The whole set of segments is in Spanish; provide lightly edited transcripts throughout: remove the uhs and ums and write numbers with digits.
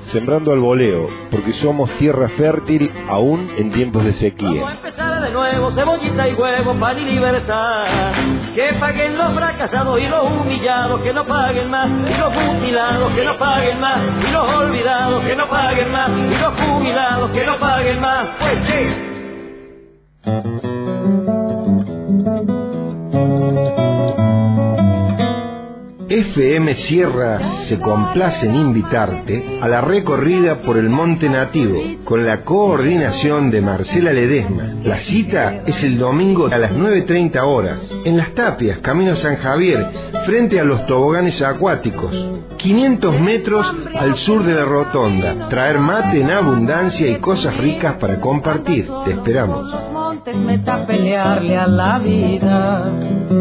sembrando al voleo, porque somos tierra fértil aún en tiempos de sequía. Vamos a empezar de nuevo, cebollita y huevo, pan y libertad. Que paguen los fracasados y los humillados, que no paguen más. Y los mutilados, que no paguen más. Y los olvidados, que no paguen más. Y los jubilados, que no paguen más. Pues che. FM Sierras se complace en invitarte a la recorrida por el Monte Nativo con la coordinación de Marcela Ledesma. La cita es el domingo a las 9:30 horas en Las Tapias, Camino San Javier, frente a los toboganes acuáticos, 500 metros al sur de la rotonda. Traer mate en abundancia y cosas ricas para compartir. Te esperamos. Meta pelearle a la vida.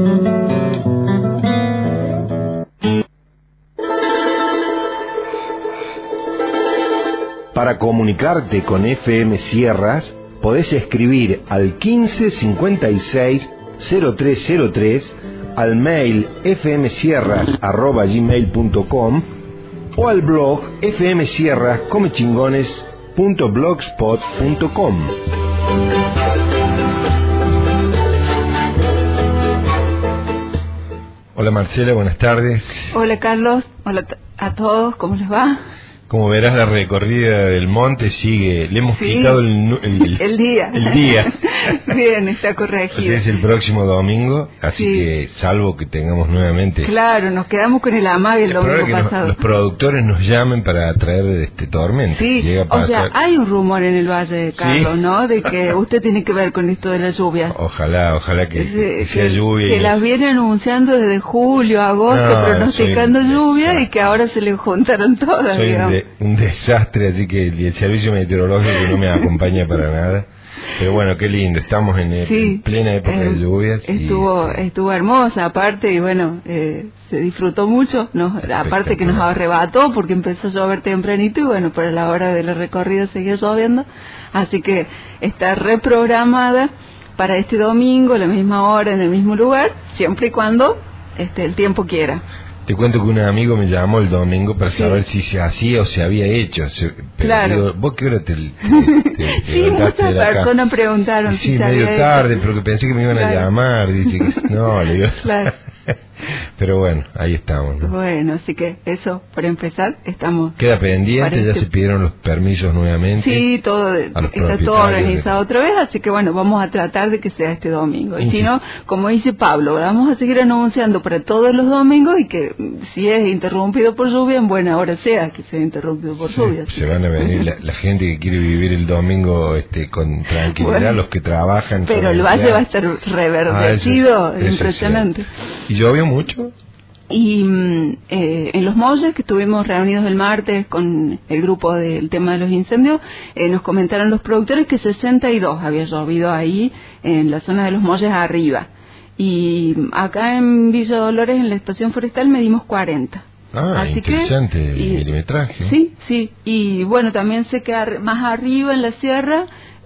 Para comunicarte con FM Sierras, podés escribir al 1556 0303, al mail fmsierras@gmail.com o al blog fmsierrascomechingones.blogspot.com. Hola Marcela, buenas tardes. Hola Carlos, hola a todos, ¿cómo les va? Como verás, la recorrida del monte sigue. Le hemos quitado el día. El día. Bien, está corregido. O sea, es el próximo domingo, así que salvo que tengamos nuevamente. Claro, nos quedamos con el amague el domingo pasado. Los productores nos llamen para traer tormenta. Sí, llega a pasar. O sea, hay un rumor en el Valle de Carlos, ¿sí? ¿No? De que usted tiene que ver con esto de la lluvia. Ojalá que sea lluvia. Que las viene anunciando desde julio, agosto, pronosticando lluvia y que ahora se le juntaron todas, digamos. Un desastre, así que el servicio meteorológico no me acompaña para nada. Pero bueno, qué lindo, estamos en plena época de lluvias. Estuvo hermosa, aparte, y bueno, se disfrutó mucho, aparte que nos arrebató porque empezó a llover tempranito y bueno, para la hora de la recorrida seguía lloviendo, así que está reprogramada para este domingo, a la misma hora, en el mismo lugar, siempre y cuando el tiempo quiera. Te cuento que un amigo me llamó el domingo para saber si se hacía o se había hecho. Claro. Digo, ¿vos qué hora te sí, muchas personas preguntaron si se había hecho. Sí, medio tarde, porque pensé que me iban a llamar. Dice que no, le digo. Claro. Pero bueno, ahí estamos, ¿no? Bueno, así que eso, para empezar, estamos... Queda pendiente, ya se pidieron los permisos nuevamente. Sí, está todo organizado otra vez, así que bueno, vamos a tratar de que sea este domingo. Y si no, como dice Pablo, vamos a seguir anunciando para todos los domingos y que si es interrumpido por lluvia, en buena hora sea que sea interrumpido por lluvia. Se van a venir la gente que quiere vivir el domingo con tranquilidad, los que trabajan. Pero el valle va a estar reverdecido, impresionante. ¿Y llovió mucho? Y en los molles que estuvimos reunidos el martes con el grupo del tema de los incendios, nos comentaron los productores que 62 había llovido ahí en la zona de los molles arriba. Y acá en Villa Dolores, en la estación forestal, medimos 40. Así interesante milimetraje. Sí. Y bueno, también sé que más arriba en la sierra,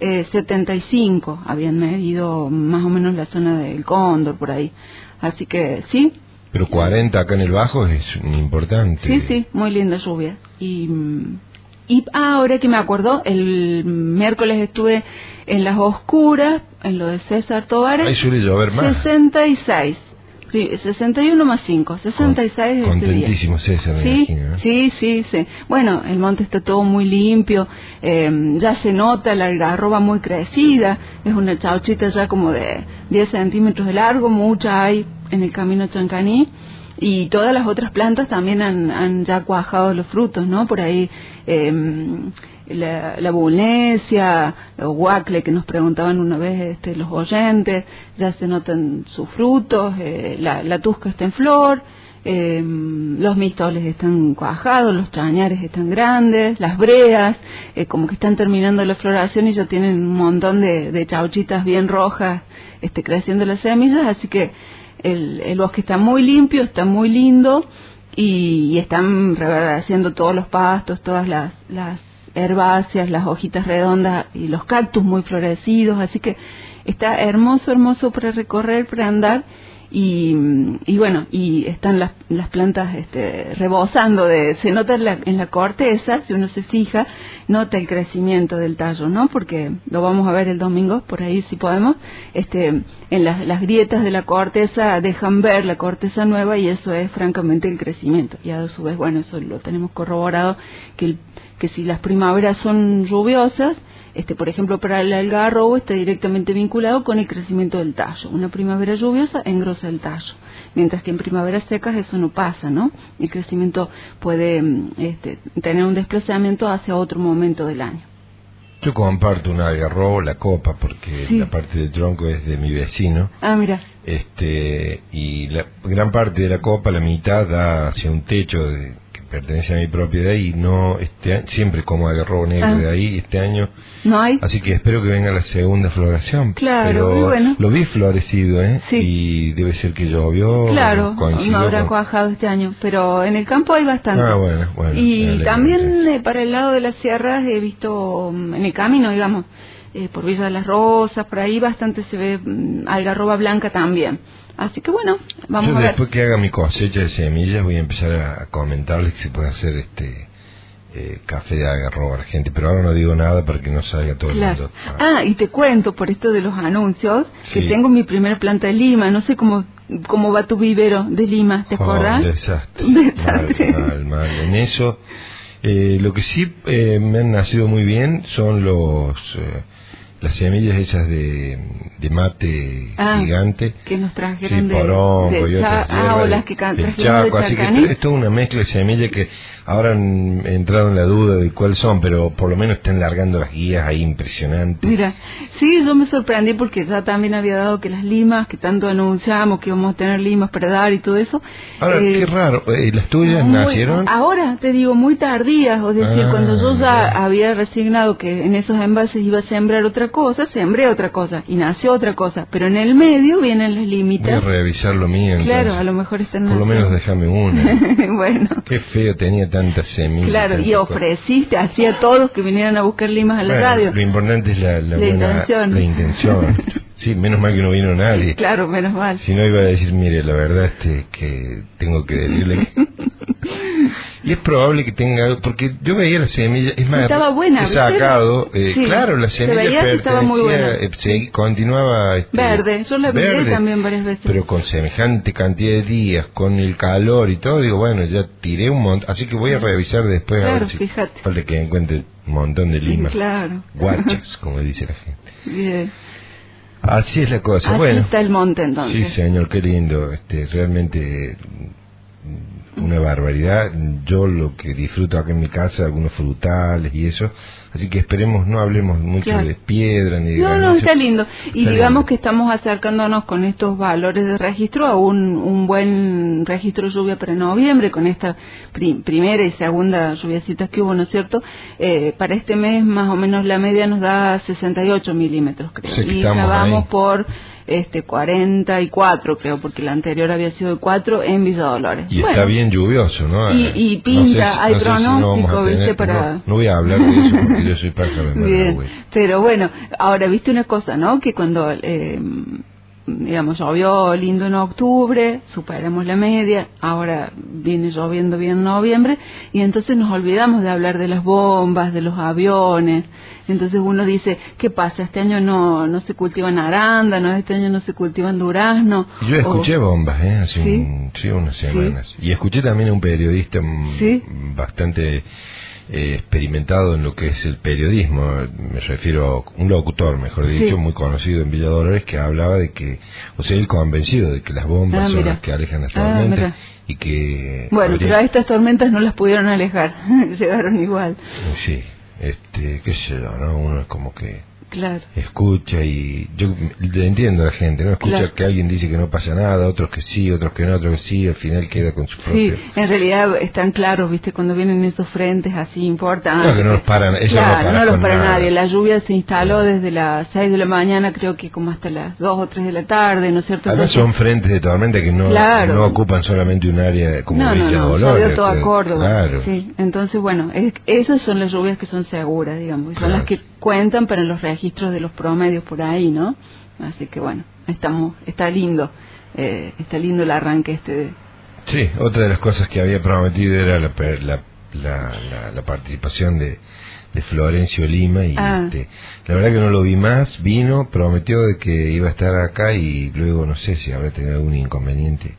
75 habían medido más o menos la zona del Cóndor, por ahí. Así que sí. Pero 40 acá en el Bajo es importante. Sí, muy linda lluvia. Y ahora que me acuerdo, el miércoles estuve en Las Oscuras, en lo de César Tovares. Ahí suele llover más. 66. Sí, 61 más 5, 66 contentísimo este día. César, me imagino, ¿no? Sí. Bueno, el monte está todo muy limpio, ya se nota la algarroba muy crecida, es una chauchita ya como de 10 centímetros de largo, mucha hay en el camino Chancaní, y todas las otras plantas también han ya cuajado los frutos, ¿no? Por ahí la bulnesia, o guacle que nos preguntaban una vez los oyentes, ya se notan sus frutos, la tusca está en flor, los mistoles están cuajados, los chañares están grandes, las breas como que están terminando la floración y ya tienen un montón de chauchitas bien rojas creciendo las semillas, así que el bosque está muy limpio, está muy lindo y están reverdeciendo todos los pastos, todas las herbáceas, las hojitas redondas y los cactus muy florecidos, así que está hermoso para recorrer, para andar, y bueno, y están las plantas rebosando, se nota en la corteza, si uno se fija, nota el crecimiento del tallo, ¿no? Porque lo vamos a ver el domingo, por ahí si podemos, en las grietas de la corteza dejan ver la corteza nueva y eso es francamente el crecimiento. Y a su vez, bueno, eso lo tenemos corroborado, que si las primaveras son lluviosas, por ejemplo, para el algarrobo está directamente vinculado con el crecimiento del tallo. Una primavera lluviosa engrosa el tallo, mientras que en primaveras secas eso no pasa, ¿no? El crecimiento puede tener un desplazamiento hacia otro momento del año. Yo comparto un algarrobo, la copa, porque sí, la parte del tronco es de mi vecino. Ah, mira. Y la gran parte de la copa, la mitad, da hacia un techo que pertenece a mi propiedad y no siempre como algarrobo negro de ahí, este año no hay. Así que espero que venga la segunda floración. Claro, pero muy bueno. Lo vi florecido, sí, y debe ser que llovió. Claro, no habrá cuajado este año, pero en el campo hay bastante. Ah, bueno. Y también para el lado de las sierras he visto en el camino, digamos, por Villa de las Rosas, por ahí bastante se ve algarroba blanca también. Así que bueno, vamos a ver. Después que haga mi cosecha de semillas voy a empezar a comentarles que se puede hacer café de algarroba a la gente, pero ahora no digo nada para que no salga todo el mundo. Y te cuento por esto de los anuncios que tengo mi primera planta de lima. No sé cómo va tu vivero de lima, ¿te acuerdas? Desastre. Mal. En eso lo que sí me han nacido muy bien son las semillas hechas de mate gigante que nos trajeron porongo y otras o las que del Chaco, así que esto es una mezcla de semillas que ahora han entrado en la duda de cuáles son, pero por lo menos están largando las guías ahí impresionantes. Mira, sí, yo me sorprendí porque ya también había dado que las limas, que tanto anunciamos que íbamos a tener limas para dar y todo eso. Ahora, qué raro, ¿las tuyas nacieron? Ahora, te digo, muy tardías, es decir, cuando yo ya había resignado que en esos envases iba a sembrar otra cosa, sembré otra cosa y nació otra cosa, pero en el medio vienen las limitas. Voy a revisar lo mío. Claro, entonces. A lo mejor están por lo menos déjame una. Bueno. Qué feo, tenía tantas semillas. Claro, y ofreciste así a todos que vinieran a buscar limas a la radio. Lo importante es la intención. Sí, menos mal que no vino nadie. Claro, menos mal. Si no iba a decir, mire, la verdad que tengo que decirle que... Y es probable que tenga algo, porque yo veía la semilla, es más, estaba buena, he sacado, claro, la semilla pertenecía, continuaba verde, yo la vi también varias veces. Pero con semejante cantidad de días, con el calor y todo, digo, bueno, ya tiré un montón, así que voy a revisar después a ver si falta que encuentre un montón de limas, guachas, como dice la gente. Bien. Así es la cosa. Así bueno, está el monte entonces. Sí, señor, qué lindo, realmente una barbaridad. Yo lo que disfruto acá en mi casa, algunos frutales y eso, así que esperemos no hablemos mucho de piedra ni de no, está lindo. Y digamos que estamos acercándonos con estos valores de registro a un buen registro de lluvia para noviembre, con esta primera y segunda lluviacitas que hubo, ¿no es cierto? Para este mes más o menos la media nos da 68 milímetros, creo. Y ya vamos por 44, creo, porque la anterior había sido de 4 en Villa Dolores. Y está bien lluvioso, ¿no? Y pinta, hay pronóstico, ¿viste? No voy a hablar de eso porque yo soy pájaro de Bien, pero bueno, ahora, ¿viste una cosa, no? Que cuando... digamos, llovió lindo en octubre, superamos la media, ahora viene lloviendo bien en noviembre, y entonces nos olvidamos de hablar de las bombas, de los aviones. Entonces uno dice, ¿qué pasa? Este año no se cultivan arándanos, este año no se cultivan duraznos. Yo escuché bombas, hace unas semanas. ¿Sí? Y escuché también a un periodista bastante experimentado en lo que es el periodismo, me refiero a un locutor, mejor dicho, muy conocido en Villa Dolores, que hablaba de que, o sea, él convencido de que las bombas son las que alejan las tormentas y que... Bueno, pero a estas tormentas no las pudieron alejar, llegaron igual. Sí, qué sé yo, ¿no? Uno es como que... Claro. Escucha y yo le entiendo a la gente, ¿no? Escucha que alguien dice que no pasa nada, otros que sí, otros que no, otros que sí, al final queda con su propio... Sí, en realidad están claros, ¿viste? Cuando vienen esos frentes así importantes. No, que no los paran, eso no los para nadie. La lluvia se instaló desde las 6 de la mañana, creo que como hasta las 2 o 3 de la tarde, ¿no es cierto? Además son frentes de tormenta que no ocupan solamente un área como Villa Dolores. Llovió toda Córdoba. Claro. Sí, entonces bueno, esas son las lluvias que son seguras, digamos, y son las que cuentan para los registros de los promedios por ahí, ¿no? Así que bueno, está lindo está lindo el arranque Sí, otra de las cosas que había prometido era la participación de Florencio Lima y la verdad que no lo vi más. Vino, prometió de que iba a estar acá y luego no sé si habrá tenido algún inconveniente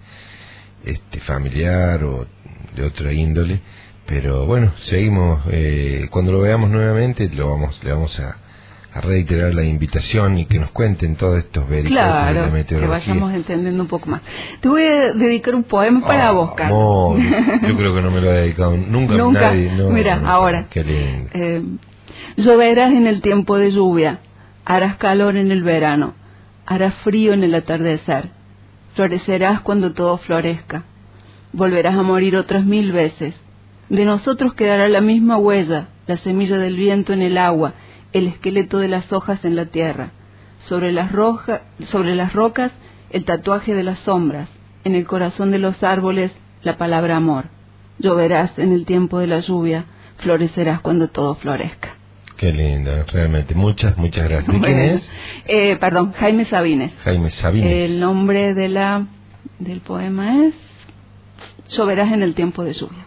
familiar o de otra índole, pero bueno, seguimos, cuando lo veamos nuevamente le vamos a reiterar la invitación y que nos cuenten todos estos vericuetos de la meteorología. Que vayamos entendiendo un poco más. Te voy a dedicar un poema para vos, Carlos. Yo creo que no me lo he dedicado nunca. Nadie, Mira, ahora. Qué lindo. Lloverás en el tiempo de lluvia, harás calor en el verano, harás frío en el atardecer, florecerás cuando todo florezca, volverás a morir otras 1000 veces. De nosotros quedará la misma huella, la semilla del viento en el agua, el esqueleto de las hojas en la tierra, sobre las rocas el tatuaje de las sombras, en el corazón de los árboles la palabra amor. Lloverás en el tiempo de la lluvia, florecerás cuando todo florezca. Qué lindo, realmente. Muchas gracias. ¿De quién es? Jaime Sabines. Jaime Sabines. El nombre del poema es Lloverás en el tiempo de lluvia.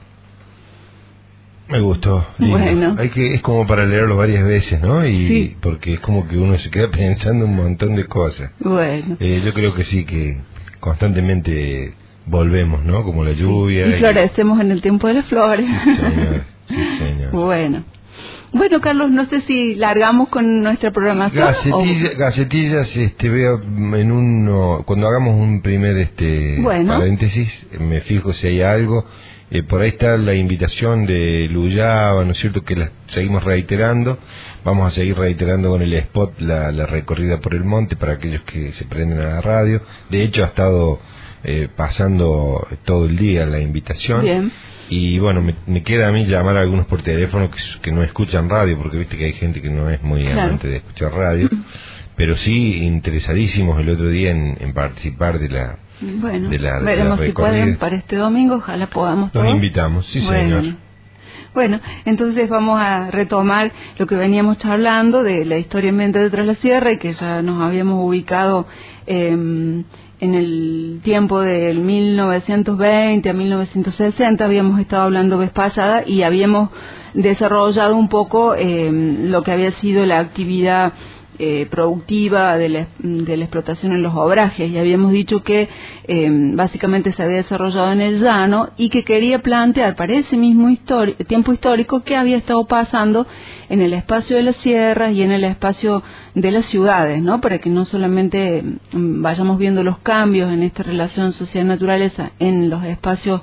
Me gustó. Bueno. Es como para leerlo varias veces, ¿no? Sí. Porque es como que uno se queda pensando un montón de cosas. Bueno. Yo creo que sí, que constantemente volvemos, ¿no? Como la lluvia. Y florecemos en el tiempo de las flores. Sí, señor. Bueno, Carlos, no sé si largamos con nuestra programación. Gacetillas, veo cuando hagamos un primer paréntesis, me fijo si hay algo. Por ahí está la invitación de Luyaba, ¿no es cierto?, que la seguimos reiterando. Vamos a seguir reiterando con el spot la recorrida por el monte para aquellos que se prenden a la radio. De hecho, ha estado pasando todo el día la invitación. Bien. Y bueno, me queda a mí llamar a algunos por teléfono que no escuchan radio, porque viste que hay gente que no es muy amante de escuchar radio, pero sí interesadísimos el otro día en participar de la veremos si pueden para este domingo, ojalá podamos todos. Los invitamos, sí, señor. Bueno, entonces vamos a retomar lo que veníamos charlando de la historia en mente de Tras la Sierra, y que ya nos habíamos ubicado en el tiempo del 1920 a 1960, habíamos estado hablando vez pasada y habíamos desarrollado un poco lo que había sido la actividad productiva de la explotación en los obrajes, y habíamos dicho que básicamente se había desarrollado en el llano y que quería plantear para ese mismo tiempo histórico qué había estado pasando en el espacio de las sierras y en el espacio de las ciudades, ¿no? Para que no solamente vayamos viendo los cambios en esta relación sociedad-naturaleza en los espacios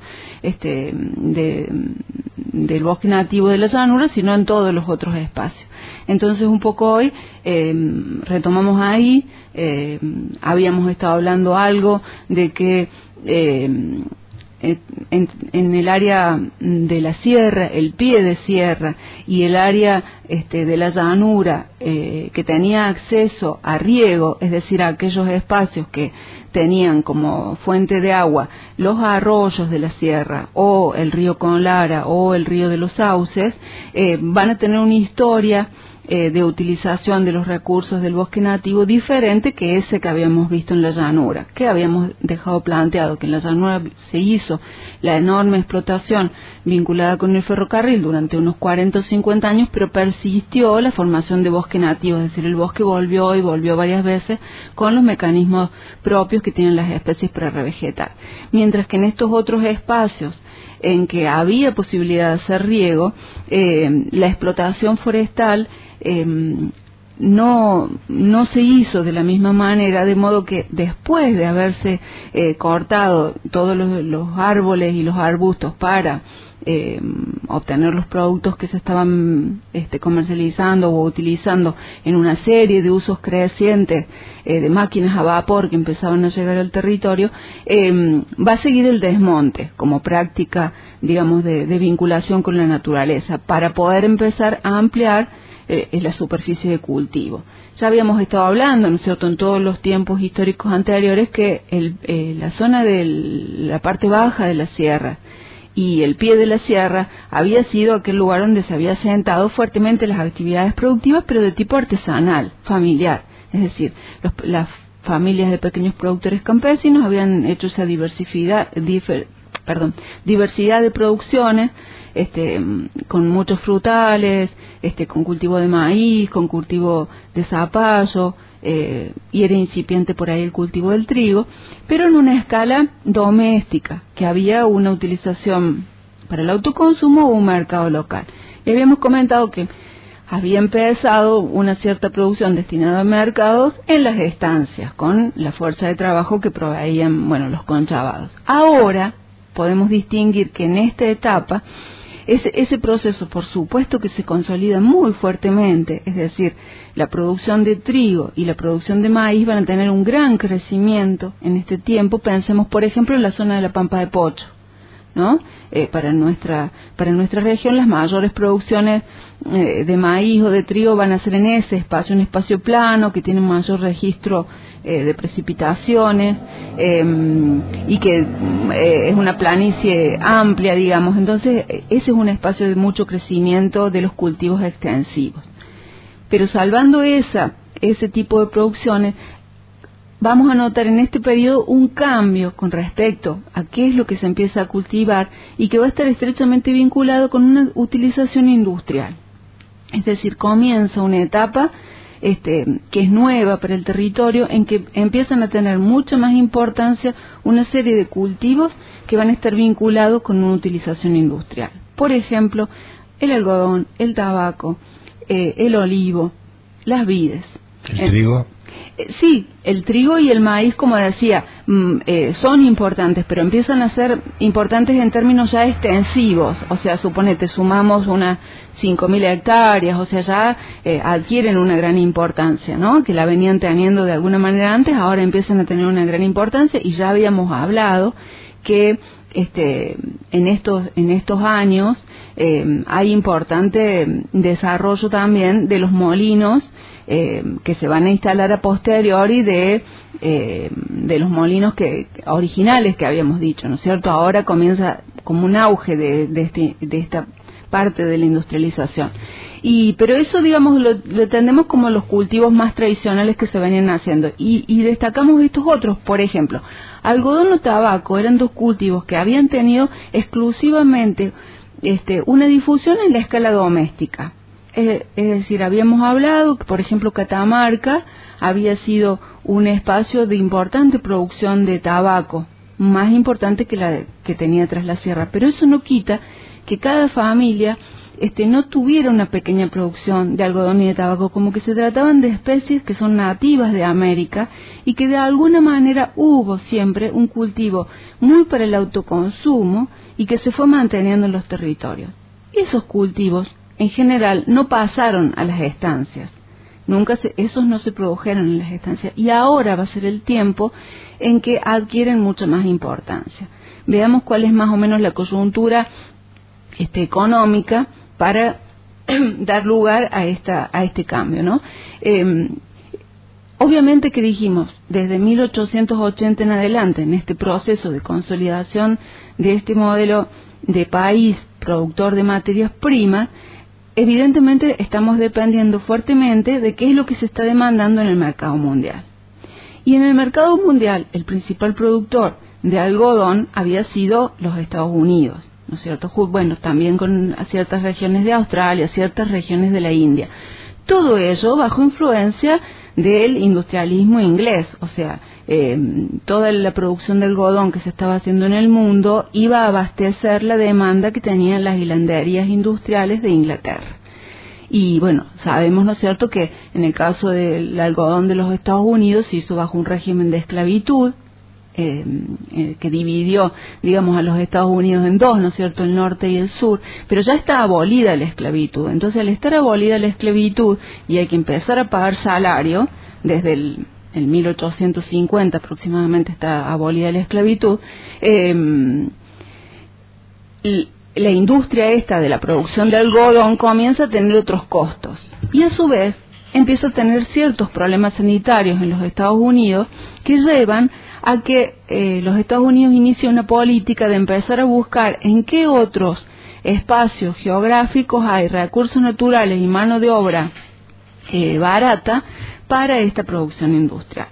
del bosque nativo de la llanura, sino en todos los otros espacios. Entonces, un poco hoy retomamos ahí, habíamos estado hablando algo de que en el área de la sierra, el pie de sierra y el área de la llanura que tenía acceso a riego, es decir, a aquellos espacios que tenían como fuente de agua los arroyos de la sierra o el río Conlara o el río de los Sauces, van a tener una historia de utilización de los recursos del bosque nativo diferente que ese que habíamos visto en la llanura, que habíamos dejado planteado que en la llanura se hizo la enorme explotación vinculada con el ferrocarril durante unos 40 o 50 años, pero persistió la formación de bosque nativo, es decir, el bosque volvió y volvió varias veces con los mecanismos propios que tienen las especies para revegetar, mientras que en estos otros espacios en que había posibilidad de hacer riego, la explotación forestal no se hizo de la misma manera, de modo que después de haberse cortado todos los árboles y los arbustos para obtener los productos que se estaban comercializando o utilizando en una serie de usos crecientes de máquinas a vapor que empezaban a llegar al territorio, va a seguir el desmonte como práctica, digamos, de vinculación con la naturaleza para poder empezar a ampliar la superficie de cultivo. Ya habíamos estado hablando, ¿no es cierto?, en todos los tiempos históricos anteriores que la zona de la parte baja de la sierra y el pie de la sierra había sido aquel lugar donde se había asentado fuertemente las actividades productivas, pero de tipo artesanal, familiar. Es decir, las familias de pequeños productores campesinos habían hecho esa diversidad de producciones, con muchos frutales, con cultivo de maíz, con cultivo de zapallo, y era incipiente por ahí el cultivo del trigo, pero en una escala doméstica, que había una utilización para el autoconsumo o un mercado local. Y habíamos comentado que había empezado una cierta producción destinada a mercados en las estancias, con la fuerza de trabajo que proveían, los conchavados. Ahora podemos distinguir que en esta etapa ese proceso, por supuesto, que se consolida muy fuertemente, es decir, la producción de trigo y la producción de maíz van a tener un gran crecimiento en este tiempo. Pensemos, por ejemplo, en la zona de la Pampa de Pocho, ¿no? Para nuestra región, las mayores producciones de maíz o de trigo van a ser en ese espacio, un espacio plano que tiene mayor registro de precipitaciones, y que es una planicie amplia, digamos. Entonces ese es un espacio de mucho crecimiento de los cultivos extensivos. Pero salvando ese tipo de producciones, vamos a notar en este periodo un cambio con respecto a qué es lo que se empieza a cultivar y que va a estar estrechamente vinculado con una utilización industrial. Es decir, comienza una etapa que es nueva para el territorio, en que empiezan a tener mucha más importancia una serie de cultivos que van a estar vinculados con una utilización industrial. Por ejemplo, el algodón, el tabaco, el olivo, las vides. ¿El trigo? Sí, el trigo y el maíz, como decía, son importantes, pero empiezan a ser importantes en términos ya extensivos. O sea, suponete, sumamos unas 5.000 hectáreas, o sea, ya adquieren una gran importancia, ¿no? Que la venían teniendo de alguna manera antes, ahora empiezan a tener una gran importancia, y ya habíamos hablado que en estos años hay importante desarrollo también de los molinos que se van a instalar a posteriori de los molinos originales que habíamos dicho, ¿no es cierto? Ahora comienza como un auge de esta parte de la industrialización. Pero eso, digamos, lo entendemos como los cultivos más tradicionales que se venían haciendo. Y destacamos estos otros, por ejemplo, algodón o tabaco eran dos cultivos que habían tenido exclusivamente una difusión en la escala doméstica. Es decir, habíamos hablado que, por ejemplo, Catamarca había sido un espacio de importante producción de tabaco, más importante que la que tenía tras la sierra, pero eso no quita que cada familia no tuviera una pequeña producción de algodón y de tabaco, como que se trataban de especies que son nativas de América y que de alguna manera hubo siempre un cultivo muy para el autoconsumo y que se fue manteniendo en los territorios. Esos cultivos en general no pasaron a las estancias, esos no se produjeron en las estancias, y ahora va a ser el tiempo en que adquieren mucha más importancia. Veamos cuál es más o menos la coyuntura económica para dar lugar a este cambio, ¿no? Obviamente que dijimos, desde 1880 en adelante, en este proceso de consolidación de este modelo de país productor de materias primas, evidentemente estamos dependiendo fuertemente de qué es lo que se está demandando en el mercado mundial. Y en el mercado mundial, el principal productor de algodón había sido los Estados Unidos, ¿no es cierto? Bueno, también con ciertas regiones de Australia, ciertas regiones de la India. Todo ello bajo influencia del industrialismo inglés, o sea, toda la producción de algodón que se estaba haciendo en el mundo iba a abastecer la demanda que tenían las hilanderías industriales de Inglaterra. Y bueno, sabemos, ¿no es cierto?, que en el caso del algodón de los Estados Unidos se hizo bajo un régimen de esclavitud, que dividió, digamos, a los Estados Unidos en dos, ¿no es cierto?, el norte y el sur, pero ya está abolida la esclavitud. Entonces, al estar abolida la esclavitud y hay que empezar a pagar salario, desde el 1850 aproximadamente está abolida la esclavitud, la industria esta de la producción de algodón comienza a tener otros costos y a su vez empieza a tener ciertos problemas sanitarios en los Estados Unidos que llevan a que los Estados Unidos inicien una política de empezar a buscar en qué otros espacios geográficos hay recursos naturales y mano de obra barata para esta producción industrial.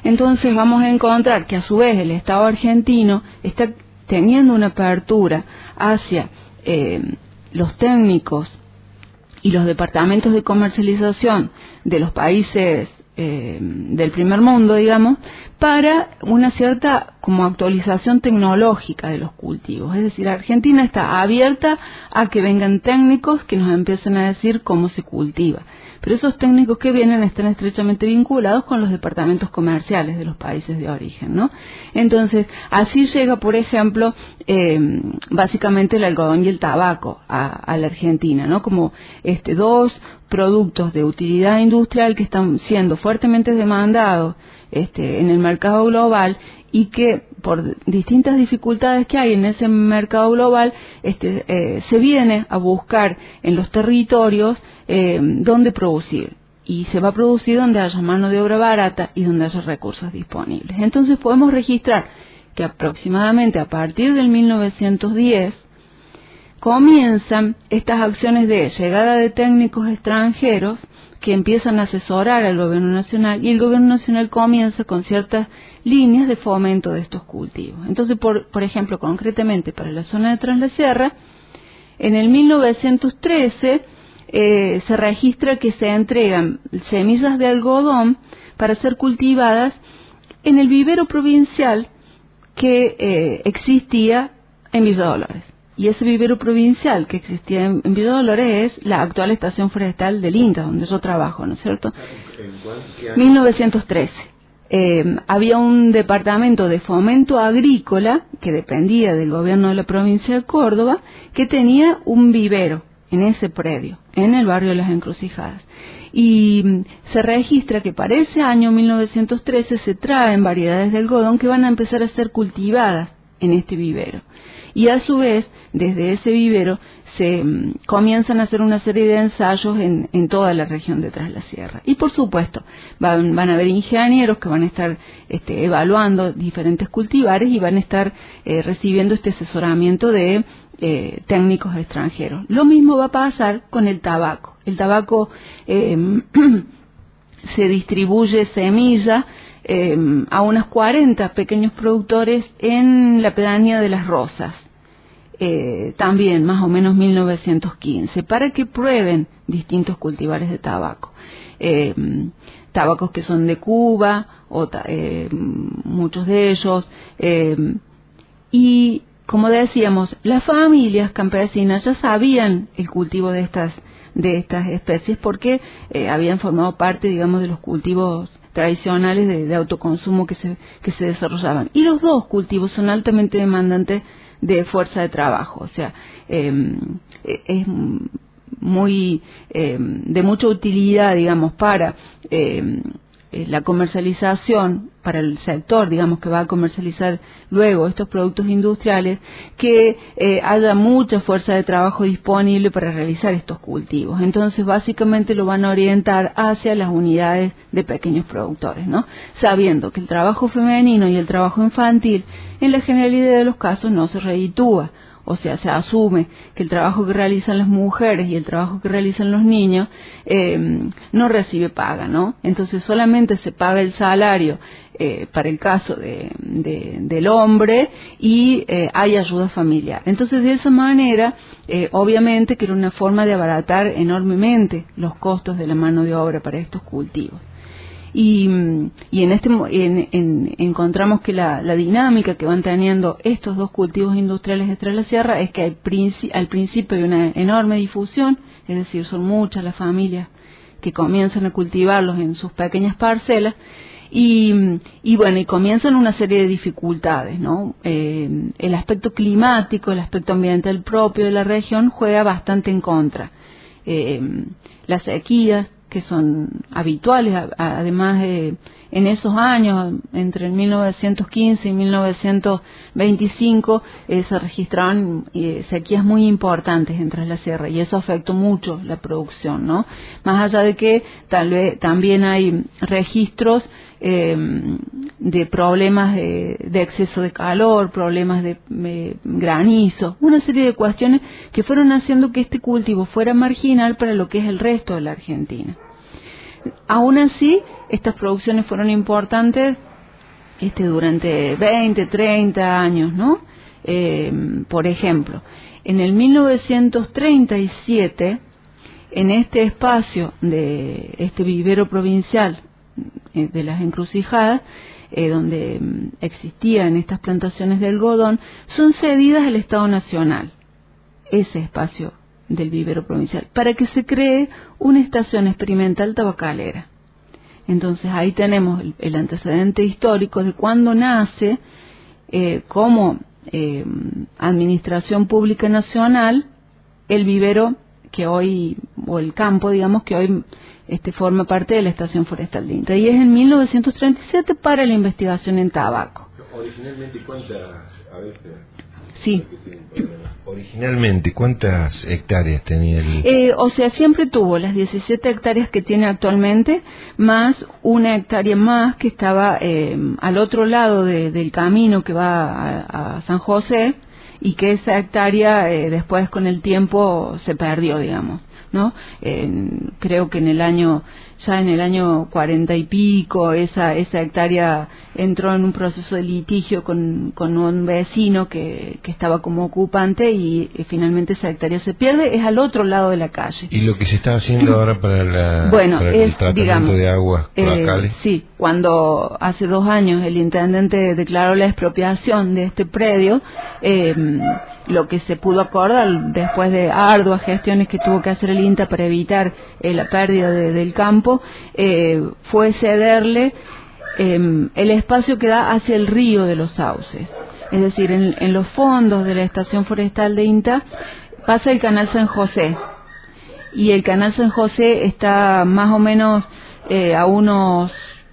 Entonces vamos a encontrar que a su vez el Estado argentino está teniendo una apertura hacia los técnicos y los departamentos de comercialización de los países del primer mundo, digamos, para una cierta como actualización tecnológica de los cultivos. Es decir, Argentina está abierta a que vengan técnicos que nos empiecen a decir cómo se cultiva. Pero esos técnicos que vienen están estrechamente vinculados con los departamentos comerciales de los países de origen, ¿no? Entonces, así llega, por ejemplo, básicamente el algodón y el tabaco a la Argentina, ¿no? Como dos productos de utilidad industrial que están siendo fuertemente demandados en el mercado global y que por distintas dificultades que hay en ese mercado global se viene a buscar en los territorios dónde producir, y se va a producir donde haya mano de obra barata y donde haya recursos disponibles. Entonces podemos registrar que aproximadamente a partir del 1910 comienzan estas acciones de llegada de técnicos extranjeros que empiezan a asesorar al gobierno nacional, y el gobierno nacional comienza con ciertas líneas de fomento de estos cultivos. Entonces, por ejemplo, concretamente para la zona de Tras la Sierra, en el 1913 se registra que se entregan semillas de algodón para ser cultivadas en el vivero provincial que existía en Villa Dolores. Y ese vivero provincial que existía en Villa Dolores es la actual estación forestal del INTA, donde yo trabajo, ¿no es cierto? 1913. Había un departamento de fomento agrícola que dependía del gobierno de la provincia de Córdoba, que tenía un vivero en ese predio, en el barrio de Las Encrucijadas. Y se registra que para ese año 1913 se traen variedades de algodón que van a empezar a ser cultivadas en este vivero. Y a su vez, desde ese vivero se comienzan a hacer una serie de ensayos en toda la región de Tras la Sierra. Y por supuesto, van a haber ingenieros que van a estar evaluando diferentes cultivares y van a estar recibiendo este asesoramiento de técnicos extranjeros. Lo mismo va a pasar con el tabaco. El tabaco se distribuye semilla a unos 40 pequeños productores en la pedanía de Las Rosas, también más o menos 1915, para que prueben distintos cultivares de tabaco, tabacos que son de Cuba, muchos de ellos, y como decíamos, las familias campesinas ya sabían el cultivo de estas especies porque habían formado parte, digamos, de los cultivos tradicionales de autoconsumo que se desarrollaban. Y los dos cultivos son altamente demandantes de fuerza de trabajo, o sea, es muy de mucha utilidad, digamos, para la comercialización, para el sector, digamos, que va a comercializar luego estos productos industriales, que haya mucha fuerza de trabajo disponible para realizar estos cultivos. Entonces, básicamente lo van a orientar hacia las unidades de pequeños productores, ¿no? Sabiendo que el trabajo femenino y el trabajo infantil, en la generalidad de los casos, no se reditúa. O sea, se asume que el trabajo que realizan las mujeres y el trabajo que realizan los niños no recibe paga, ¿no? Entonces solamente se paga el salario para el caso del hombre y hay ayuda familiar. Entonces, de esa manera, obviamente que era una forma de abaratar enormemente los costos de la mano de obra para estos cultivos. Y encontramos que la dinámica que van teniendo estos dos cultivos industriales de Tras la Sierra es que al principio hay una enorme difusión, es decir, son muchas las familias que comienzan a cultivarlos en sus pequeñas parcelas, y comienzan una serie de dificultades, ¿no? El aspecto climático, el aspecto ambiental propio de la región juega bastante en contra. Las sequías, que son habituales, además en esos años, entre el 1915 y 1925, se registraron sequías muy importantes en Tras la Sierra, y eso afectó mucho la producción, ¿no? Más allá de que tal vez también hay registros de problemas de exceso de calor, problemas de granizo, una serie de cuestiones que fueron haciendo que este cultivo fuera marginal para lo que es el resto de la Argentina. Aún así, estas producciones fueron importantes durante 20, 30 años, ¿no? Por ejemplo, en el 1937, en este espacio de este vivero provincial de las Encrucijadas, donde existían estas plantaciones de algodón, son cedidas al Estado Nacional, ese espacio del vivero provincial, para que se cree una estación experimental tabacalera. Entonces ahí tenemos el antecedente histórico de cuándo nace como administración pública nacional el vivero que hoy, o el campo, digamos, que hoy forma parte de la Estación Forestal de INTA, y es en 1937 para la investigación en tabaco. Originalmente, ¿cuántas? A ver, sí. Originalmente, ¿cuántas hectáreas tenía el...? O sea, siempre tuvo las 17 hectáreas que tiene actualmente, más una hectárea más que estaba al otro lado del camino que va a San José, y que esa hectárea después con el tiempo se perdió, digamos, ¿no? Creo que en el año 40 y pico, esa hectárea entró en un proceso de litigio con un vecino que estaba como ocupante, y finalmente esa hectárea se pierde, es al otro lado de la calle. ¿Y lo que se está haciendo ahora para el tratamiento, digamos, de aguas cloacales? Sí, cuando hace 2 años el intendente declaró la expropiación de este predio, lo que se pudo acordar después de arduas gestiones que tuvo que hacer el INTA para evitar la pérdida del campo, fue cederle el espacio que da hacia el río de los Sauces. Es decir, en los fondos de la Estación Forestal de INTA pasa el canal San José, y el canal San José está más o menos a unos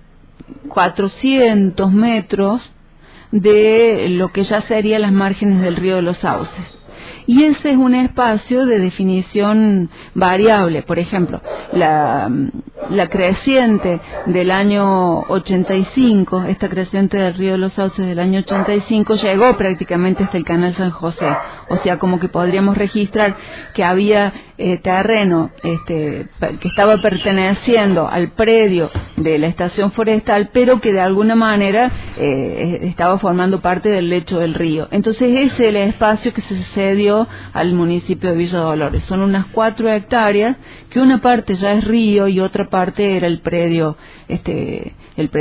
400 metros de lo que ya serían las márgenes del río de los Sauces. Y ese es un espacio de definición variable. Por ejemplo, la creciente del año 85, esta creciente del río de los Sauces del año 85, llegó prácticamente hasta el canal San José. O sea, como que podríamos registrar que había terreno que estaba perteneciendo al predio de la estación forestal, pero que de alguna manera estaba formando parte del lecho del río. Entonces ese es el espacio que se cedió al municipio de Villa Dolores. Son unas 4 hectáreas, que una parte ya es río y otra parte era el predio de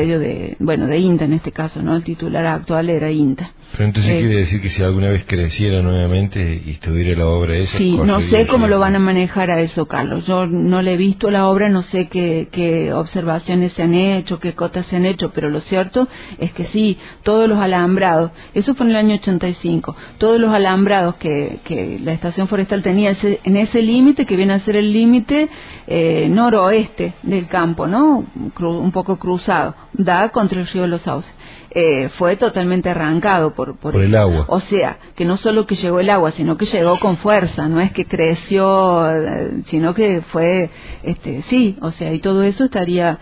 INTA en este caso, ¿no? El titular actual era INTA. Pero entonces quiere decir que si alguna vez creciera nuevamente y estuviera la obra esa... Sí, no sé cómo lo van a manejar a eso, Carlos. Yo no le he visto la obra, no sé qué observaciones se han hecho, qué cotas se han hecho, pero lo cierto es que sí, todos los alambrados, eso fue en el año 85, todos los alambrados que la estación forestal tenía en ese límite, que viene a ser el límite noroeste del campo, ¿no? Un poco cruzado, da contra el río de los Sauces. Fue totalmente arrancado por el agua. O sea, que no solo que llegó el agua, sino que llegó con fuerza, no es que creció, sino que fue, sí, o sea, y todo eso estaría,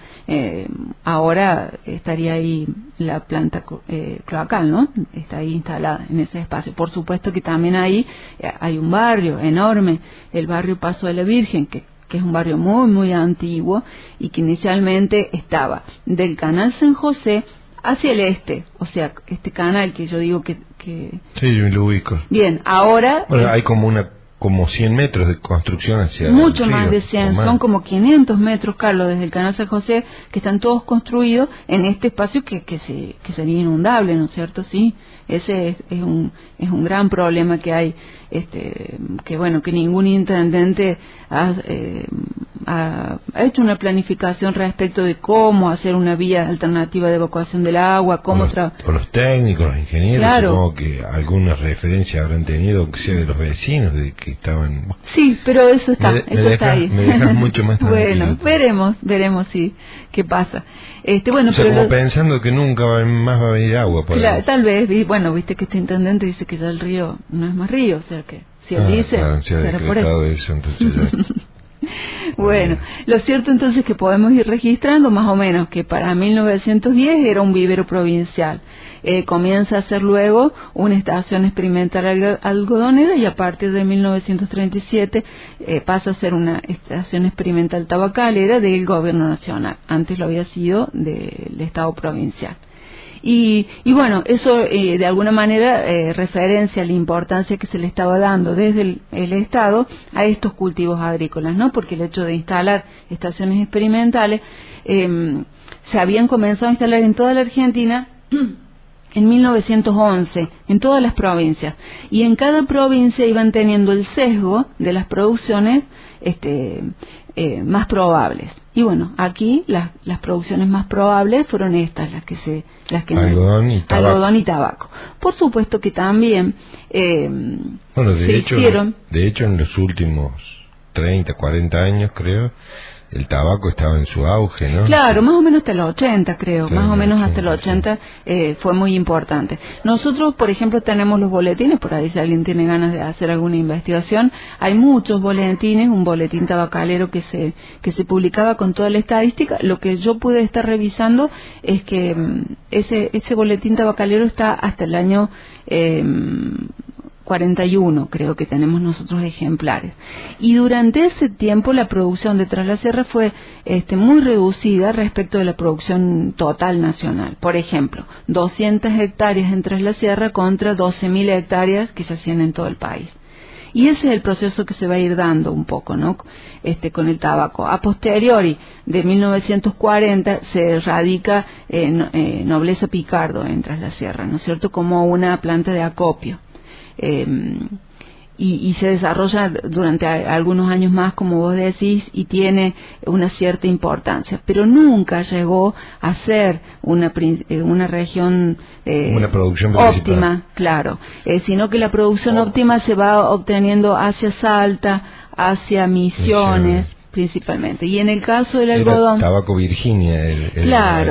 ahora estaría ahí la planta cloacal, ¿no? Está ahí instalada en ese espacio. Por supuesto que también ahí hay un barrio enorme, el barrio Paso de la Virgen, que es un barrio muy, muy antiguo, y que inicialmente estaba del canal San José hacia el este, o sea, este canal que yo digo que... Sí, yo me lo ubico. Bien, ahora... Bueno, hay como 100 metros de construcción hacia mucho el río, más de 100, son como 500 metros, Carlos, desde el canal San José, que están todos construidos en este espacio que sería inundable, ¿no es cierto? Sí, ese es un gran problema que hay, que bueno, que ningún intendente ha hecho una planificación respecto de cómo hacer una vía alternativa de evacuación del agua, cómo o los técnicos, los ingenieros, claro. Supongo que alguna referencia habrán tenido, aunque sea de los vecinos, de que estaban... Sí, pero eso está, está ahí. Me dejas mucho más tranquilo. Bueno, veremos sí qué pasa. Bueno, o sea, pero como pensando que nunca más va a venir agua por ahí. Tal vez, bueno, viste que este intendente dice que ya el río no es más río, o sea que si él dice, claro, se ha decretado eso, entonces ya... Bueno, lo cierto entonces es que podemos ir registrando más o menos que para 1910 era un vivero provincial. Comienza a ser luego una estación experimental algodonera, y a partir de 1937 pasa a ser una estación experimental tabacalera del gobierno nacional. Antes lo había sido del Estado provincial. Y bueno, eso de alguna manera referencia a la importancia que se le estaba dando desde el Estado a estos cultivos agrícolas, ¿no? Porque el hecho de instalar estaciones experimentales se habían comenzado a instalar en toda la Argentina en 1911, en todas las provincias, y en cada provincia iban teniendo el sesgo de las producciones más probables. Y bueno, aquí las producciones más probables fueron estas, algodón y tabaco. Por supuesto que también de hecho en los últimos 30, 40 años creo, el tabaco estaba en su auge, ¿no? Claro, más o menos hasta los 80, creo. Claro, más o menos hasta los 80 fue muy importante. Nosotros, por ejemplo, tenemos los boletines, por ahí si alguien tiene ganas de hacer alguna investigación, hay muchos boletines, un boletín tabacalero que se publicaba con toda la estadística. Lo que yo pude estar revisando es que ese boletín tabacalero está hasta el año 41, creo que tenemos nosotros ejemplares. Y durante ese tiempo la producción de Tras la Sierra fue muy reducida respecto de la producción total nacional. Por ejemplo, 200 hectáreas en Tras la Sierra contra 12.000 hectáreas que se hacían en todo el país. Y ese es el proceso que se va a ir dando un poco, ¿no? Con el tabaco. A posteriori de 1940 se radica Nobleza Picardo en Tras la Sierra, ¿no es cierto?, como una planta de acopio. Y se desarrolla durante algunos años más, como vos decís, y tiene una cierta importancia, pero nunca llegó a ser una región una producción óptima, claro, sino que la producción óptima se va obteniendo hacia Salta, hacia Misiones principalmente. Y en el caso del algodón, tabaco Virginia, claro,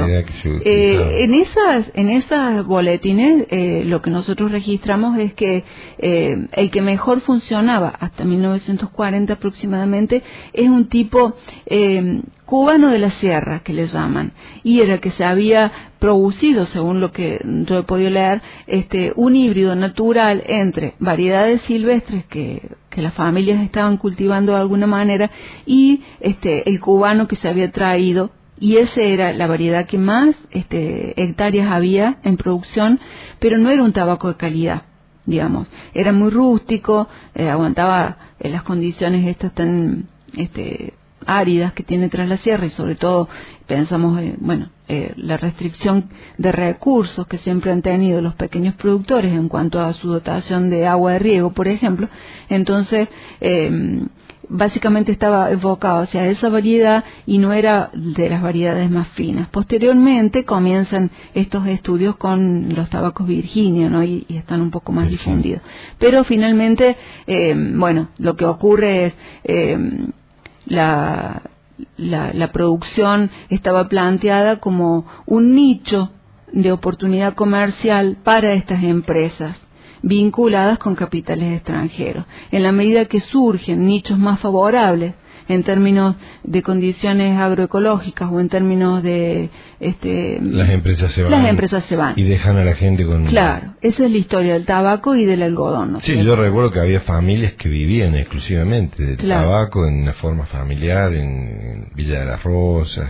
en esas boletines lo que nosotros registramos es que el que mejor funcionaba hasta 1940 aproximadamente es un tipo cubano de la sierra, que le llaman, y era que se había producido, según lo que yo he podido leer, un híbrido natural entre variedades silvestres que las familias estaban cultivando de alguna manera y el cubano que se había traído, y esa era la variedad que más hectáreas había en producción, pero no era un tabaco de calidad, digamos, era muy rústico, aguantaba las condiciones estas tan áridas que tiene Tras la Sierra, y sobre todo pensamos la restricción de recursos que siempre han tenido los pequeños productores en cuanto a su dotación de agua de riego, por ejemplo. Entonces básicamente estaba enfocado hacia esa variedad y no era de las variedades más finas. Posteriormente comienzan estos estudios con los tabacos Virginia, ¿no? y están un poco más difundidos, pero finalmente lo que ocurre es la producción estaba planteada como un nicho de oportunidad comercial para estas empresas vinculadas con capitales extranjeros. En la medida que surgen nichos más favorables en términos de condiciones agroecológicas o en términos de las empresas se van y dejan a la gente con... Claro, esa es la historia del tabaco y del algodón, ¿no? Sí, yo recuerdo que había familias que vivían exclusivamente del tabaco en una forma familiar en Villa de las Rosas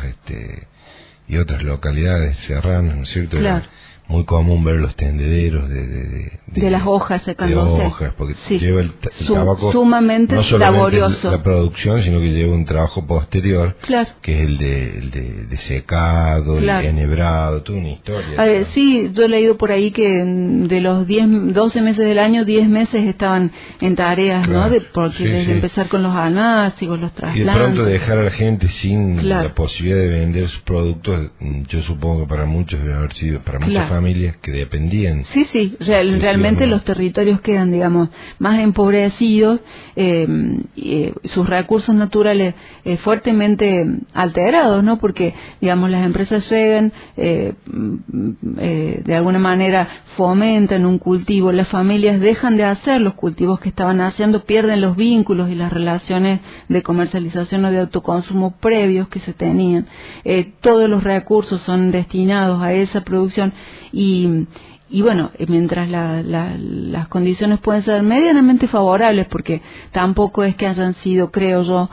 y otras localidades serranas, ¿no es cierto? Claro. Muy común ver los tendederos de las hojas secándose. De hojas, porque lleva el tabaco sumamente no solamente laborioso la producción, sino que lleva un trabajo posterior, que es el de secado, el enhebrado, toda una historia. Sí, yo he leído por ahí que de los 12 meses del año, 10 meses estaban en tareas, ¿no? Desde empezar con los anásicos, los trasplantes. Y de pronto dejar a la gente sin la posibilidad de vender sus productos, yo supongo que para muchos debe haber sido, para muchas familias que dependían. Sí, realmente los territorios quedan, digamos, más empobrecidos, sus recursos naturales fuertemente alterados, ¿no? Porque, digamos, las empresas llegan, de alguna manera fomentan un cultivo, las familias dejan de hacer los cultivos que estaban haciendo, pierden los vínculos y las relaciones de comercialización o de autoconsumo previos que se tenían. Todos los recursos son destinados a esa producción y bueno, mientras las condiciones pueden ser medianamente favorables, porque tampoco es que hayan sido, creo yo,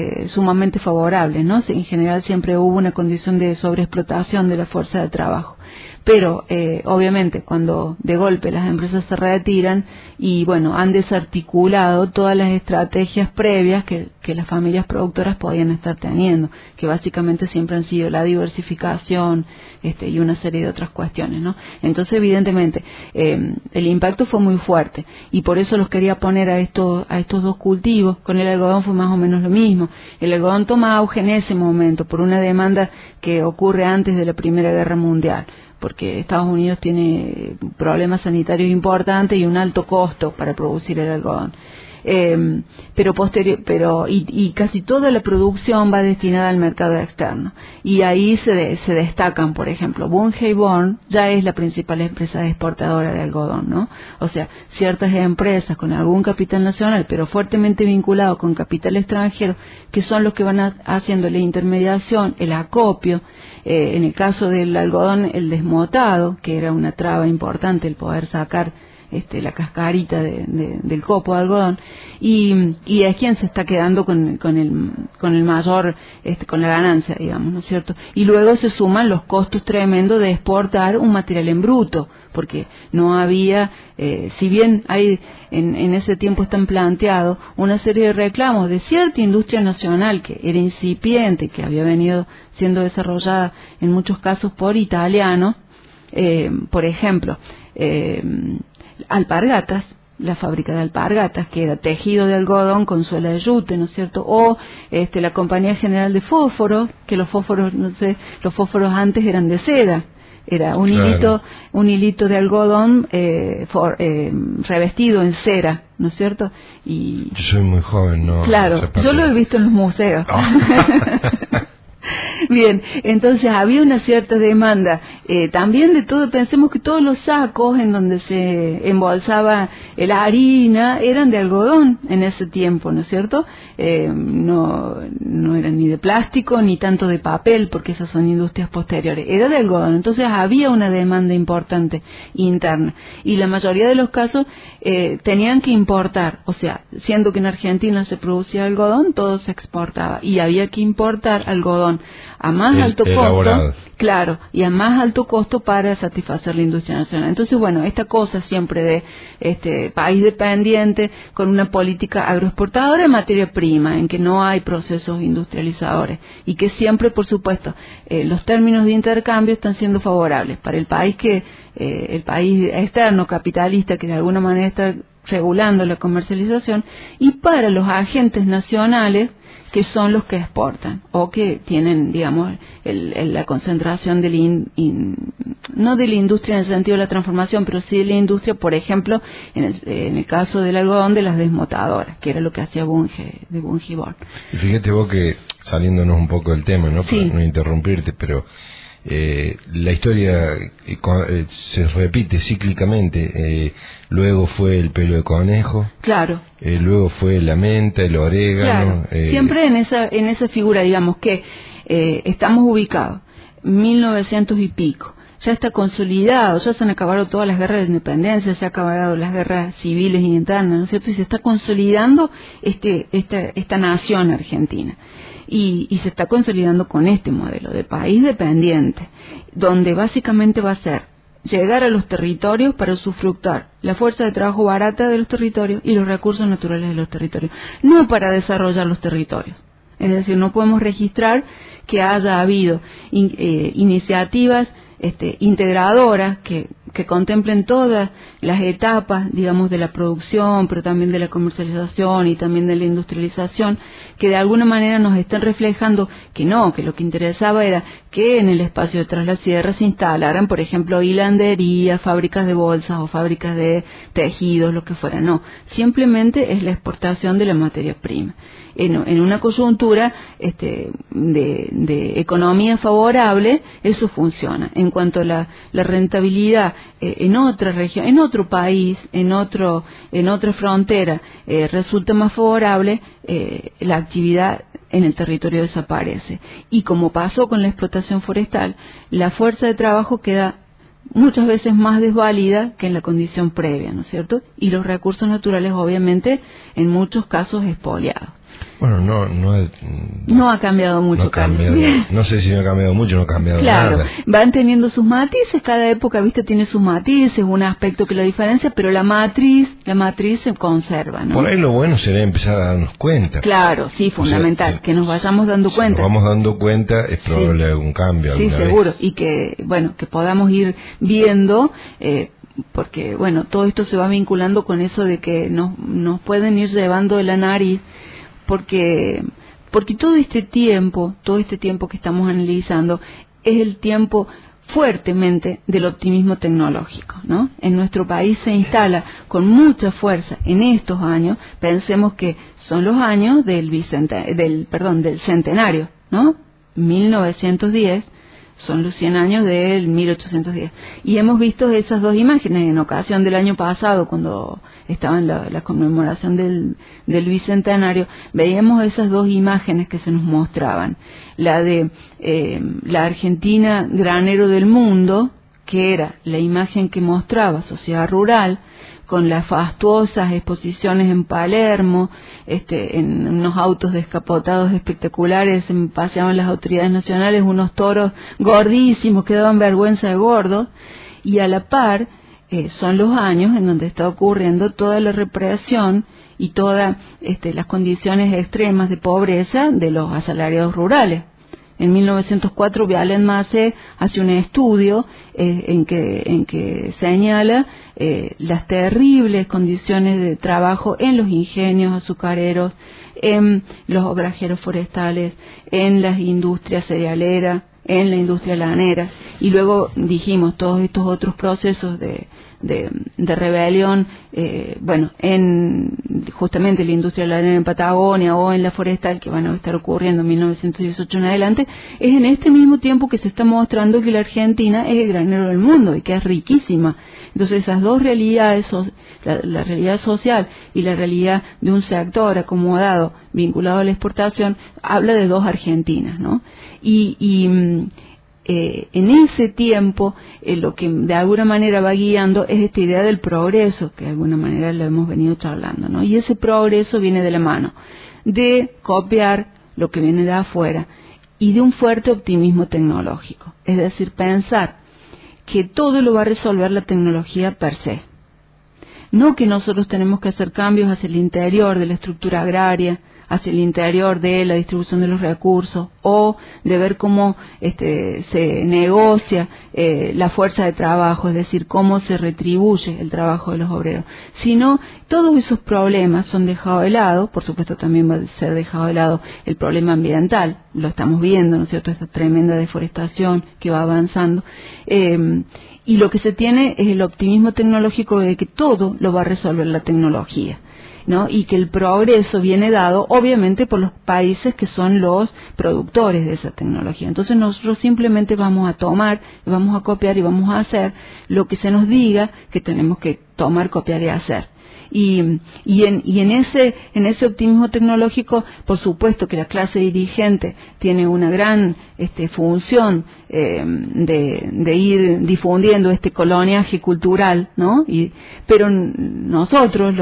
sumamente favorables, ¿no? En general siempre hubo una condición de sobreexplotación de la fuerza de trabajo. Pero obviamente cuando de golpe las empresas se retiran y bueno, han desarticulado todas las estrategias previas que las familias productoras podían estar teniendo, que básicamente siempre han sido la diversificación y una serie de otras cuestiones, ¿no? Entonces evidentemente el impacto fue muy fuerte y por eso los quería poner a estos dos cultivos. Con el algodón fue más o menos lo mismo. El algodón toma auge en ese momento por una demanda que ocurre antes de la Primera Guerra Mundial, porque Estados Unidos tiene problemas sanitarios importantes y un alto costo para producir el algodón. Y casi toda la producción va destinada al mercado externo y ahí se destacan, por ejemplo, Bunge y Born ya es la principal empresa exportadora de algodón, ¿no? O sea, ciertas empresas con algún capital nacional pero fuertemente vinculado con capital extranjero, que son los que van haciendo la intermediación, el acopio, en el caso del algodón el desmotado, que era una traba importante el poder sacar la cascarita del copo de algodón, y es quien se está quedando con el mayor, con la ganancia, digamos, ¿no es cierto? Y luego se suman los costos tremendos de exportar un material en bruto, porque no había, si bien hay en ese tiempo están planteados una serie de reclamos de cierta industria nacional que era incipiente, que había venido siendo desarrollada en muchos casos por italianos, por ejemplo, Alpargatas, la fábrica de alpargatas, que era tejido de algodón con suela de yute, ¿no es cierto? O la Compañía General de Fósforos, que los fósforos antes eran de seda, era un hilito de algodón revestido en cera, ¿no es cierto? Y yo soy muy joven, ¿no? Claro, yo lo he visto en los museos. Oh. Bien, entonces había una cierta demanda también de todo. Pensemos que todos los sacos en donde se embolsaba la harina eran de algodón en ese tiempo, ¿no es cierto? No eran ni de plástico ni tanto de papel, porque esas son industrias posteriores, era de algodón. Entonces había una demanda importante interna y la mayoría de los casos tenían que importar, o sea, siendo que en Argentina se producía algodón, todo se exportaba y había que importar algodón a más alto costo, claro, y a más alto costo para satisfacer la industria nacional. Entonces, bueno, esta cosa siempre de país dependiente con una política agroexportadora en materia prima, en que no hay procesos industrializadores y que siempre, por supuesto, los términos de intercambio están siendo favorables para el país el país externo capitalista que de alguna manera está regulando la comercialización, y para los agentes nacionales que son los que exportan o que tienen, digamos, la concentración no de la industria en el sentido de la transformación, pero sí de la industria, por ejemplo, en el caso del algodón, de las desmotadoras, que era lo que hacía Bunge y Born. Y fíjate vos que, saliéndonos un poco del tema, ¿no? Sí. Para no interrumpirte, pero la historia se repite cíclicamente. Luego fue el pelo de conejo, claro, luego fue la menta, el orégano, claro. Siempre en esa figura, digamos que estamos ubicados 1900 y pico, ya está consolidado, ya se han acabado todas las guerras de independencia, se han acabado las guerras civiles y internas, ¿no es cierto? Y se está consolidando esta nación argentina. Y se está consolidando con este modelo de país dependiente, donde básicamente va a ser llegar a los territorios para usufructar la fuerza de trabajo barata de los territorios y los recursos naturales de los territorios, no para desarrollar los territorios. Es decir, no podemos registrar que haya habido iniciativas integradoras que contemplen todas las etapas, digamos, de la producción, pero también de la comercialización y también de la industrialización, que de alguna manera nos estén reflejando que no, que lo que interesaba era que en el espacio de Tras la Sierra se instalaran, por ejemplo, hilanderías, fábricas de bolsas o fábricas de tejidos, lo que fuera. No, simplemente es la exportación de la materia prima. En una coyuntura de economía favorable, eso funciona. En cuanto a la rentabilidad en otra región, en otro país, en otra frontera, resulta más favorable, la actividad en el territorio desaparece. Y como pasó con la explotación forestal, la fuerza de trabajo queda muchas veces más desvalida que en la condición previa, ¿no es cierto? Y los recursos naturales, obviamente, en muchos casos expoliados. Bueno, no ha cambiado mucho. No sé si no ha cambiado mucho, no ha cambiado claro, nada. Van teniendo sus matices, cada época, viste, tiene sus matices, un aspecto que lo diferencia, pero la matriz se conserva, ¿no? Por ahí lo bueno sería empezar a darnos cuenta. Claro, sí, fundamental, o sea, que nos vayamos dando cuenta. Si nos vamos dando cuenta, es probable algún cambio. Sí, seguro, vez. Y que, bueno, que podamos ir viendo, porque, bueno, todo esto se va vinculando con eso de que nos pueden ir llevando de la nariz, porque todo este tiempo que estamos analizando es el tiempo fuertemente del optimismo tecnológico, ¿no? En nuestro país se instala con mucha fuerza en estos años. Pensemos que son los años del centenario, ¿no? 1910 son los 100 años del 1810. Y hemos visto esas dos imágenes en ocasión del año pasado, cuando estaba en la conmemoración del bicentenario, veíamos esas dos imágenes que se nos mostraban. La de la Argentina granero del mundo, que era la imagen que mostraba sociedad rural, con las fastuosas exposiciones en Palermo, en unos autos descapotados espectaculares, se paseaban las autoridades nacionales, unos toros gordísimos que daban vergüenza de gordos, y a la par son los años en donde está ocurriendo toda la represión y todas las condiciones extremas de pobreza de los asalariados rurales. En 1904 Vialen Massé hace un estudio en que señala las terribles condiciones de trabajo en los ingenios azucareros, en los obrajeros forestales, en las industrias cerealeras, en la industria lanera, y luego dijimos todos estos otros procesos de rebelión, en justamente la industria lanera en Patagonia o en la forestal, que van a estar ocurriendo en 1918 en adelante. Es en este mismo tiempo que se está mostrando que la Argentina es el granero del mundo y que es riquísima. Entonces esas dos realidades, la realidad social y la realidad de un sector acomodado vinculado a la exportación, habla de dos Argentinas, ¿no? En ese tiempo lo que de alguna manera va guiando es esta idea del progreso, que de alguna manera lo hemos venido charlando, ¿no? Y ese progreso viene de la mano de copiar lo que viene de afuera y de un fuerte optimismo tecnológico, es decir, pensar que todo lo va a resolver la tecnología per se, no que nosotros tenemos que hacer cambios hacia el interior de la estructura agraria, hacia el interior de la distribución de los recursos, o de ver cómo se negocia la fuerza de trabajo, es decir, cómo se retribuye el trabajo de los obreros, sino todos esos problemas son dejados de lado. Por supuesto también va a ser dejado de lado el problema ambiental, lo estamos viendo, ¿no es cierto?, esta tremenda deforestación que va avanzando, y lo que se tiene es el optimismo tecnológico de que todo lo va a resolver la tecnología, ¿no? Y que el progreso viene dado obviamente por los países que son los productores de esa tecnología. Entonces nosotros simplemente vamos a tomar, vamos a copiar y vamos a hacer lo que se nos diga que tenemos que tomar, copiar y hacer. Y en ese optimismo tecnológico, por supuesto que la clase dirigente tiene una gran función de ir difundiendo este coloniaje cultural, ¿no? Pero nosotros,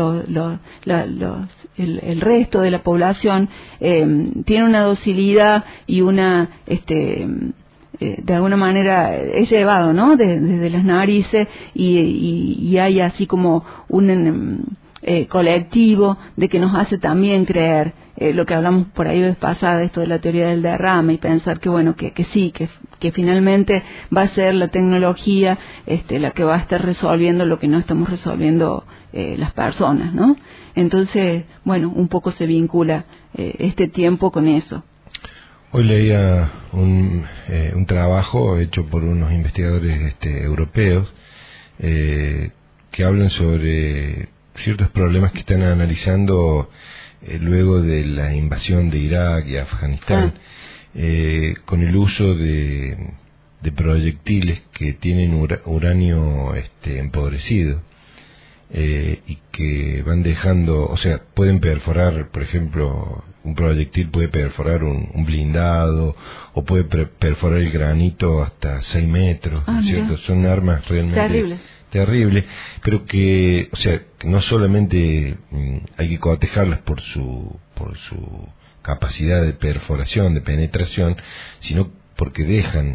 el resto de la población, tiene una docilidad y una de alguna manera es llevado, ¿no?, desde las narices, y hay así como un colectivo de que nos hace también creer lo que hablamos por ahí vez pasada, esto de la teoría del derrame, y pensar que bueno, que sí, que finalmente va a ser la tecnología la que va a estar resolviendo lo que no estamos resolviendo las personas, ¿no? Entonces, bueno, un poco se vincula este tiempo con eso. Hoy leía un trabajo hecho por unos investigadores europeos que hablan sobre ciertos problemas que están analizando luego de la invasión de Irak y Afganistán, con el uso de proyectiles que tienen uranio empobrecido, y que van dejando, o sea, pueden perforar, por ejemplo, un proyectil puede perforar un blindado, o puede perforar el granito hasta 6 metros, ¿no es cierto? Son armas realmente terrible, pero que, o sea, que no solamente hay que cotejarlas por su capacidad de perforación, de penetración, sino porque dejan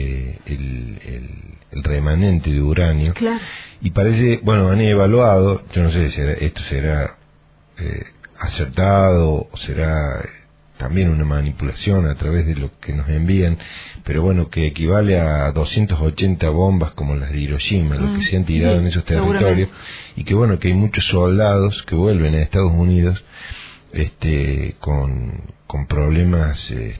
el remanente de uranio. Claro. Y parece, bueno, han evaluado, yo no sé si esto será acertado o será también una manipulación a través de lo que nos envían, pero bueno, que equivale a 280 bombas como las de Hiroshima, lo que se han tirado en esos territorios, y que bueno, que hay muchos soldados que vuelven a Estados Unidos con problemas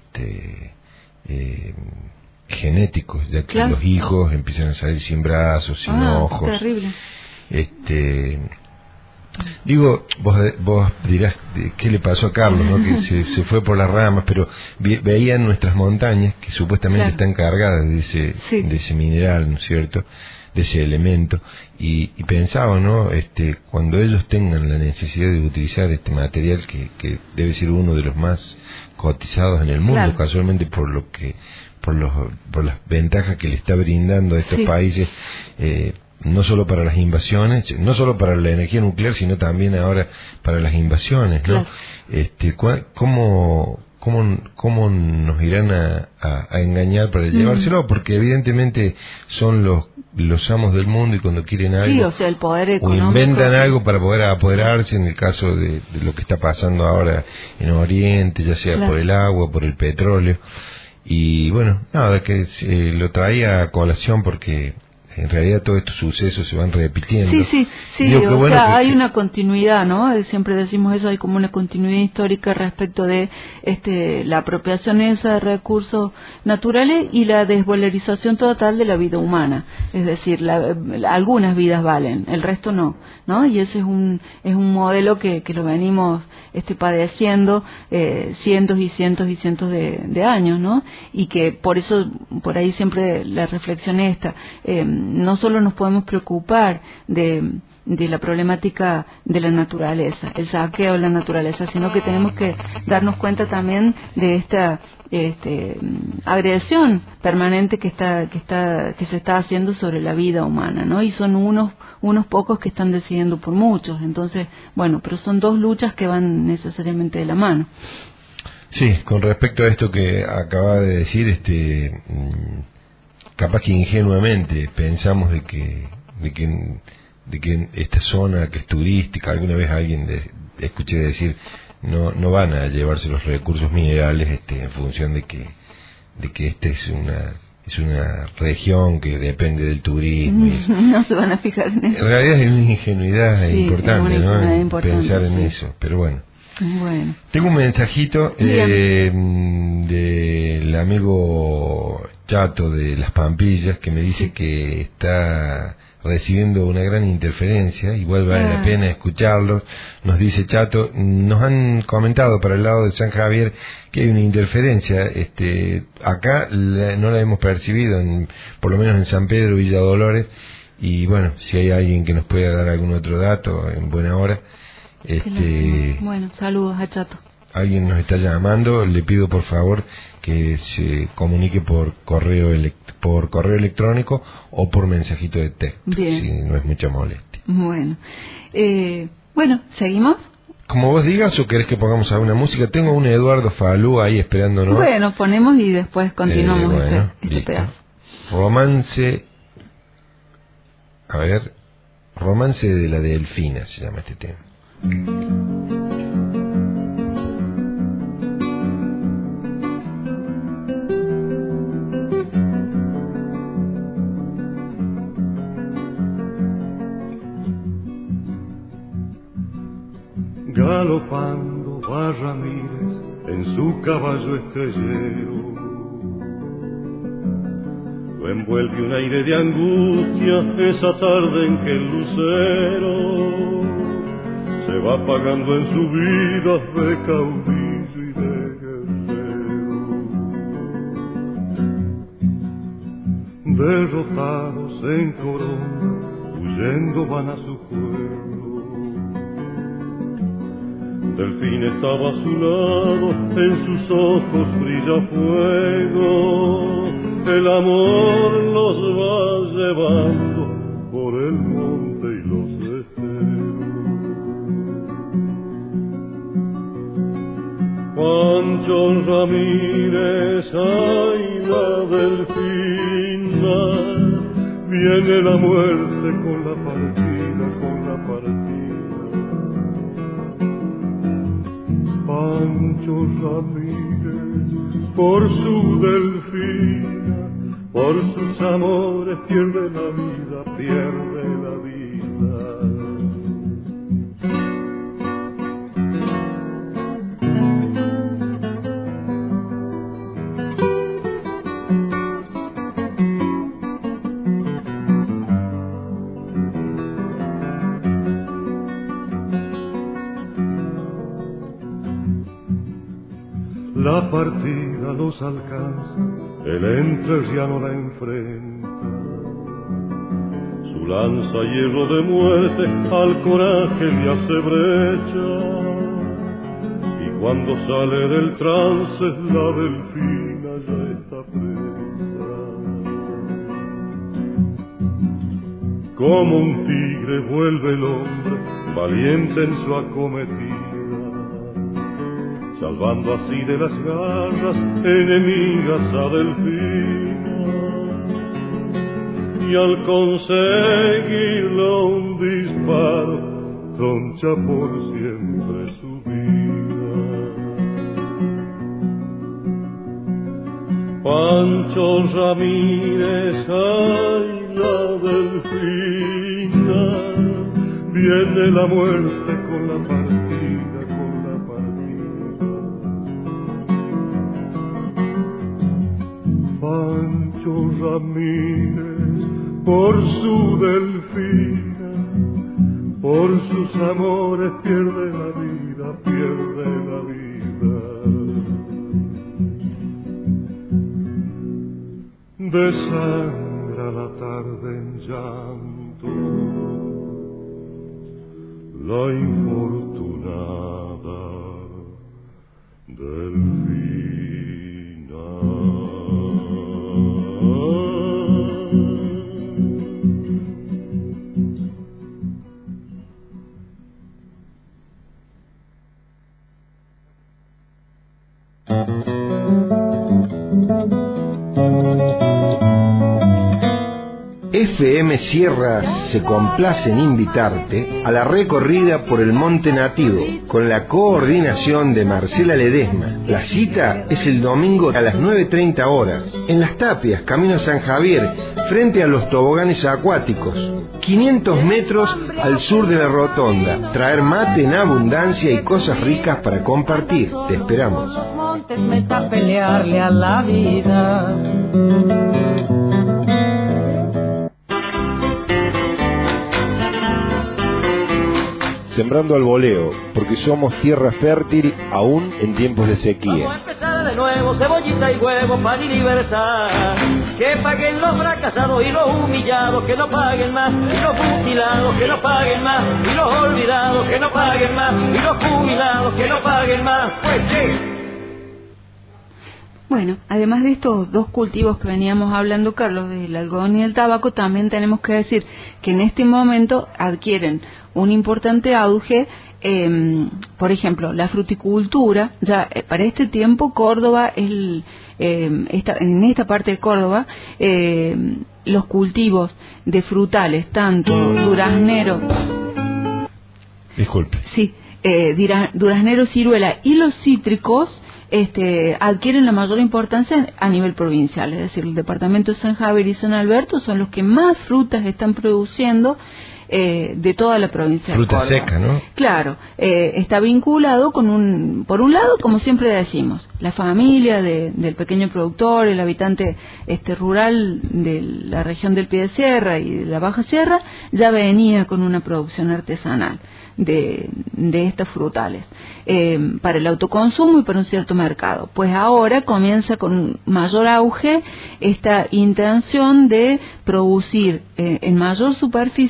genéticos, ya que los hijos empiezan a salir sin brazos, sin ojos. Terrible. Digo, vos dirás qué le pasó a Carlos, ¿no? Que se fue por las ramas, pero veían nuestras montañas que supuestamente están cargadas de ese mineral, ¿no es cierto?, de ese elemento, y pensaba, ¿no?, cuando ellos tengan la necesidad de utilizar este material que debe ser uno de los más cotizados en el mundo, casualmente por las ventajas que le está brindando a estos países, no solo para las invasiones, no solo para la energía nuclear, sino también ahora para las invasiones, ¿no? ¿Cómo nos irán a engañar para llevárselo? Porque evidentemente son los amos del mundo, y cuando quieren algo, o sea, el poder económico, o inventan algo para poder apoderarse, en el caso de lo que está pasando ahora en Oriente, ya sea por el agua, por el petróleo. Y bueno, nada, que lo traía a colación porque en realidad todos estos sucesos se van repitiendo. Sí, o sea, hay una continuidad, ¿no? Siempre decimos eso, hay como una continuidad histórica respecto de la apropiación esa de recursos naturales y la desvalorización total de la vida humana. Es decir, algunas vidas valen, el resto no, ¿no? Y ese es un modelo que lo venimos padeciendo cientos y cientos y cientos de años, ¿no? Y que por eso, por ahí siempre la reflexión no solo nos podemos preocupar de la problemática de la naturaleza, el saqueo de la naturaleza, sino que tenemos que darnos cuenta también de esta agresión permanente que se está haciendo sobre la vida humana, ¿no? Y son unos pocos que están decidiendo por muchos. Entonces, bueno, pero son dos luchas que van necesariamente de la mano. Sí, con respecto a esto que acaba de decir, capaz que ingenuamente pensamos de que esta zona que es turística, alguna vez alguien escuché decir, no van a llevarse los recursos minerales en función de que esta es una región que depende del turismo. No se van a fijar en eso. En realidad es una ingenuidad importante, ¿no? Pensar en eso, pero bueno. Tengo un mensajito del amigo Chato de Las Pampillas, que me dice que está recibiendo una gran interferencia, igual vale la pena escucharlos. Nos dice Chato, nos han comentado para el lado de San Javier que hay una interferencia, acá no la hemos percibido, por lo menos en San Pedro, Villa Dolores, y bueno, si hay alguien que nos pueda dar algún otro dato en buena hora. Bueno, saludos a Chato. Alguien nos está llamando, le pido por favor que se comunique por correo electrónico o por mensajito de texto, si no es mucha molestia. Bueno, ¿seguimos? Como vos digas, o querés que pongamos alguna música. Tengo un Eduardo Falú ahí esperándonos. Bueno, ponemos y después continuamos este pedazo. Romance de la Delfina se llama este tema. Galopando va Ramírez en su caballo estrellero, lo envuelve un aire de angustia esa tarde en que el lucero se va apagando en su vida de caudillo y de guerrero. Derrotados en Corona, huyendo van a su pueblo. Delfín estaba a su lado, en sus ojos brilla fuego, el amor los va llevando por el monte y los esteros. Pancho Ramírez, ay la delfina, viene la muerte con la partida, con la partida. Pancho Ramírez, por su delfina, por sus amores pierde la vida, pierde la vida. La partida los alcanza, el entrerriano la enfrenta. Su lanza hierro de muerte al coraje le hace brecha. Y cuando sale del trance la delfina ya está presa. Como un tigre vuelve el hombre, valiente en su acometida, salvando así de las garras enemigas a delfina. Y al conseguirlo un disparo, troncha por siempre su vida. Pancho Ramírez, ay la delfina, viene la muerte con la partida, con la partida. Pancho Ramírez, por su delfina, por sus amores pierde la vida, pierde la vida. Desangra la tarde en llanto la infortunada delfina. FM Sierra se complace en invitarte a la recorrida por el Monte Nativo con la coordinación de Marcela Ledesma. La cita es el domingo a las 9:30 horas en Las Tapias, camino a San Javier, frente a los toboganes acuáticos, 500 metros al sur de la rotonda. Traer mate en abundancia y cosas ricas para compartir. Te esperamos. Meta pelearle a la vida. Sembrando al voleo, porque somos tierra fértil aún en tiempos de sequía. Vamos a empezar de nuevo, cebollita y huevo, pan y libertad. Que paguen los fracasados y los humillados, que no paguen más. Y los mutilados, que no paguen más. Y los olvidados, que no paguen más. Y los jubilados, que no paguen más. Pues sí. Bueno, además de estos dos cultivos que veníamos hablando, Carlos, del algodón y el tabaco, también tenemos que decir que en este momento adquieren un importante auge, por ejemplo, la fruticultura. Ya para este tiempo Córdoba es en esta parte de Córdoba los cultivos de frutales, tanto duraznero, disculpe, sí, duraznero, ciruela y los cítricos adquieren la mayor importancia a nivel provincial. Es decir, el departamento de San Javier y San Alberto son los que más frutas están produciendo de toda la provincia de Córdoba. Fruta seca, ¿no? Claro, está vinculado con por un lado, como siempre decimos, la familia del pequeño productor, el habitante rural de la región del Pie de Sierra y de la Baja Sierra, ya venía con una producción artesanal de estas frutales para el autoconsumo y para un cierto mercado. Pues ahora comienza con mayor auge esta intención de producir en mayor superficie frutales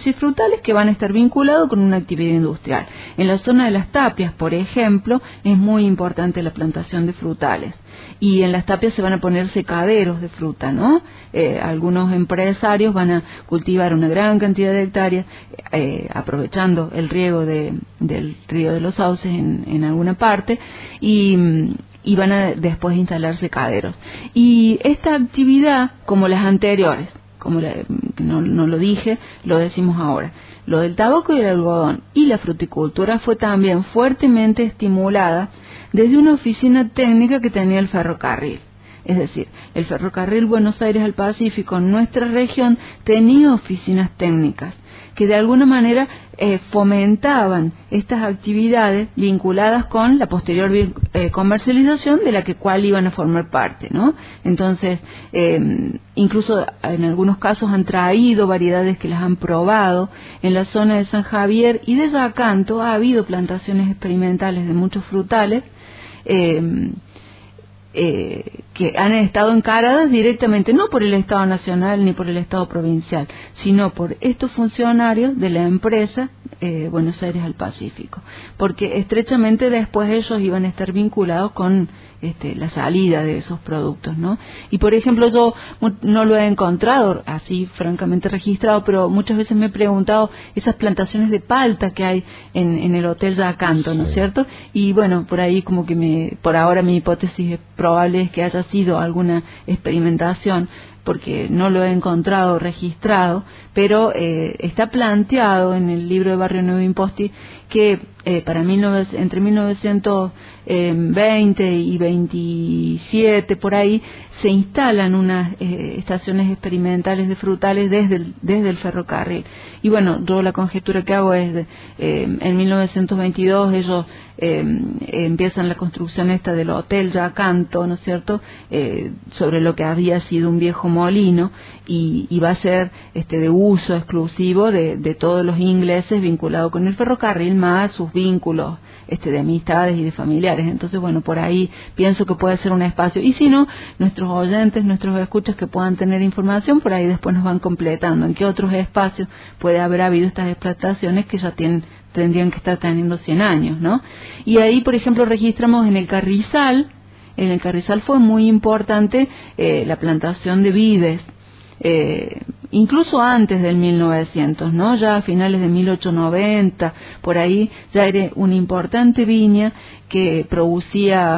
frutales que van a estar vinculados con una actividad industrial. En la zona de las tapias, por ejemplo, es muy importante la plantación de frutales. Y en las tapias se van a poner secaderos de fruta, ¿no? Algunos empresarios van a cultivar una gran cantidad de hectáreas, aprovechando el riego del río de los Sauces en alguna parte, y van a después instalar secaderos. Y esta actividad, como las anteriores, no lo dije, lo decimos ahora, lo del tabaco y el algodón y la fruticultura fue también fuertemente estimulada desde una oficina técnica que tenía el ferrocarril. Es decir, el ferrocarril Buenos Aires al Pacífico en nuestra región tenía oficinas técnicas que de alguna manera fomentaban estas actividades vinculadas con la posterior comercialización de la cual iban a formar parte, ¿no? Entonces, incluso en algunos casos han traído variedades que las han probado. En la zona de San Javier y de Yacanto ha habido plantaciones experimentales de muchos frutales que han estado encaradas directamente, no por el Estado Nacional ni por el Estado Provincial, sino por estos funcionarios de la empresa Buenos Aires al Pacífico, porque estrechamente después ellos iban a estar vinculados con la salida de esos productos, ¿no? Y por ejemplo, yo no lo he encontrado así francamente registrado, pero muchas veces me he preguntado esas plantaciones de palta que hay en el Hotel Yacanto, ¿no es cierto? Y bueno, por ahí como que por ahora mi hipótesis probable es que haya sido alguna experimentación, porque no lo he encontrado registrado, pero está planteado en el libro de Barrio Nuevo Imposti que entre 1920 y 27 por ahí se instalan unas estaciones experimentales de frutales desde el ferrocarril. Y bueno, yo la conjetura que hago es en 1922 ellos empiezan la construcción esta del Hotel Yacanto, ¿no es cierto?, sobre lo que había sido un viejo molino, y va a ser de uso exclusivo de todos los ingleses vinculados con el ferrocarril, más sus vínculos de amistades y de familiares. Entonces, bueno, por ahí pienso que puede ser un espacio, y si no, nuestros oyentes, nuestros escuchas que puedan tener información, por ahí después nos van completando en qué otros espacios puede haber habido estas explotaciones que ya tendrían que estar teniendo 100 años, ¿no? Y ahí, por ejemplo, registramos en el Carrizal fue muy importante la plantación de vides, incluso antes del 1900, ¿no? Ya a finales de 1890, por ahí ya era una importante viña que producía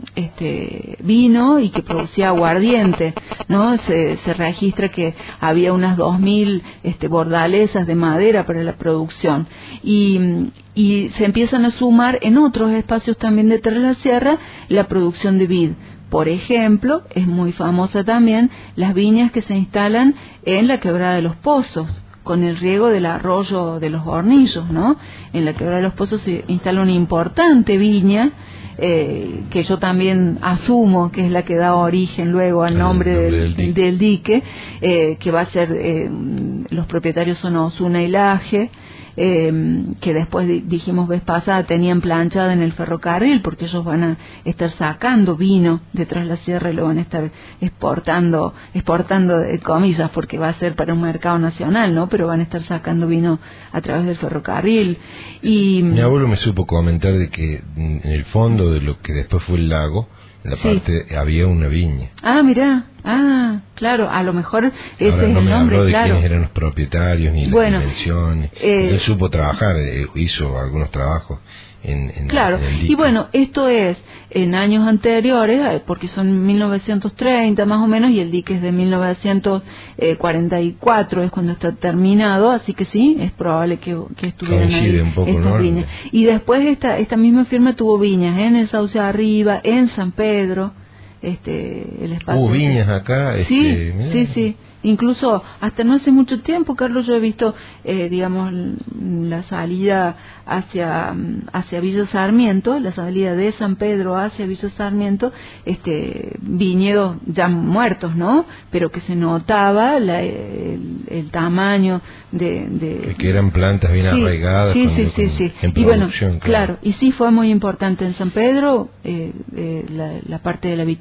vino y que producía aguardiente, ¿no? Se registra que había unas 2000 bordalesas de madera para la producción, y se empiezan a sumar en otros espacios también de Tras la Sierra la producción de vid. Por ejemplo, es muy famosa también las viñas que se instalan en la Quebrada de los Pozos, con el riego del arroyo de los Hornillos, ¿no? En la Quebrada de los Pozos se instala una importante viña, que yo también asumo que es la que da origen luego al nombre del dique, que va a ser, los propietarios son Osuna y Laje, que después dijimos vez pasada tenían planchada en el ferrocarril, porque ellos van a estar sacando vino de Tras la Sierra y lo van a estar exportando comillas, porque va a ser para un mercado nacional, ¿no? Pero van a estar sacando vino a través del ferrocarril. Y mi abuelo me supo comentar de que en el fondo de lo que después fue el lago, en la parte había una viña. Ah, mirá. Ah, claro, a lo mejor ese ahora es no el nombre, de claro. quiénes eran los propietarios ni las dimensiones. Él supo trabajar, hizo algunos trabajos claro, en el dique. Y bueno, esto es en años anteriores, porque son 1930 más o menos, y el dique es de 1944, es cuando está terminado, así que sí, es probable que estuvieran coincide ahí un poco, estas ¿no? viñas. Y después esta misma firma tuvo viñas en el Sauce Arriba, en San Pedro, el espacio. Hubo viñas acá. Sí. Incluso hasta no hace mucho tiempo, Carlos, yo he visto, digamos, la salida hacia Villa Sarmiento, la salida de San Pedro hacia Villa Sarmiento, viñedos ya muertos, ¿no? Pero que se notaba el tamaño de que eran plantas bien arraigadas. Sí. En y bueno, claro, y sí fue muy importante en San Pedro la parte de la viticultura.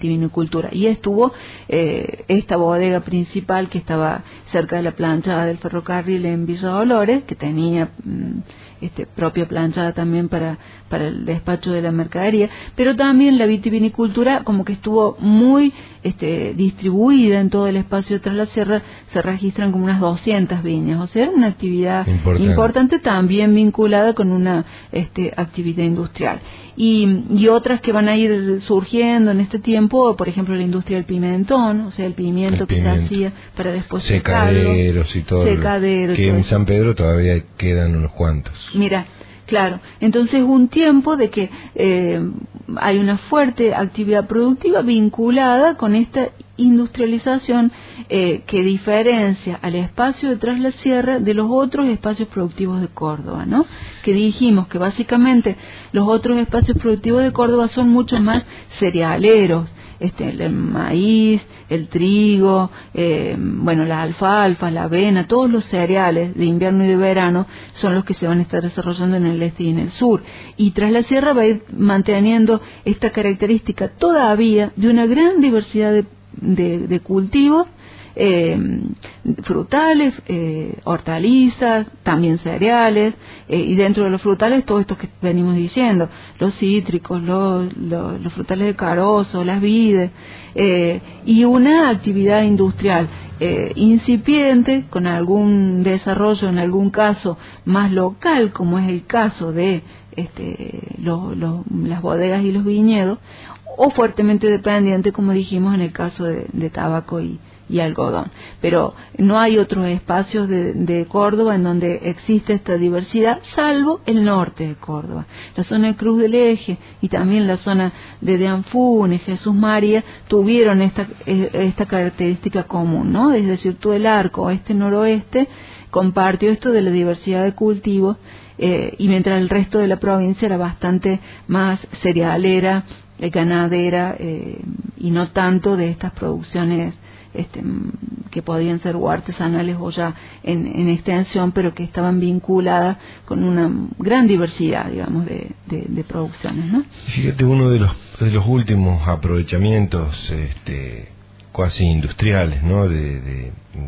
vitivinicultura. Y estuvo esta bodega principal que estaba cerca de la planchada del ferrocarril en Villa Dolores, que tenía propia planchada también para el despacho de la mercadería, pero también la vitivinicultura como que estuvo muy distribuida en todo el espacio de Tras la Sierra. Se registran como unas 200 viñas, o sea, era una actividad importante también vinculada con una actividad industrial. Y otras que van a ir surgiendo en este tiempo, por ejemplo la industria del pimentón, o sea, el pimiento que se hacía para después secaderos y todo, que en San Pedro todavía quedan unos cuantos. Mira, claro, entonces un tiempo de que hay una fuerte actividad productiva vinculada con esta industrialización que diferencia al espacio de Tras la Sierra de los otros espacios productivos de Córdoba, ¿no? Que dijimos que básicamente los otros espacios productivos de Córdoba son mucho más cerealeros, el maíz, el trigo, la alfalfa, la avena, todos los cereales de invierno y de verano son los que se van a estar desarrollando en el este y en el sur. Y Tras la Sierra va a ir manteniendo esta característica todavía de una gran diversidad de cultivos, frutales, hortalizas, también cereales, y dentro de los frutales todo esto que venimos diciendo, los cítricos, los frutales de carozo, las vides, y una actividad industrial incipiente, con algún desarrollo en algún caso más local, como es el caso de las bodegas y los viñedos, o fuertemente dependiente, como dijimos, en el caso de tabaco y algodón. Pero no hay otros espacios de Córdoba en donde existe esta diversidad, salvo el norte de Córdoba. La zona de Cruz del Eje y también la zona de Anfunes, Jesús María, tuvieron esta característica común, ¿no? Es decir, todo el arco oeste-noroeste compartió esto de la diversidad de cultivos, y mientras el resto de la provincia era bastante más cerealera, ganadera, y no tanto de estas producciones que podían ser o artesanales o ya en extensión, pero que estaban vinculadas con una gran diversidad, digamos, de producciones, ¿no? Fíjate, uno de los últimos aprovechamientos cuasi industriales, ¿no? de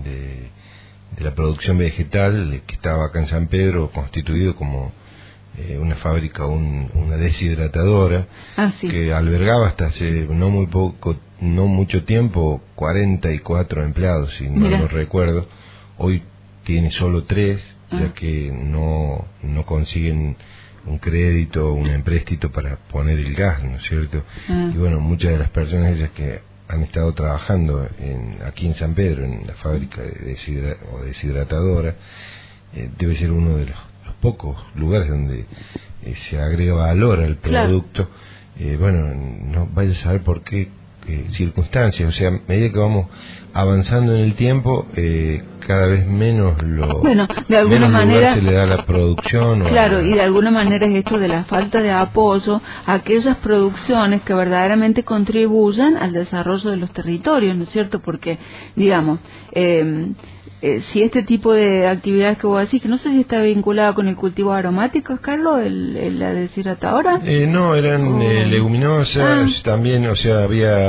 la producción vegetal, que estaba acá en San Pedro, constituido como una fábrica, una deshidratadora, que albergaba hasta hace no mucho tiempo 44 empleados, si no lo recuerdo. Hoy tiene solo 3, ya que no consiguen un crédito, un empréstito para poner el gas, ¿no es cierto? Y bueno, muchas de las personas ellas que han estado trabajando aquí en San Pedro, en la fábrica deshidratadora, debe ser uno de los pocos lugares donde se agrega valor al producto. No vaya a saber por qué circunstancias, o sea, a medida que vamos avanzando en el tiempo, cada vez menos de alguna manera se le da a la producción. Y de alguna manera es esto de la falta de apoyo a aquellas producciones que verdaderamente contribuyan al desarrollo de los territorios, ¿no es cierto? Porque, digamos, si este tipo de actividades que vos decís, que no sé si está vinculada con el cultivo aromático, Carlos, la deshidratadora. No, eran leguminosas, también, o sea, había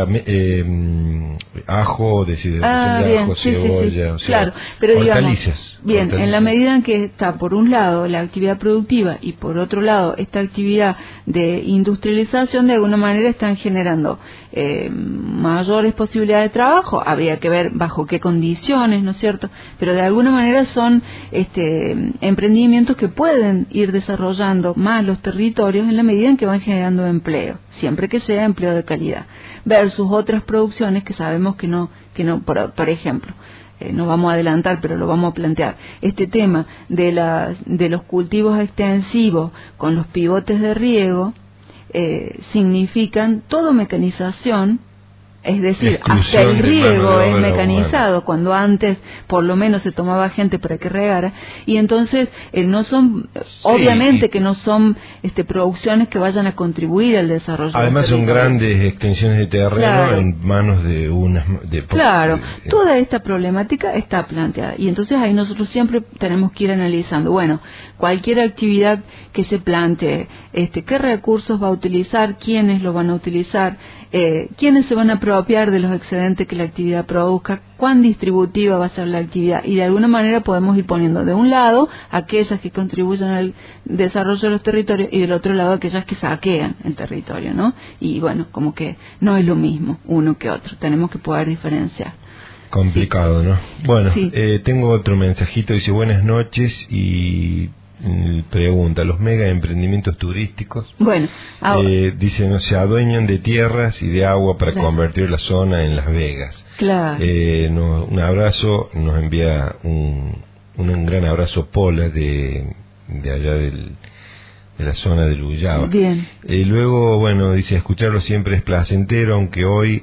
ajo, deshidratación de ajo, cebolla, o sea, pero hortalizas. Digamos, en la medida en que está, por un lado, la actividad productiva y por otro lado, esta actividad de industrialización, de alguna manera están generando mayores posibilidades de trabajo. Habría que ver bajo qué condiciones, ¿no es cierto? Pero de alguna manera son emprendimientos que pueden ir desarrollando más los territorios en la medida en que van generando empleo, siempre que sea empleo de calidad, versus otras producciones que sabemos que no, por ejemplo, no vamos a adelantar, pero lo vamos a plantear. Este tema de los cultivos extensivos con los pivotes de riego significan toda mecanización Es decir, hasta el riego es mecanizado, cuando antes por lo menos se tomaba gente para que regara, y entonces no son, obviamente que no son producciones que vayan a contribuir al desarrollo. Además son grandes extensiones de terreno, claro, en manos de Claro, toda esta problemática está planteada, y entonces ahí nosotros siempre tenemos que ir analizando, bueno, cualquier actividad que se plantee, qué recursos va a utilizar, quiénes lo van a utilizar, quiénes se van a apropiar de los excedentes que la actividad produzca, cuán distributiva va a ser la actividad, y de alguna manera podemos ir poniendo de un lado aquellas que contribuyen al desarrollo de los territorios y del otro lado aquellas que saquean el territorio, ¿no? Y bueno, como que no es lo mismo uno que otro, tenemos que poder diferenciar. Complicado, sí. ¿No? Bueno, sí. Tengo otro mensajito, dice buenas noches y pregunta, los mega emprendimientos turísticos, bueno, dice, no se adueñan de tierras y de agua para claro, convertir la zona en Las Vegas. Claro. Un abrazo, nos envía un gran abrazo Pola de allá de la zona de Luyaba. Bien. Luego, bueno, dice, escucharlo siempre es placentero, aunque hoy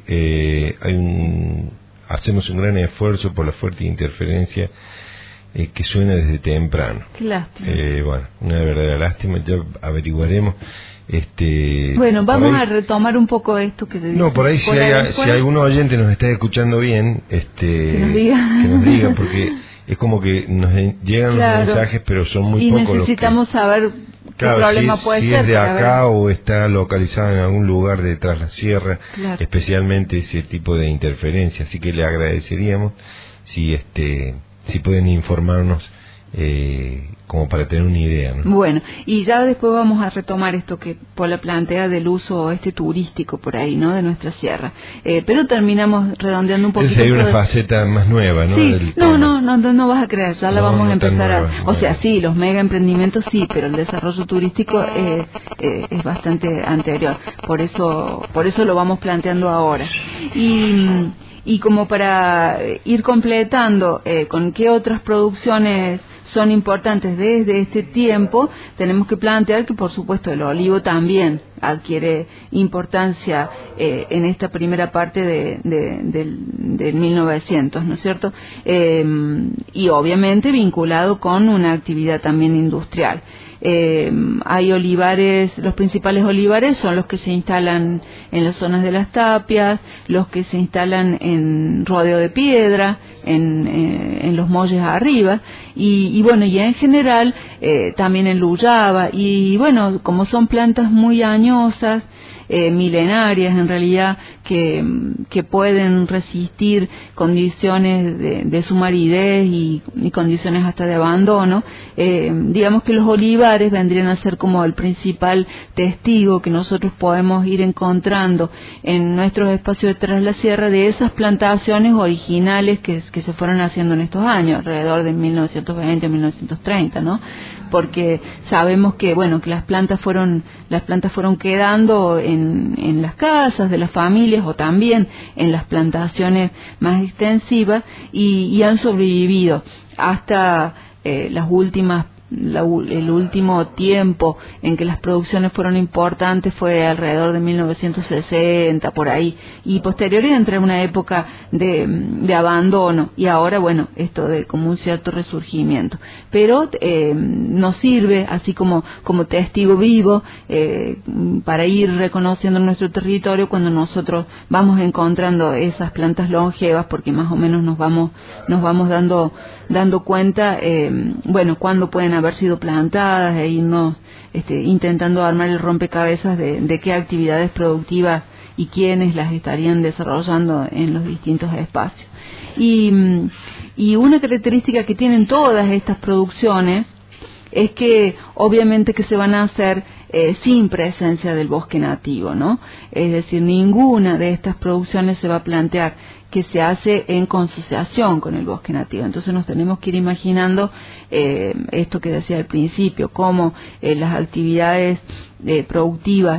hacemos un gran esfuerzo por la fuerte interferencia que suena desde temprano. Qué lástima. Bueno, una verdadera lástima, ya averiguaremos. Bueno, vamos a retomar un poco esto que te dije. No, por ahí si algún oyente nos está escuchando bien, que nos diga, porque es como que nos llegan claro, los mensajes, pero son muy pocos los que... necesitamos saber qué claro, problema puede ser. Si es de acá o está localizado en algún lugar de tras la sierra, claro, especialmente ese tipo de interferencia. Así que le agradeceríamos si pueden informarnos como para tener una idea, ¿no? Bueno, y ya después vamos a retomar esto que Pola plantea del uso turístico por ahí, ¿no? De nuestra sierra. Pero terminamos redondeando un poquito. Esa sería una faceta más nueva, ¿no? Sí, no vas a creer, ya la vamos a empezar o sea, sí, los mega emprendimientos sí, pero el desarrollo turístico es bastante anterior. Por eso lo vamos planteando ahora. Y como para ir completando con qué otras producciones son importantes desde este tiempo, tenemos que plantear que por supuesto el olivo también adquiere importancia en esta primera parte del 1900, ¿no es cierto? Y obviamente vinculado con una actividad también industrial. Hay olivares, los principales olivares son los que se instalan en las zonas de las tapias, los que se instalan en Rodeo de Piedra, en los molles arriba, y bueno, y en general también en Luyaba, y bueno, como son plantas muy añosas, milenarias en realidad, que pueden resistir condiciones de sumaridez y condiciones hasta de abandono, digamos que los olivares vendrían a ser como el principal testigo que nosotros podemos ir encontrando en nuestros espacios de tras la sierra de esas plantaciones originales que se fueron haciendo en estos años, alrededor de 1920 1930, ¿no? Porque sabemos que bueno, que las plantas fueron quedando en las casas de las familias o también en las plantaciones más extensivas y han sobrevivido hasta el último tiempo en que las producciones fueron importantes fue alrededor de 1960, por ahí, y posterior entra en una época de abandono, y ahora, bueno, esto de como un cierto resurgimiento. Pero nos sirve, así como testigo vivo, para ir reconociendo nuestro territorio cuando nosotros vamos encontrando esas plantas longevas, porque más o menos nos vamos dando cuenta, bueno, cuándo pueden haber sido plantadas, e irnos intentando armar el rompecabezas de qué actividades productivas y quiénes las estarían desarrollando en los distintos espacios. Y una característica que tienen todas estas producciones es que obviamente que se van a hacer sin presencia del bosque nativo, ¿no? Es decir, ninguna de estas producciones se va a plantear que se hace en consociación con el bosque nativo. Entonces nos tenemos que ir imaginando esto que decía al principio, cómo las actividades productivas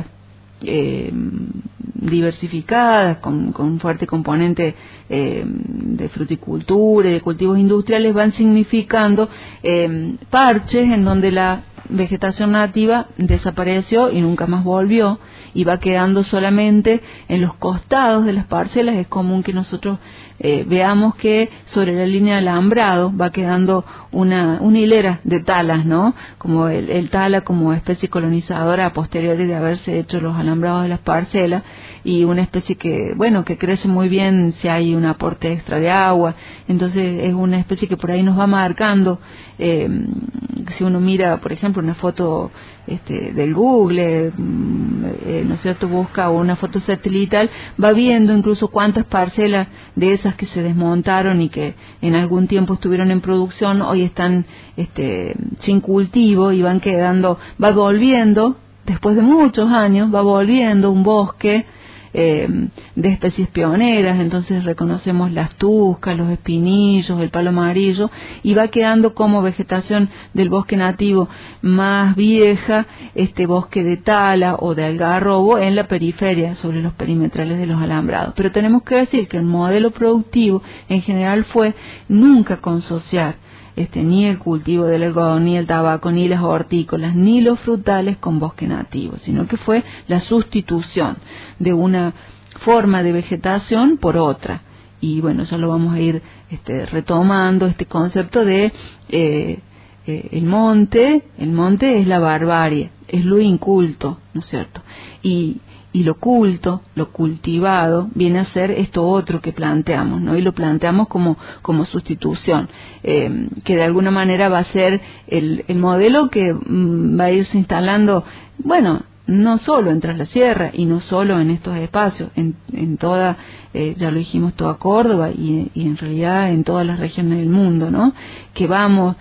diversificadas, con fuerte componente de fruticultura y de cultivos industriales, van significando parches en donde la vegetación nativa desapareció y nunca más volvió, y va quedando solamente en los costados de las parcelas. Es común que nosotros veamos que sobre la línea de alambrado va quedando una hilera de talas, ¿no? Como el tala como especie colonizadora a posteriori de haberse hecho los alambrados de las parcelas, y una especie que, bueno, que crece muy bien si hay un aporte extra de agua. Entonces es una especie que por ahí nos va marcando. Si uno mira, por ejemplo, una foto del Google, ¿no es cierto?, busca una foto satelital, va viendo incluso cuántas parcelas de esas que se desmontaron y que en algún tiempo estuvieron en producción hoy están sin cultivo, y van quedando, va volviendo, después de muchos años, va volviendo un bosque de especies pioneras. Entonces reconocemos las tuscas, los espinillos, el palo amarillo, y va quedando como vegetación del bosque nativo más vieja este bosque de tala o de algarrobo en la periferia, sobre los perimetrales de los alambrados. Pero tenemos que decir que el modelo productivo en general fue nunca consociar ni el cultivo del algodón, ni el tabaco, ni las hortícolas, ni los frutales con bosque nativo, sino que fue la sustitución de una forma de vegetación por otra. Y bueno, ya lo vamos a ir retomando, este concepto de el monte es la barbarie, es lo inculto, ¿no es cierto? Y lo culto, lo cultivado, viene a ser esto otro que planteamos, ¿no? Y lo planteamos como sustitución, que de alguna manera va a ser el modelo que va a irse instalando, bueno, no solo en Tras la Sierra y no solo en estos espacios, en toda, ya lo dijimos, toda Córdoba y en realidad en todas las regiones del mundo, ¿no? Que vamos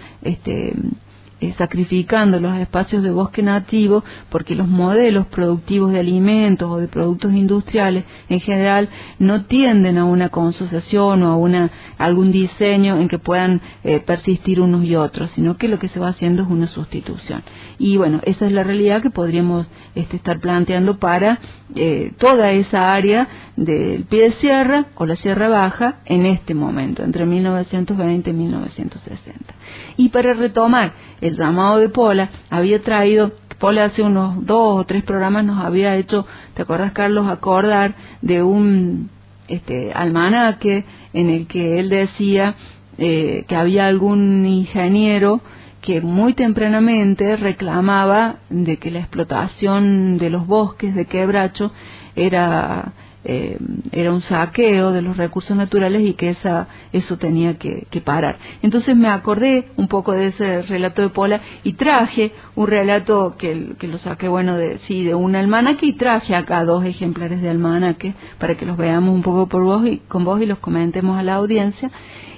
sacrificando los espacios de bosque nativo, porque los modelos productivos de alimentos o de productos industriales en general no tienden a una consociación o a algún diseño en que puedan persistir unos y otros, sino que lo que se va haciendo es una sustitución. Y bueno, esa es la realidad que podríamos estar planteando para toda esa área del pie de sierra o la Sierra Baja en este momento, entre 1920 y 1960. Y para retomar el llamado de Pola, había traído, Pola hace unos 2 o 3 programas nos había hecho, ¿te acuerdas, Carlos?, acordar de un almanaque en el que él decía que había algún ingeniero que muy tempranamente reclamaba de que la explotación de los bosques de quebracho era un saqueo de los recursos naturales y que eso tenía que parar. Entonces me acordé un poco de ese relato de Pola y traje un relato que lo saqué, bueno, de un almanaque, y traje acá 2 ejemplares de almanaque para que los veamos un poco con vos y los comentemos a la audiencia.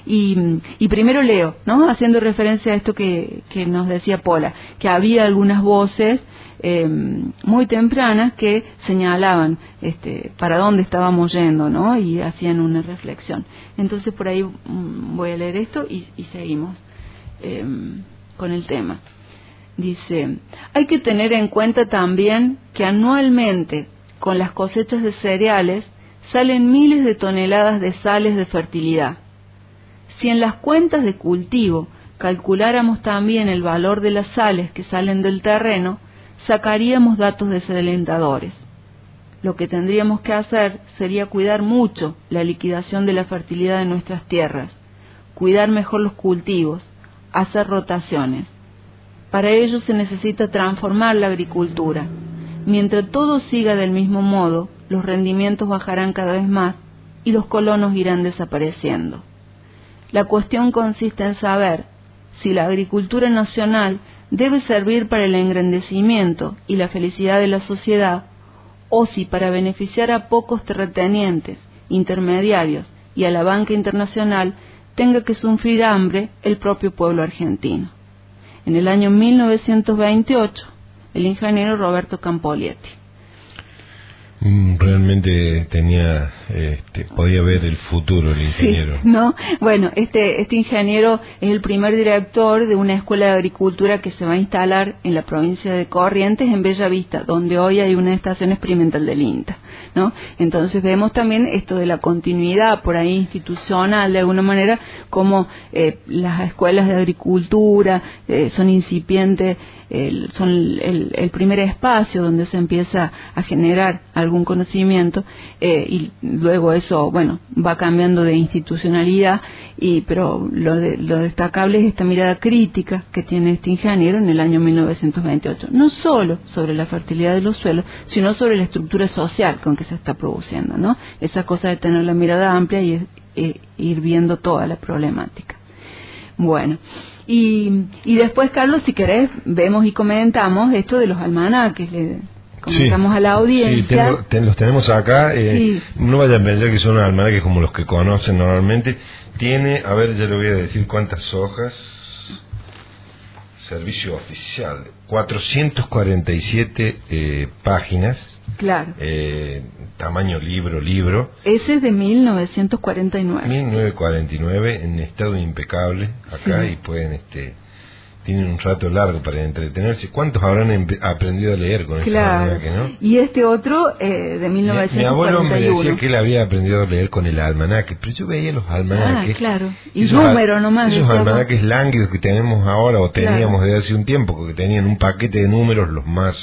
Y primero leo, ¿no?, haciendo referencia a esto que nos decía Pola, que había algunas voces muy tempranas que señalaban para dónde estábamos yendo, ¿no?, y hacían una reflexión. Entonces por ahí voy a leer esto y seguimos con el tema. Dice: hay que tener en cuenta también que anualmente con las cosechas de cereales salen miles de toneladas de sales de fertilidad. Si en las cuentas de cultivo calculáramos también el valor de las sales que salen del terreno, sacaríamos datos desalentadores. Lo que tendríamos que hacer sería cuidar mucho la liquidación de la fertilidad de nuestras tierras, cuidar mejor los cultivos, hacer rotaciones. Para ello se necesita transformar la agricultura. Mientras todo siga del mismo modo, los rendimientos bajarán cada vez más y los colonos irán desapareciendo. La cuestión consiste en saber si la agricultura nacional debe servir para el engrandecimiento y la felicidad de la sociedad, o si para beneficiar a pocos terratenientes, intermediarios y a la banca internacional tenga que sufrir hambre el propio pueblo argentino. En el año 1928, el ingeniero Roberto Campolietti. Realmente realmente tenía, podía ver el futuro el ingeniero. Sí, ¿no? Bueno, este ingeniero es el primer director de una escuela de agricultura que se va a instalar en la provincia de Corrientes, en Bella Vista, donde hoy hay una estación experimental del INTA, ¿no? Entonces vemos también esto de la continuidad por ahí institucional, de alguna manera, como las escuelas de agricultura son incipientes, son el primer espacio donde se empieza a generar algún conocimiento, y luego eso, bueno, va cambiando de institucionalidad, pero lo destacable es esta mirada crítica que tiene este ingeniero en el año 1928, no solo sobre la fertilidad de los suelos, sino sobre la estructura social con que se está produciendo, ¿no? Esa cosa de tener la mirada amplia y ir viendo toda la problemática. Bueno, y después, Carlos, si querés, vemos y comentamos esto de los almanaques, le comentamos a la audiencia. Sí, los tenemos acá, sí. No vayan a pensar que son almanaques como los que conocen normalmente. Tiene, a ver, ya le voy a decir cuántas hojas. Servicio oficial, 447 páginas. Claro. Tamaño libro. Ese es de 1949. 1949, en estado impecable, acá, sí. Y pueden, tienen un rato largo para entretenerse. ¿Cuántos habrán aprendido a leer con este almanaque, no? Y este otro, de 1941. Mi abuelo me decía que él había aprendido a leer con el almanaque, pero yo veía los almanaques. Ah, claro. Y número nomás. Esos almanaques lánguidos que tenemos ahora, o teníamos desde hace un tiempo, que tenían un paquete de números los más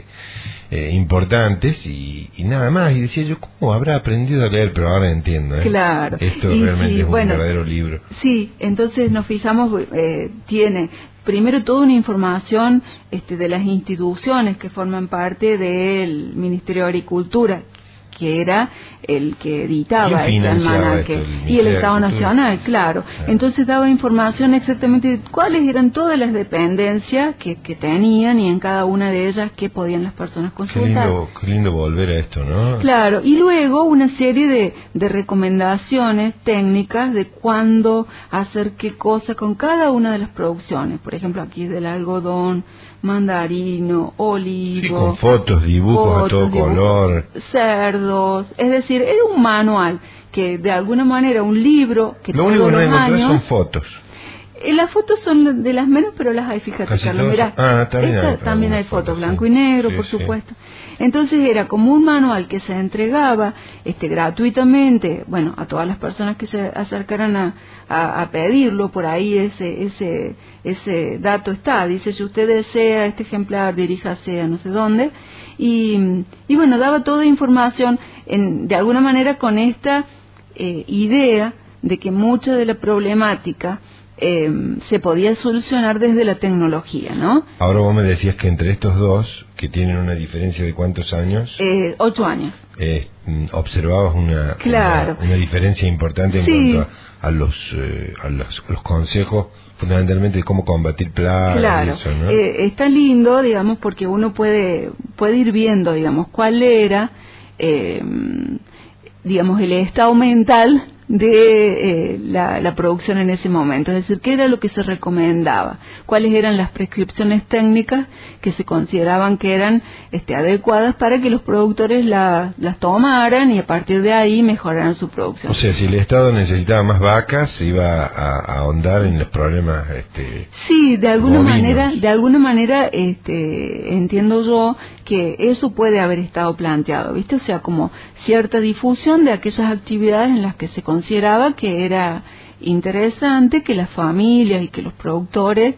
importantes y nada más. Y decía yo, ¿cómo habrá aprendido a leer? Pero ahora entiendo, Claro. Esto realmente es un verdadero libro. Sí, entonces nos fijamos, tiene primero toda una información de las instituciones que forman parte del Ministerio de Agricultura, que era el que editaba este almanaque, y el Estado Nacional, claro. Entonces daba información exactamente de cuáles eran todas las dependencias que tenían, y en cada una de ellas qué podían las personas consultar. Qué lindo volver a esto, ¿no? Claro, y luego una serie de recomendaciones técnicas de cuándo hacer qué cosa con cada una de las producciones. Por ejemplo, aquí es del algodón, mandarino, olivo. Sí, con fotos, dibujos a todo color. Cerdos, es decir, era un manual que de alguna manera, un libro que lo único que no encontré años, son fotos. Las fotos son de las menos, pero las hay, fíjate, Carlos, mirá, también hay fotos, blanco y negro, sí, por supuesto. Entonces era como un manual que se entregaba gratuitamente, bueno, a todas las personas que se acercaran a pedirlo. Por ahí ese dato está, dice: si usted desea este ejemplar, diríjase a no sé dónde, y bueno, daba toda información de alguna manera con esta idea de que mucha de la problemática se podía solucionar desde la tecnología, ¿no? Ahora vos me decías que entre estos dos, que tienen una diferencia de ¿cuántos años? 8 años. Observabas una diferencia importante en cuanto a los consejos, fundamentalmente de cómo combatir plagas. Claro, eso, ¿no? está lindo, digamos, porque uno puede ir viendo, digamos, cuál era, digamos, el estado mental de la producción en ese momento, es decir, qué era lo que se recomendaba, cuáles eran las prescripciones técnicas que se consideraban que eran adecuadas para que los productores las tomaran, y a partir de ahí mejoraran su producción. O sea, si el Estado necesitaba más vacas, iba a ahondar en los problemas. Sí, de alguna manera entiendo yo que eso puede haber estado planteado, ¿viste? O sea, como cierta difusión de aquellas actividades en las que se consideraba que era interesante que las familias y que los productores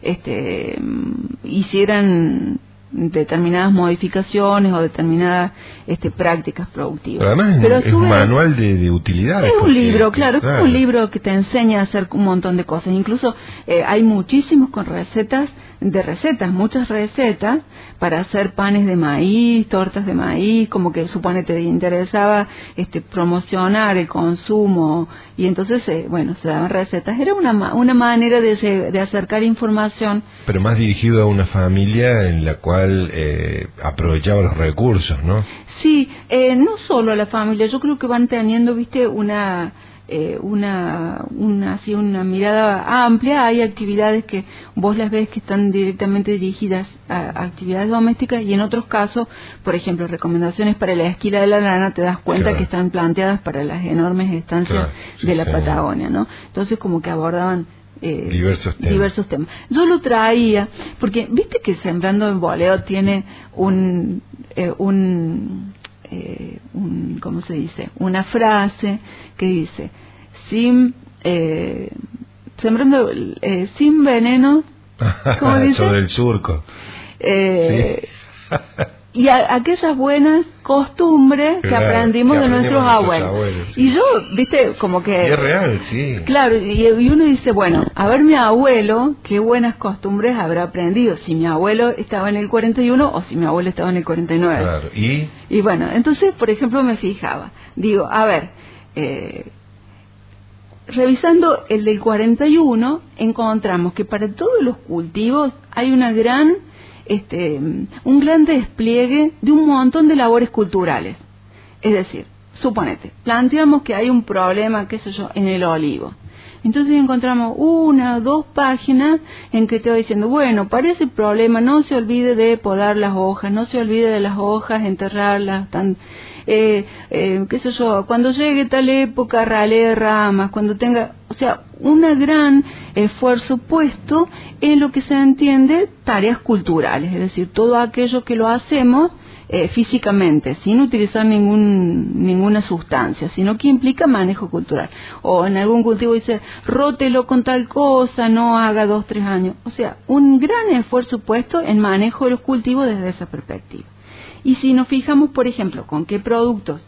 hicieran determinadas modificaciones o determinadas prácticas productivas. Pero además es un manual de utilidades. Es un libro, claro, es un libro que te enseña a hacer un montón de cosas. Incluso hay muchísimos con muchas recetas para hacer panes de maíz, tortas de maíz, como que supone te interesaba promocionar el consumo, y entonces se daban recetas. Era una manera de acercar información, pero más dirigido a una familia en la cual aprovechaba los recursos, ¿no? Sí, no solo a la familia. Yo creo que van teniendo, una así una mirada amplia. Hay actividades que vos las ves que están directamente dirigidas a actividades domésticas, y en otros casos, por ejemplo, recomendaciones para la esquila de la lana, te das cuenta Claro. que están planteadas para las enormes estancias de la Patagonia, ¿no? Entonces como que abordaban diversos temas. Yo lo traía porque viste que Sembrando en Boleo tiene ¿cómo se dice? Una frase que dice: sin veneno, ¿cómo dice? Sobre el surco. Sí. Y aquellas buenas costumbres que aprendimos de nuestros abuelos. Sí. Y yo, viste, como que... Y es real, sí. Claro, y uno dice, bueno, a ver mi abuelo, qué buenas costumbres habrá aprendido, si mi abuelo estaba en el 41 o si mi abuelo estaba en el 49. Claro, y bueno, entonces, por ejemplo, me fijaba, digo, a ver, revisando el del 41, encontramos que para todos los cultivos hay un gran despliegue de un montón de labores culturales. Es decir, suponete, planteamos que hay un problema, qué sé yo, en el olivo. Entonces encontramos 1 o 2 páginas en que te va diciendo, bueno, para ese problema no se olvide de podar las hojas, no se olvide de las hojas, enterrarlas, qué sé yo, cuando llegue tal época, ralee ramas, cuando tenga, o sea, un gran esfuerzo puesto en lo que se entiende tareas culturales, es decir, todo aquello que lo hacemos físicamente, sin utilizar ninguna sustancia, sino que implica manejo cultural. O en algún cultivo dice, rótelo con tal cosa, no haga 2, 3 años. O sea, un gran esfuerzo puesto en manejo de los cultivos desde esa perspectiva. Y si nos fijamos, por ejemplo, con qué productos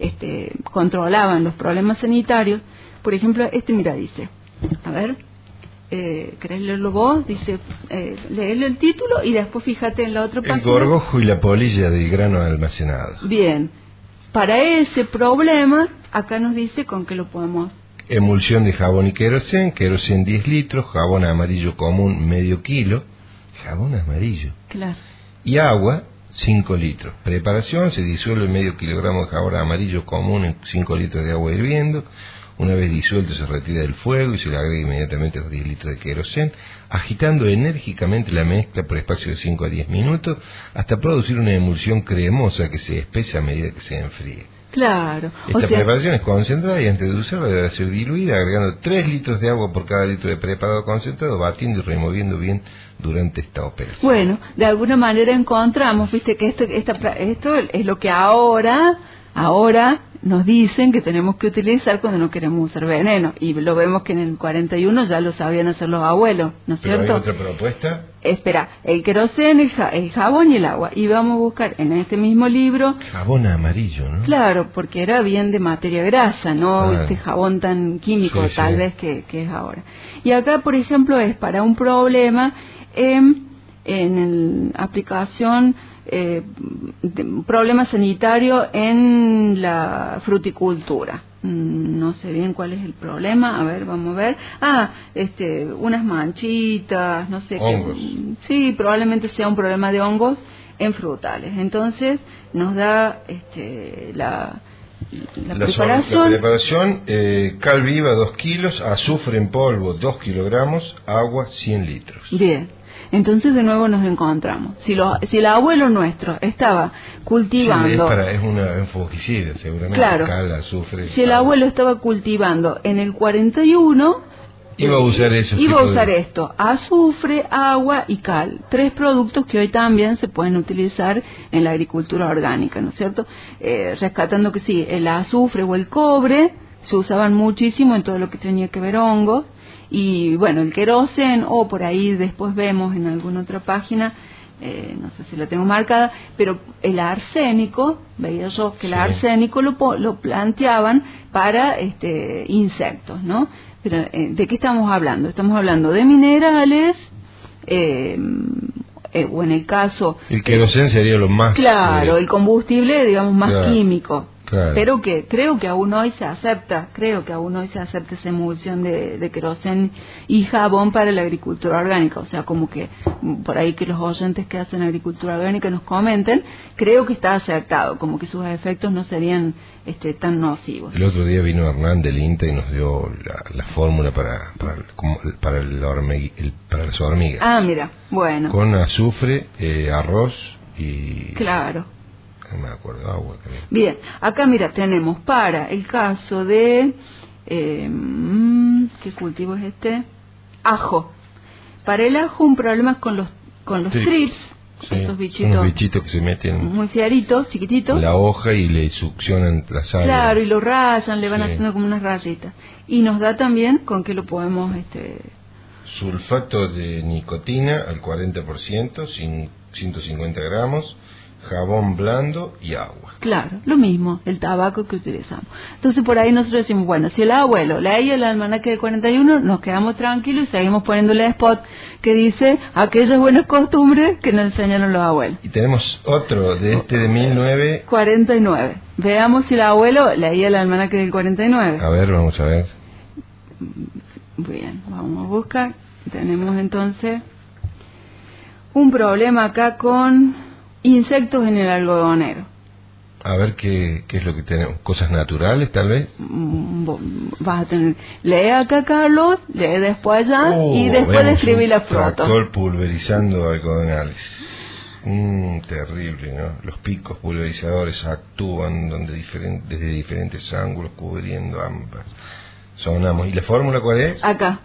controlaban los problemas sanitarios, por ejemplo, mira, dice, a ver, ¿querés leerlo vos? Dice, léele el título y después fíjate en la otra página. El gorgojo y la polilla del grano almacenado. Bien, para ese problema, acá nos dice con qué lo podemos. Emulsión de jabón y querosén 10 litros, jabón amarillo común medio kilo, jabón amarillo. Claro. Y agua, 5 litros. Preparación: se disuelve medio kilogramo de jabón amarillo común en 5 litros de agua hirviendo. Una vez disuelto se retira del fuego y se le agrega inmediatamente los 10 litros de querosén, agitando enérgicamente la mezcla por espacio de 5 a 10 minutos hasta producir una emulsión cremosa que se espesa a medida que se enfríe. Claro. Esta preparación es concentrada y antes de usarla debe ser diluida, agregando 3 litros de agua por cada litro de preparado concentrado, batiendo y removiendo bien durante esta operación. Bueno, de alguna manera encontramos, viste, que esto es lo que ahora nos dicen que tenemos que utilizar cuando no queremos usar veneno, y lo vemos que en el 41 ya lo sabían hacer los abuelos, ¿no es cierto? ¿Pero hay otra propuesta? Espera, el querosén, el jabón y el agua, y vamos a buscar en este mismo libro jabón amarillo, ¿no? Claro, porque era bien de materia grasa, no este jabón tan químico, sí, tal vez que es ahora. Y acá, por ejemplo, es para un problema en aplicación, un problema sanitario en la fruticultura. No sé bien cuál es el problema, a ver, vamos a ver. Unas manchitas, no sé hongos. Sí, probablemente sea un problema de hongos en frutales. Entonces nos da la preparación. La preparación, cal viva 2 kilos, azufre en polvo 2 kilogramos, agua 100 litros. Bien. Entonces de nuevo nos encontramos. Si el abuelo nuestro estaba cultivando... Sí, es un fungicida, seguramente. Claro. Cal, azufre. Si el abuelo estaba cultivando en el 41... Iba a usar eso. Esto, azufre, agua y cal. 3 productos que hoy también se pueden utilizar en la agricultura orgánica, ¿no es cierto? Rescatando que sí, el azufre o el cobre se usaban muchísimo en todo lo que tenía que ver hongos. Y bueno, el querosén, o por ahí después vemos en alguna otra página, no sé si la tengo marcada, pero el arsénico, veía yo que el arsénico lo planteaban para insectos, ¿no? Pero ¿de qué estamos hablando? Estamos hablando de minerales, o en el caso... El querosén sería lo más... Claro, el combustible, digamos, más químico. Claro. Pero que creo que aún hoy se acepta esa emulsión de queroseno y jabón para la agricultura orgánica. O sea, como que por ahí que los oyentes que hacen agricultura orgánica nos comenten, creo que está aceptado, como que sus efectos no serían tan nocivos. El otro día vino Hernán del INTA y nos dio la fórmula para las hormigas. Ah, mira, bueno. Con azufre, arroz y... Claro. No me acuerdo, agua también. Bien, acá mira, tenemos para el caso de... ¿qué cultivo es este? Ajo. Para el ajo un problema con los trips, sí, esos bichitos. Unos bichitos que se meten... Muy fieritos, chiquititos. En la hoja y le succionan la sal. Claro, y lo rayan, le van Sí. haciendo como unas rayitas. Y nos da también con que lo podemos... Sulfato de nicotina al 40%, 150 gramos, jabón blando y agua. Claro, lo mismo, el tabaco que utilizamos. Entonces por ahí nosotros decimos, bueno, si el abuelo leía el almanaque del 41, nos quedamos tranquilos y seguimos poniéndole spot que dice aquellas buenas costumbres que nos enseñaron los abuelos. Y tenemos otro de 1949. 49. Veamos si el abuelo leía el almanaque del 49. A ver, vamos a ver. Bien, vamos a buscar. Tenemos entonces un problema acá con insectos en el algodonero. A ver qué es lo que tenemos. Cosas naturales, tal vez. Vas a tener... Lee acá, Carlos, lee después allá y después de escribir la foto. Tractor pulverizando algodonales. Terrible, ¿no? Los picos pulverizadores actúan desde diferentes ángulos, cubriendo ambas. Sonamos. ¿Y la fórmula cuál es? Acá.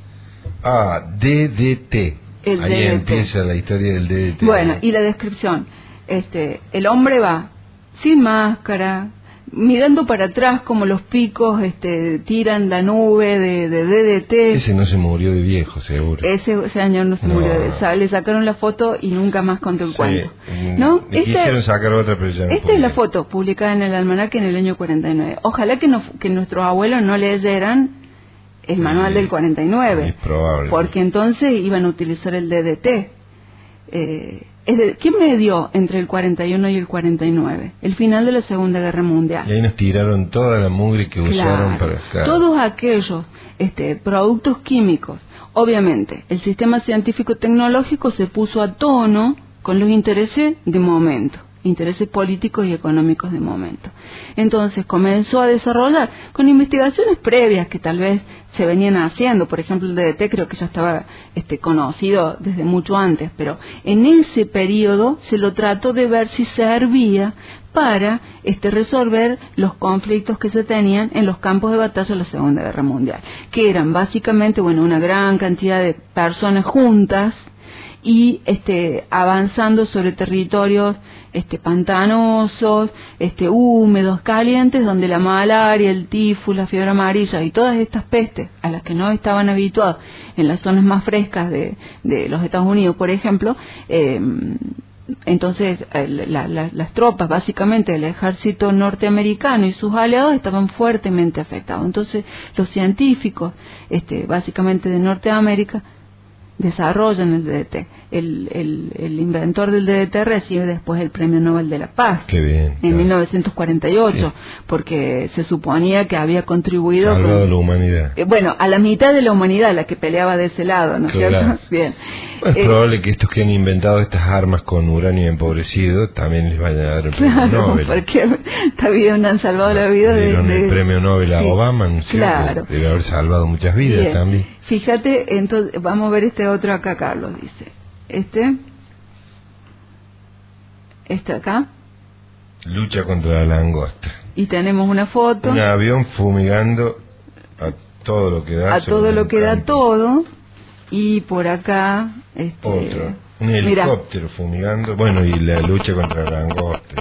DDT. Ahí DDT. empieza la historia del DDT. Bueno, y la descripción. El hombre va sin máscara, mirando para atrás como los picos tiran la nube de DDT. Ese no se murió de viejo, seguro. Ese señor no se murió de viejo. Le sacaron la foto y nunca más contó el cuento. ¿No? Quisieron sacar otra, pero ya no esta es la foto publicada en el almanaque en el año 49. Ojalá que nuestros abuelos no leyeran el manual del 49. Es probable. Porque entonces iban a utilizar el DDT. ¿Qué medió entre el 41 y el 49? El final de la Segunda Guerra Mundial. Y ahí nos tiraron toda la mugre que usaron para... Claro. Todos aquellos productos químicos. Obviamente, el sistema científico-tecnológico se puso a tono con los intereses de momento, intereses políticos y económicos de momento. Entonces comenzó a desarrollar con investigaciones previas que tal vez se venían haciendo. Por ejemplo, el DDT creo que ya estaba conocido desde mucho antes, pero en ese periodo se lo trató de ver si servía para resolver los conflictos que se tenían en los campos de batalla de la Segunda Guerra Mundial, que eran básicamente una gran cantidad de personas juntas y avanzando sobre territorios pantanosos, húmedos, calientes, donde la malaria, el tifus, la fiebre amarilla y todas estas pestes a las que no estaban habituados en las zonas más frescas de los Estados Unidos, por ejemplo, entonces las tropas básicamente del ejército norteamericano y sus aliados estaban fuertemente afectados. Entonces los científicos básicamente de Norteamérica desarrollan el DDT. El inventor del DDT recibe después el Premio Nobel de la Paz. Qué bien, en 1948, sí. Porque se suponía que había contribuido salvado la humanidad. A la mitad de la humanidad, la que peleaba de ese lado, ¿no es cierto? Bien. Es probable que estos que han inventado estas armas con uranio empobrecido también les vayan a dar el Premio Nobel. Porque también han salvado la vida dieron el Premio Nobel a Obama, ¿no es cierto? Claro. Debe haber salvado muchas vidas. Bien. También. Fíjate, entonces, vamos a ver otro acá, Carlos, dice. Este acá. Lucha contra la langosta. Y tenemos una foto. Un avión fumigando a todo lo que da. A todo lo que da todo. Y por acá... Otro. Un helicóptero fumigando. Bueno, y la lucha contra la langosta.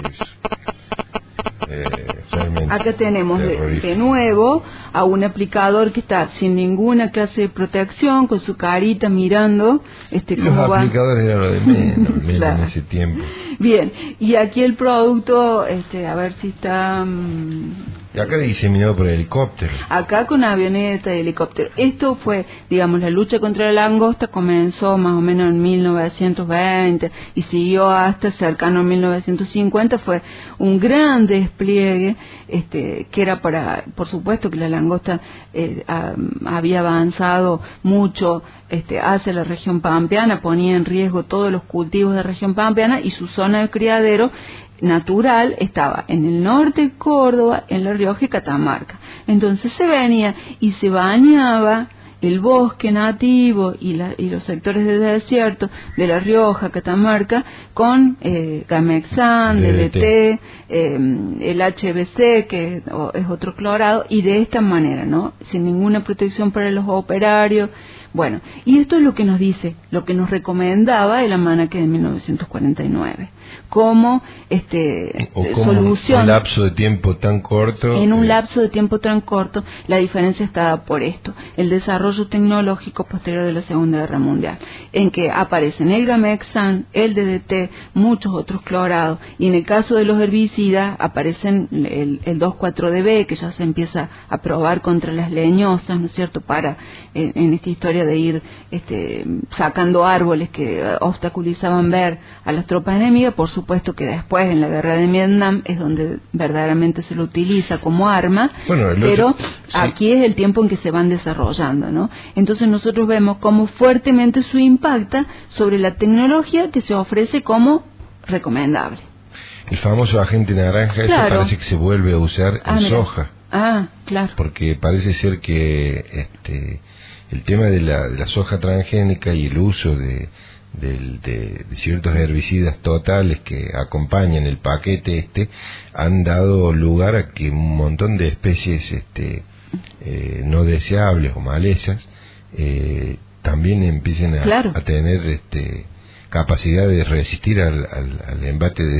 Acá tenemos de nuevo a un aplicador que está sin ninguna clase de protección, con su carita mirando los aplicadores eran lo de menos claro. En ese tiempo. Bien, y aquí el producto, a ver si está... Y acá diseminado por helicóptero. Acá con avioneta y helicóptero. Esto fue, digamos, la lucha contra la langosta comenzó más o menos en 1920 y siguió hasta cercano a 1950. Fue un gran despliegue, que era para, por supuesto que la langosta había avanzado mucho hacia la región pampeana, ponía en riesgo todos los cultivos de la región pampeana y su zona de criadero natural estaba en el norte de Córdoba, en La Rioja y Catamarca. Entonces se venía y se bañaba el bosque nativo y los sectores de desierto de La Rioja, Catamarca, con Gamexan, DDT, el HBC, que es otro clorado, y de esta manera, ¿no? Sin ninguna protección para los operarios. Bueno, y esto es lo que nos dice, lo que nos recomendaba el almanaque de 1949, como solución. Un lapso de tiempo tan corto. En un lapso de tiempo tan corto, la diferencia está dada por esto, el desarrollo tecnológico posterior a la Segunda Guerra Mundial, en que aparecen el Gamexan, el DDT, muchos otros clorados, y en el caso de los herbicidas aparecen el 2,4-DB, que ya se empieza a probar contra las leñosas, ¿no es cierto?, para, en esta historia de ir sacando árboles que obstaculizaban ver a las tropas enemigas. Por supuesto que después en la guerra de Vietnam es donde verdaderamente se lo utiliza como arma, pero aquí es el tiempo en que se van desarrollando, ¿no? Entonces nosotros vemos cómo fuertemente eso impacta sobre la tecnología que se ofrece como recomendable. El famoso agente naranja, claro. Eso parece que se vuelve a usar en soja. Claro. Porque parece ser que el tema de la soja transgénica y el uso de ciertos herbicidas totales que acompañan el paquete han dado lugar a que un montón de especies no deseables o malezas también empiecen a tener capacidad de resistir al embate de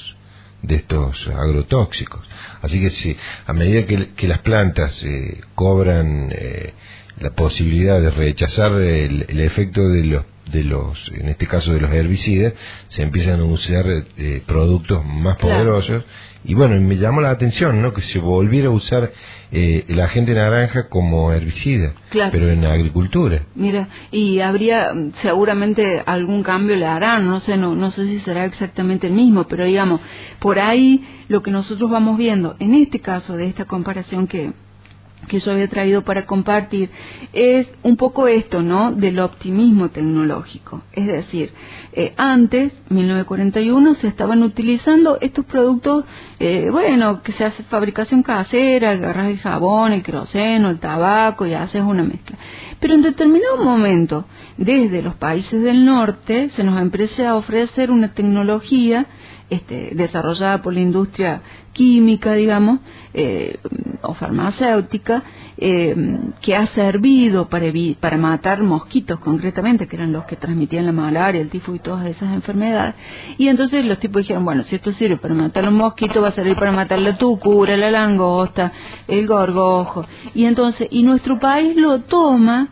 estos agrotóxicos. Así que sí, a medida que las plantas cobran la posibilidad de rechazar el efecto de los, en este caso de los herbicidas, se empiezan a usar productos más poderosos. Y bueno, me llamó la atención, ¿no?, que se volviera a usar el agente naranja como herbicida, pero en agricultura. Mira, y habría seguramente algún cambio le harán, no sé si será exactamente el mismo, pero digamos, por ahí lo que nosotros vamos viendo, en este caso de esta comparación que yo había traído para compartir, es un poco esto, ¿no?, del optimismo tecnológico. Es decir, antes, 1941, se estaban utilizando estos productos, que se hace fabricación casera, agarras el jabón, el queroseno, el tabaco y haces una mezcla. Pero en determinado momento, desde los países del norte, se nos empieza a ofrecer una tecnología desarrollada por la industria química, digamos, o farmacéutica, que ha servido para matar mosquitos concretamente, que eran los que transmitían la malaria, el tifo y todas esas enfermedades. Y entonces los tipos dijeron, bueno, si esto sirve para matar los mosquitos, va a servir para matar la tucura, la langosta, el gorgojo. Y entonces, nuestro país lo toma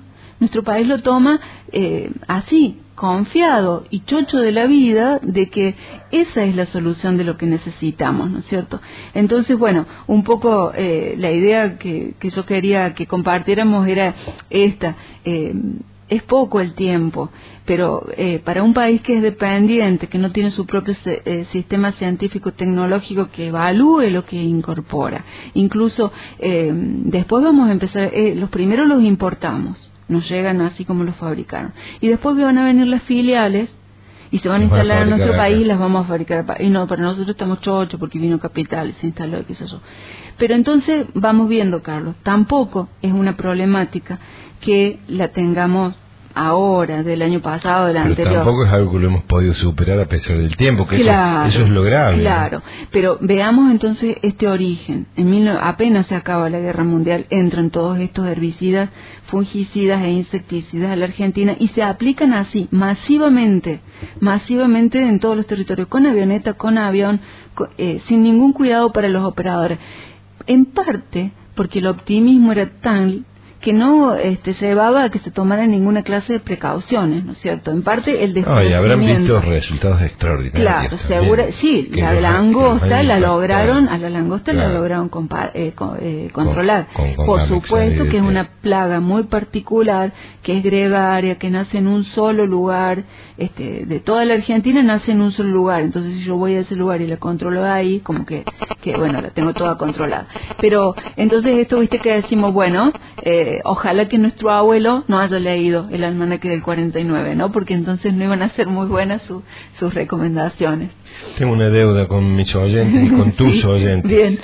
así, confiado y chocho de la vida de que esa es la solución de lo que necesitamos, ¿no es cierto? Entonces, bueno, un poco la idea que yo quería que compartiéramos era esta. Es poco el tiempo, pero para un país que es dependiente, que no tiene su propio sistema científico tecnológico que evalúe lo que incorpora, incluso después vamos a empezar, los primeros los importamos, nos llegan así como los fabricaron, y después van a venir las filiales y se van a instalar en nuestro país y las vamos a fabricar y no, para nosotros estamos chochos porque vino Capital y se instaló, qué sé yo. Pero entonces vamos viendo, Carlos, tampoco es una problemática que la tengamos ahora, del año pasado, del anterior. Pero tampoco es algo que lo hemos podido superar a pesar del tiempo, que eso es lo grave. Claro, ¿no? Pero veamos entonces este origen. Apenas se acaba la guerra mundial, entran todos estos herbicidas, fungicidas e insecticidas a la Argentina y se aplican así, masivamente en todos los territorios, con avioneta, con avión, sin ningún cuidado para los operadores. En parte porque el optimismo era tal que no llevaba a que se tomaran ninguna clase de precauciones, ¿no es cierto? En parte el y desconocimiento. habrán visto resultados extraordinarios. Claro, seguro, sí, la langosta la lograron, a la langosta la lograron controlar. Por supuesto que es una plaga muy particular, que es gregaria, que nace en un solo lugar, de toda la Argentina nace en un solo lugar, entonces si yo voy a ese lugar y la controlo ahí, como que bueno, la tengo toda controlada. Pero entonces esto, viste que decimos, bueno, ojalá que nuestro abuelo no haya leído el almanaque del 49, ¿no? Porque entonces no iban a ser muy buenas sus recomendaciones. Tengo una deuda con mis oyentes y con tus sí, oyentes. Bien.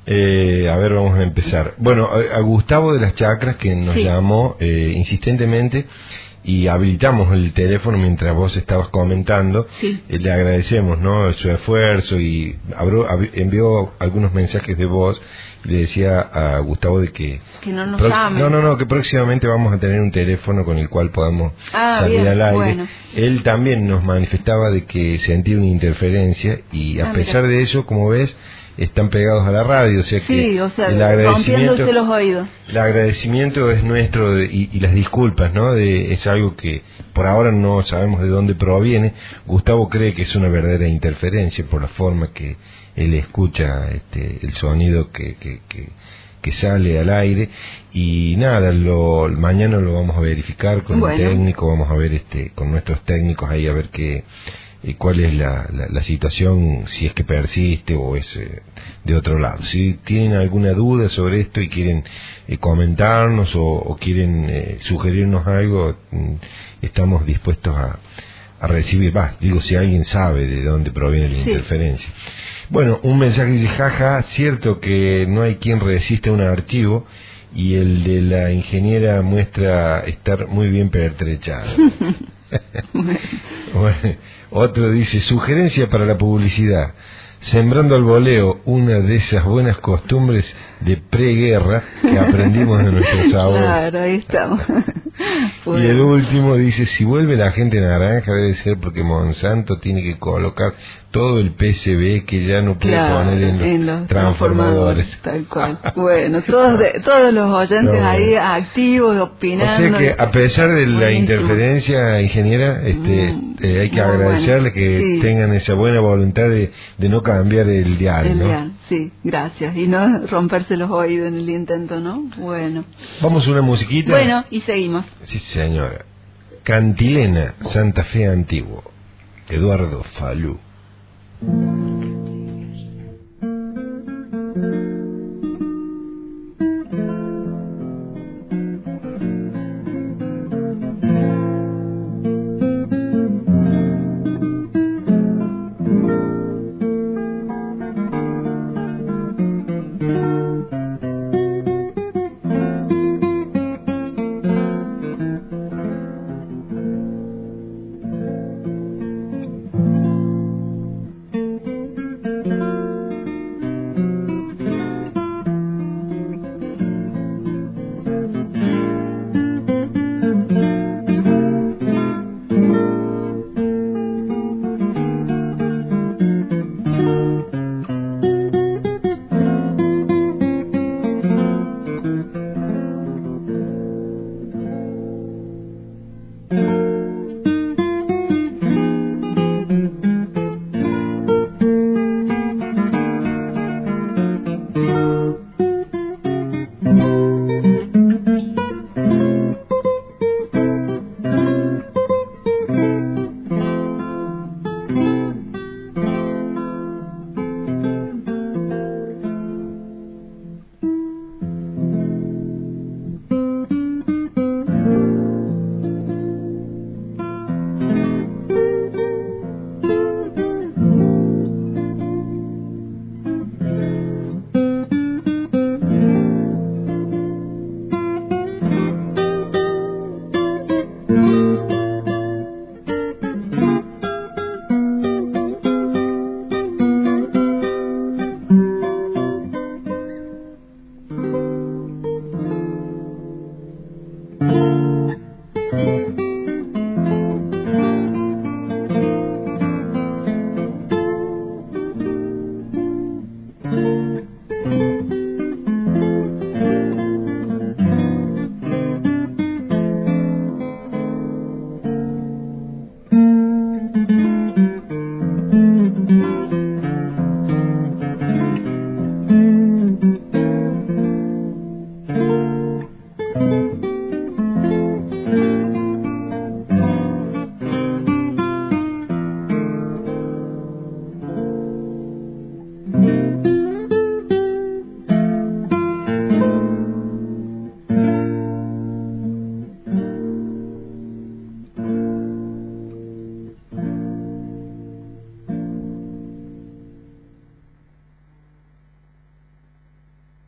A ver, vamos a empezar. Bueno, a Gustavo de las Chacras, que nos llamó insistentemente, y habilitamos el teléfono mientras vos estabas comentando. Le agradecemos, ¿no?, su esfuerzo, y envió algunos mensajes de voz. Le decía a Gustavo de que no nos llamen. No, que próximamente vamos a tener un teléfono con el cual podamos salir bien, al aire. bueno. Él también nos manifestaba de que sentía una interferencia, y a pesar de eso, como ves, están pegados a la radio, o sea que rompiéndose los oídos. El agradecimiento es nuestro, y las disculpas, ¿no? Es algo que por ahora no sabemos de dónde proviene. Gustavo cree que es una verdadera interferencia por la forma que él escucha el sonido que sale al aire, y nada, mañana lo vamos a verificar con el técnico, vamos a ver con nuestros técnicos ahí a ver cuál es la situación, si es que persiste o es de otro lado. Si tienen alguna duda sobre esto y quieren comentarnos o quieren sugerirnos algo, estamos dispuestos a recibir. Si alguien sabe de dónde proviene la interferencia. Bueno, un mensaje dice: jaja, cierto que no hay quien resista un archivo, y el de la ingeniera muestra estar muy bien pertrechado. Bueno, otro dice: sugerencia para la publicidad: sembrando al voleo, una de esas buenas costumbres de preguerra que aprendimos de nuestros abuelos. Claro, ahí estamos. Y el último dice: si vuelve la gente naranja, debe ser porque Monsanto tiene que colocar todo el PCB que ya no puede poner en los transformadores. Tal cual. Bueno, todos los oyentes ahí activos, opinando. O sea que a pesar de la interferencia, ingeniera, hay que agradecerle que tengan esa buena voluntad de no cambiar el dial, ¿no? Sí, gracias. Y no romperse los oídos en el intento, ¿no? Bueno. Vamos a una musiquita. Bueno, y seguimos. Sí, señora. Cantilena, Santa Fe Antiguo. Eduardo Falú.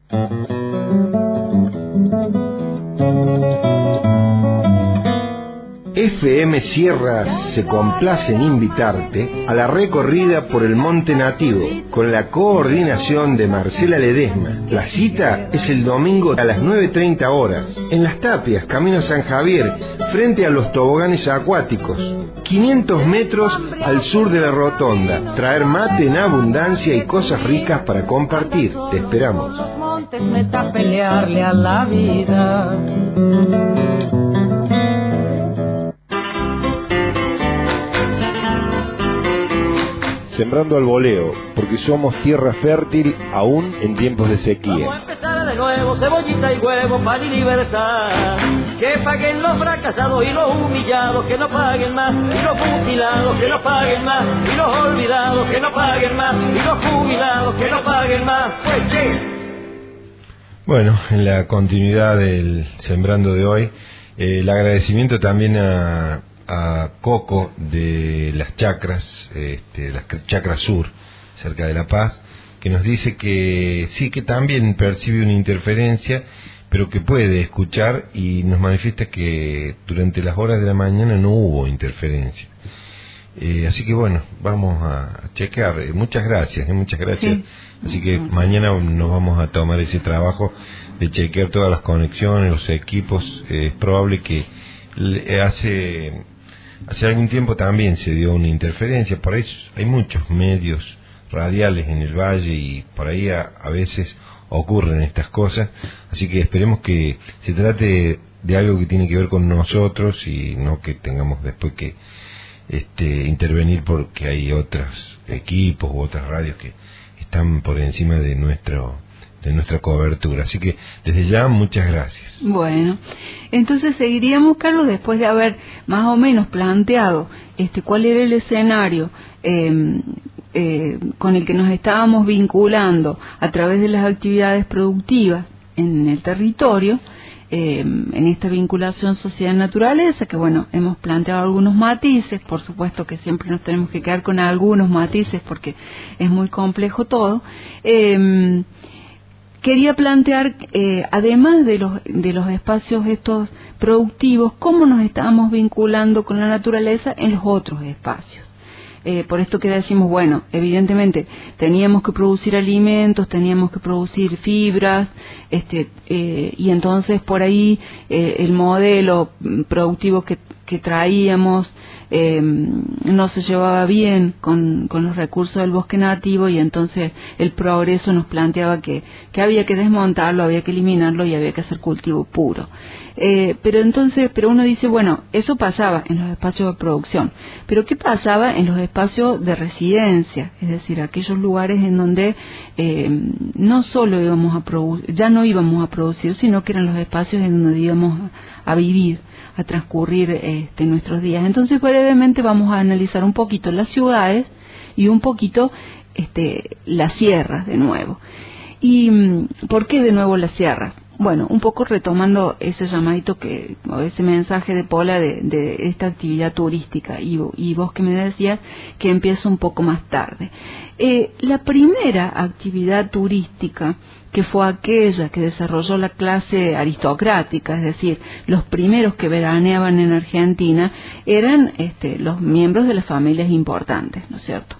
FM Sierra se complace en invitarte a la recorrida por el Monte Nativo con la coordinación de Marcela Ledesma. La cita es el domingo a las 9:30 horas en Las Tapias, Camino San Javier, frente a los toboganes acuáticos. 500 metros al sur de la rotonda. Traer mate en abundancia y cosas ricas para compartir. Te esperamos. Meta pelearle a la vida. Sembrando al voleo, porque somos tierra fértil aún en tiempos de sequía. Vamos a empezar de nuevo, cebollita y huevo, pan y libertad. Que paguen los fracasados y los humillados, que no paguen más. Y los mutilados, que no paguen más. Y los olvidados, que no paguen más. Y los jubilados, que no paguen más. Pues che. Bueno, en la continuidad del Sembrando de hoy, el agradecimiento también a Coco de las Chacras, las Chacras Sur, cerca de La Paz, que nos dice que sí, que también percibe una interferencia, pero que puede escuchar, y nos manifiesta que durante las horas de la mañana no hubo interferencia. Así que bueno, vamos a chequear. Muchas gracias. Sí. Así que mañana nos vamos a tomar ese trabajo de chequear todas las conexiones, los equipos. Es probable que hace algún tiempo también se dio una interferencia. Por ahí hay muchos medios radiales en el valle y por ahí a veces ocurren estas cosas. Así que esperemos que se trate de algo que tiene que ver con nosotros y no que tengamos después que intervenir porque hay otros equipos u otras radios que están por encima de nuestra cobertura. Así que desde ya muchas gracias. Bueno, entonces seguiríamos, Carlos, después de haber más o menos planteado cuál era el escenario con el que nos estábamos vinculando a través de las actividades productivas en el territorio, en esta vinculación sociedad-naturaleza, que bueno, hemos planteado algunos matices. Por supuesto que siempre nos tenemos que quedar con algunos matices porque es muy complejo todo. Quería plantear, además de los espacios estos productivos, cómo nos estábamos vinculando con la naturaleza en los otros espacios. Por esto que decimos, bueno, evidentemente teníamos que producir alimentos, teníamos que producir fibras, y entonces por ahí el modelo productivo que traíamos no se llevaba bien con los recursos del bosque nativo, y entonces el progreso nos planteaba que había que desmontarlo, había que eliminarlo y había que hacer cultivo puro. Pero uno dice, bueno, eso pasaba en los espacios de producción, pero ¿qué pasaba en los espacios de residencia? Es decir, aquellos lugares en donde no solo íbamos a producir, ya no íbamos a producir, sino que eran los espacios en donde íbamos a vivir, a transcurrir nuestros días. Entonces, brevemente vamos a analizar un poquito las ciudades y un poquito las sierras de nuevo. ¿Y por qué de nuevo las sierras? Bueno, un poco retomando ese llamadito o ese mensaje de Pola de esta actividad turística, y vos que me decías que empieza un poco más tarde. La primera actividad turística, que fue aquella que desarrolló la clase aristocrática, es decir, los primeros que veraneaban en Argentina, eran los miembros de las familias importantes, ¿no es cierto?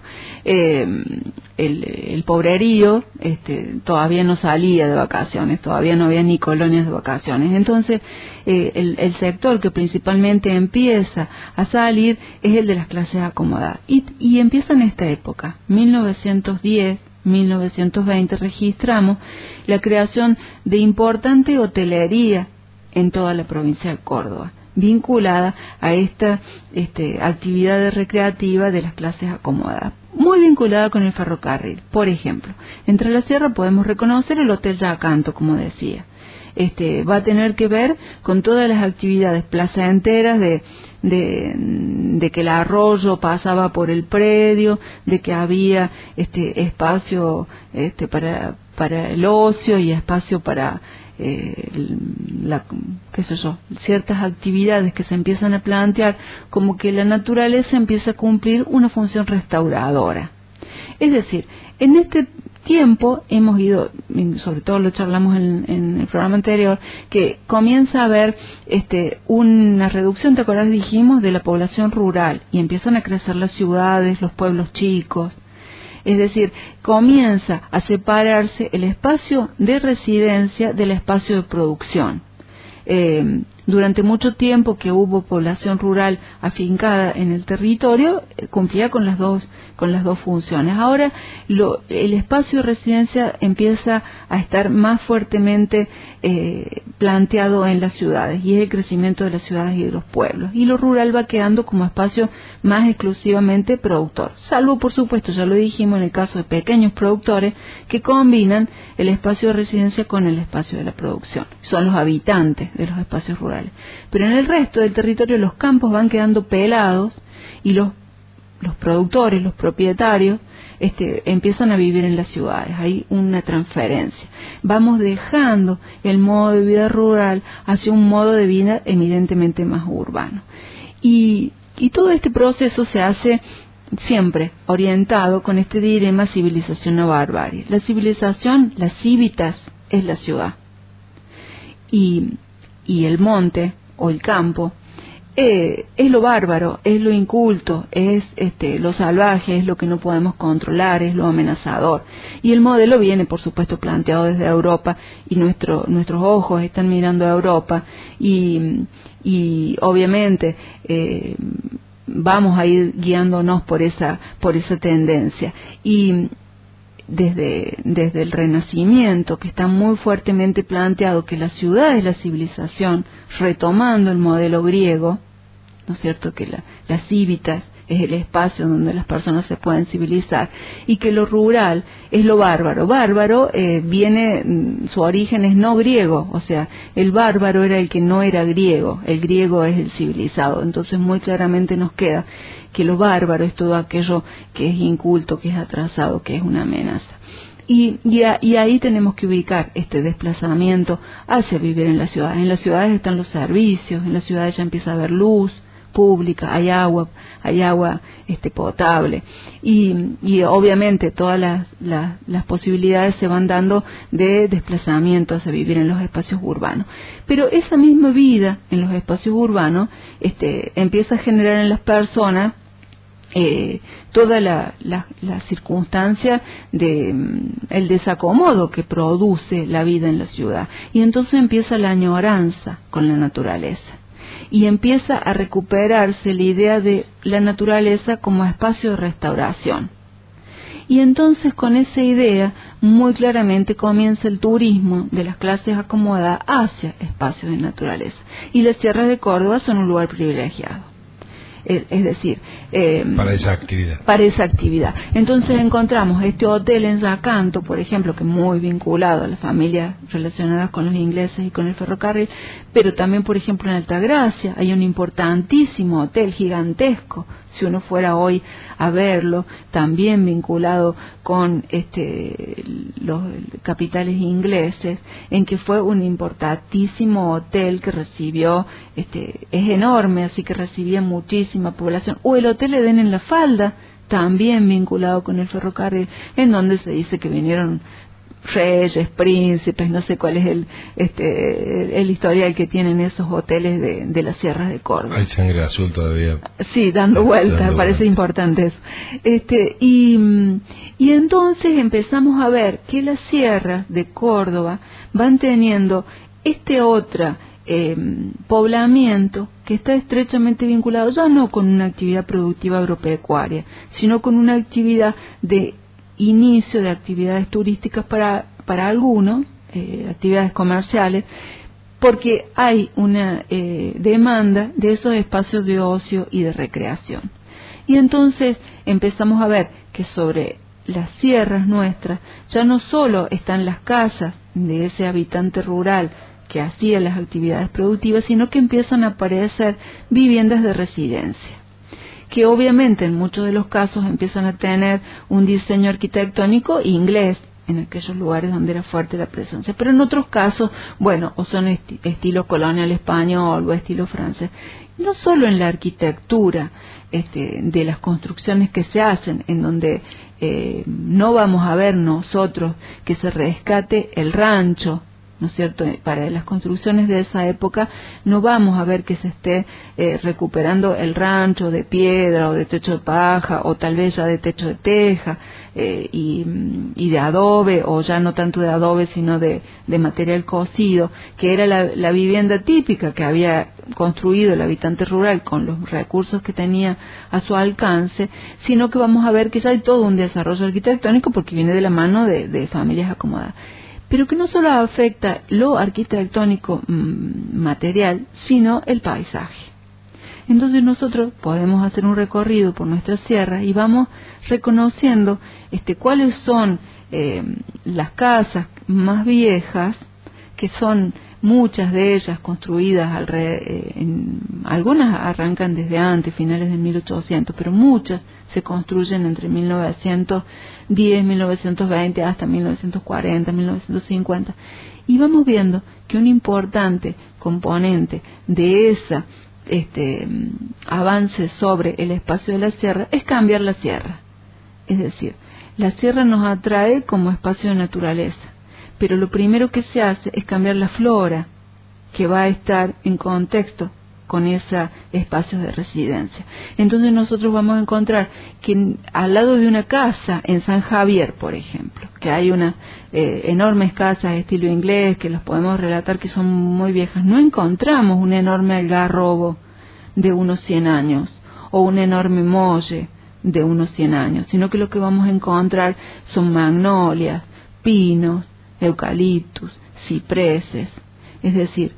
El pobrerío todavía no salía de vacaciones, todavía no había ni colonias de vacaciones. Entonces, el sector que principalmente empieza a salir es el de las clases acomodadas. Y empieza en esta época, 1910, 1920, registramos la creación de importante hotelería en toda la provincia de Córdoba, vinculada a esta actividad recreativa de las clases acomodadas, muy vinculada con el ferrocarril. Por ejemplo, entre la sierra podemos reconocer el Hotel Yacanto, como decía. Va a tener que ver con todas las actividades placenteras de que el arroyo pasaba por el predio, de que había espacio para el ocio y espacio para ciertas actividades que se empiezan a plantear, como que la naturaleza empieza a cumplir una función restauradora. Es decir, en este tiempo hemos ido, sobre todo lo charlamos en el programa anterior, que comienza a haber una reducción, ¿te acordás? Dijimos, de la población rural, y empiezan a crecer las ciudades, los pueblos chicos. Es decir, comienza a separarse el espacio de residencia del espacio de producción. Durante mucho tiempo que hubo población rural afincada en el territorio, cumplía con las dos funciones. Ahora el espacio de residencia empieza a estar más fuertemente planteado en las ciudades, y es el crecimiento de las ciudades y de los pueblos, y lo rural va quedando como espacio más exclusivamente productor, salvo, por supuesto, ya lo dijimos, en el caso de pequeños productores que combinan el espacio de residencia con el espacio de la producción, son los habitantes de los espacios rurales. Pero en el resto del territorio los campos van quedando pelados, y los productores, los propietarios, empiezan a vivir en las ciudades. Hay una transferencia. Vamos dejando el modo de vida rural hacia un modo de vida evidentemente más urbano. Y todo este proceso se hace siempre orientado con este dilema civilización o barbarie. La civilización, la civitas, es la ciudad. Y el monte o el campo es lo bárbaro, es lo inculto, es lo salvaje, es lo que no podemos controlar, es lo amenazador. Y el modelo viene, por supuesto, planteado desde Europa, y nuestros ojos están mirando a Europa, y obviamente vamos a ir guiándonos por esa tendencia. Y desde el Renacimiento, que está muy fuertemente planteado que la ciudad es la civilización, retomando el modelo griego, ¿no es cierto?, que la civitas es el espacio donde las personas se pueden civilizar, y que lo rural es lo bárbaro. Bárbaro su origen es no griego, o sea, el bárbaro era el que no era griego, el griego es el civilizado. Entonces muy claramente nos queda que lo bárbaro es todo aquello que es inculto, que es atrasado, que es una amenaza. Y ahí tenemos que ubicar este desplazamiento hacia vivir en las ciudades. En las ciudades están los servicios, en las ciudades ya empieza a haber luz pública, hay agua potable, y obviamente todas las posibilidades se van dando de desplazamiento hacia vivir en los espacios urbanos. Pero esa misma vida en los espacios urbanos empieza a generar en las personas toda la circunstancia de el desacomodo que produce la vida en la ciudad, y entonces empieza la añoranza con la naturaleza, y empieza a recuperarse la idea de la naturaleza como espacio de restauración. Y entonces con esa idea muy claramente comienza el turismo de las clases acomodadas hacia espacios de naturaleza, y las sierras de Córdoba son un lugar privilegiado. Es decir, para esa actividad. Entonces encontramos este hotel en Yacanto, por ejemplo, que es muy vinculado a las familias relacionadas con los ingleses y con el ferrocarril, pero también, por ejemplo, en Altagracia hay un importantísimo hotel gigantesco, si uno fuera hoy a verlo, también vinculado con los capitales ingleses, en que fue un importantísimo hotel que recibió, es enorme, así que recibía muchísima población. O el Hotel Edén en La Falda, también vinculado con el ferrocarril, en donde se dice que vinieron reyes, príncipes, no sé cuál es el historial que tienen esos hoteles de las sierras de Córdoba. Hay sangre azul todavía. Sí, dando vueltas, parece importante eso. Y entonces empezamos a ver que las sierras de Córdoba van teniendo otro poblamiento que está estrechamente vinculado ya no con una actividad productiva agropecuaria, sino con una actividad de inicio de actividades turísticas para algunos, actividades comerciales, porque hay una demanda de esos espacios de ocio y de recreación. Y entonces empezamos a ver que sobre las sierras nuestras ya no solo están las casas de ese habitante rural que hacía las actividades productivas, sino que empiezan a aparecer viviendas de residencia, que obviamente en muchos de los casos empiezan a tener un diseño arquitectónico inglés, en aquellos lugares donde era fuerte la presencia. Pero en otros casos, bueno, o son estilo colonial español o estilo francés. No solo en la arquitectura de las construcciones que se hacen, en donde no vamos a ver nosotros que se rescate el rancho, ¿no es cierto? Para las construcciones de esa época no vamos a ver que se esté recuperando el rancho de piedra o de techo de paja o tal vez ya de techo de teja y de adobe, o ya no tanto de adobe sino de material cocido, que era la vivienda típica que había construido el habitante rural con los recursos que tenía a su alcance, sino que vamos a ver que ya hay todo un desarrollo arquitectónico porque viene de la mano de familias acomodadas. Pero que no solo afecta lo arquitectónico material, sino el paisaje. Entonces nosotros podemos hacer un recorrido por nuestra sierra y vamos reconociendo cuáles son las casas más viejas, que son muchas de ellas construidas algunas arrancan desde antes, finales de 1800, pero muchas se construyen entre 1910, 1920 hasta 1940, 1950, y vamos viendo que un importante componente de esa avance sobre el espacio de la sierra es cambiar la sierra. Es decir, la sierra nos atrae como espacio de naturaleza, pero lo primero que se hace es cambiar la flora que va a estar en contexto con ese espacio de residencia. Entonces nosotros vamos a encontrar que al lado de una casa en San Javier, por ejemplo, que hay unas enormes casas de estilo inglés que las podemos relatar que son muy viejas, no encontramos un enorme algarrobo de unos 100 años o un enorme molle de unos 100 años, sino que lo que vamos a encontrar son magnolias, pinos, eucaliptus, cipreses. Es decir,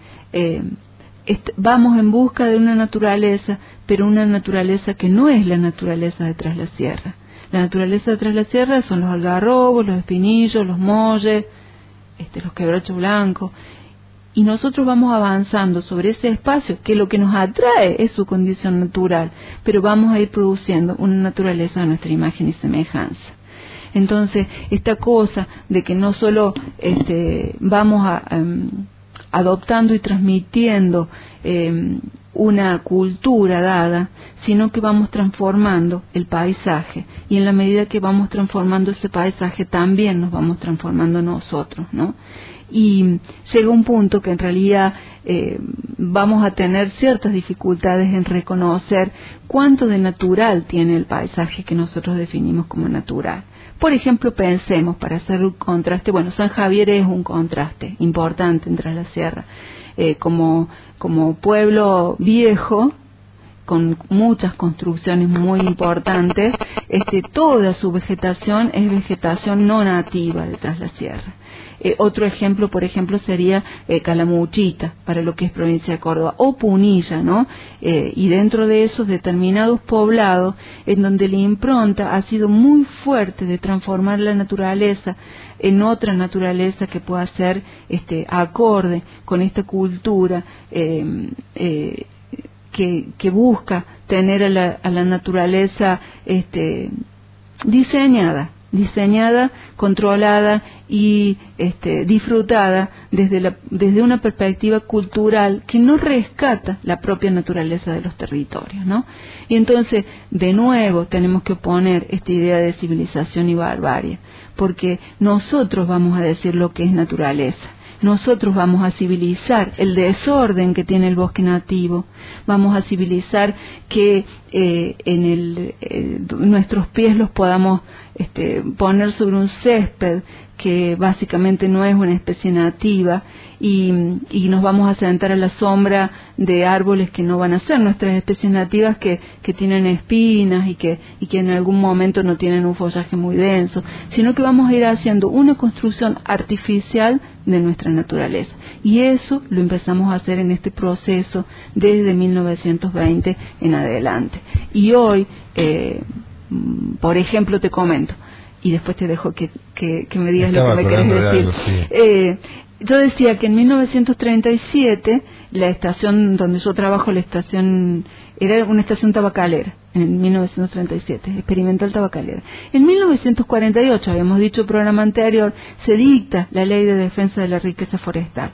vamos en busca de una naturaleza, pero una naturaleza que no es la naturaleza de Tras la Sierra. La naturaleza de Tras la Sierra son los algarrobos, los espinillos, los molles, los quebrachos blancos, y nosotros vamos avanzando sobre ese espacio que lo que nos atrae es su condición natural, pero vamos a ir produciendo una naturaleza de nuestra imagen y semejanza. Entonces, esta cosa de que no solo vamos adoptando y transmitiendo una cultura dada, sino que vamos transformando el paisaje, y en la medida que vamos transformando ese paisaje también nos vamos transformando nosotros, ¿no? Y llega un punto que en realidad vamos a tener ciertas dificultades en reconocer cuánto de natural tiene el paisaje que nosotros definimos como natural. Por ejemplo, pensemos, para hacer un contraste, bueno, San Javier es un contraste importante entre la sierra, como pueblo viejo, con muchas construcciones muy importantes, toda su vegetación es vegetación no nativa de Tras la Sierra. Otro ejemplo, por ejemplo, sería Calamuchita, para lo que es provincia de Córdoba, o Punilla, ¿no? Y dentro de esos determinados poblados, en donde la impronta ha sido muy fuerte de transformar la naturaleza en otra naturaleza que pueda ser acorde con esta cultura que busca tener a la naturaleza diseñada, controlada y disfrutada desde una perspectiva cultural que no rescata la propia naturaleza de los territorios, ¿no? Y entonces, de nuevo, tenemos que oponer esta idea de civilización y barbarie, porque nosotros vamos a decir lo que es naturaleza. Nosotros vamos a civilizar el desorden que tiene el bosque nativo, vamos a civilizar que nuestros pies los podamos poner sobre un césped que básicamente no es una especie nativa, y nos vamos a sentar a la sombra de árboles que no van a ser nuestras especies nativas, que tienen espinas y que en algún momento no tienen un follaje muy denso, sino que vamos a ir haciendo una construcción artificial de nuestra naturaleza. Y eso lo empezamos a hacer en este proceso desde 1920 en adelante. Y hoy, por ejemplo, te comento, y después te dejo que me digas lo que me querés decir. yo decía que en 1937 la estación donde yo trabajo, la estación era una estación tabacalera, en 1937, experimental tabacalera. En 1948, habíamos dicho el programa anterior, se dicta la Ley de Defensa de la Riqueza Forestal.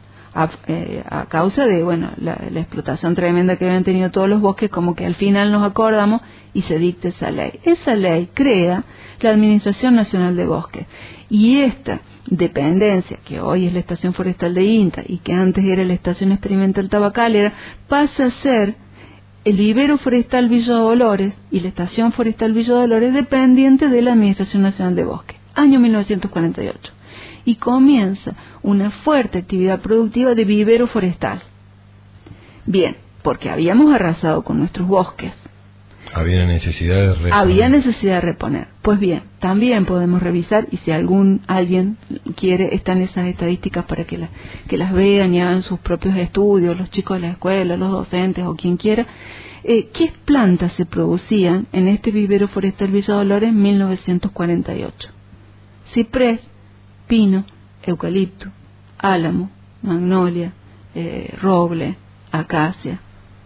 A causa de la explotación tremenda que habían tenido todos los bosques, como que al final nos acordamos y se dicta esa ley. Esa ley crea la Administración Nacional de Bosques, y esta dependencia, que hoy es la Estación Forestal de INTA y que antes era la Estación Experimental Tabacalera, pasa a ser el Vivero Forestal Villa Dolores y la Estación Forestal Villa Dolores, dependiente de la Administración Nacional de Bosques, año 1948. Y comienza una fuerte actividad productiva de vivero forestal. Bien, porque habíamos arrasado con nuestros bosques. Había necesidad de reponer. Pues bien, también podemos revisar, y si alguien quiere, están esas estadísticas para que las vean y hagan sus propios estudios, los chicos de la escuela, los docentes o quien quiera. ¿Qué plantas se producían en este vivero forestal Villa Dolores en 1948? Ciprés, pino, eucalipto, álamo, magnolia, roble, acacia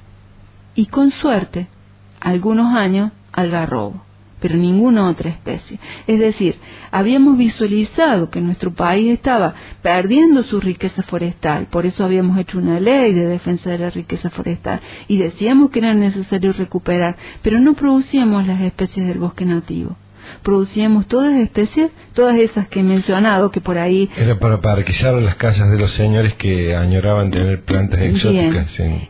y con suerte algunos años algarrobo, pero ninguna otra especie. Es decir, habíamos visualizado que nuestro país estaba perdiendo su riqueza forestal, por eso habíamos hecho una ley de defensa de la riqueza forestal y decíamos que era necesario recuperar, pero no producíamos las especies del bosque nativo. Producíamos todas especies, todas esas que he mencionado, que por ahí... Era para parquizar las casas de los señores que añoraban tener plantas exóticas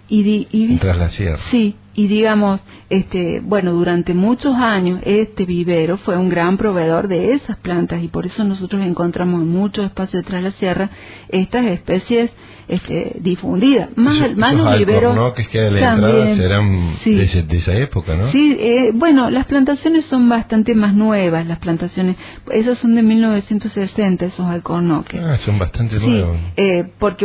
tras la sierra. Sí, y digamos, durante muchos años este vivero fue un gran proveedor de esas plantas y por eso nosotros encontramos en muchos espacios de tras la sierra estas especies difundidas. Más los viveros que a la entrada serán de esa época, ¿no? Sí, las plantaciones son bastante más nuevas, las plantaciones, esas son de 1960, esos alcornoques. Son bastante nuevos. Porque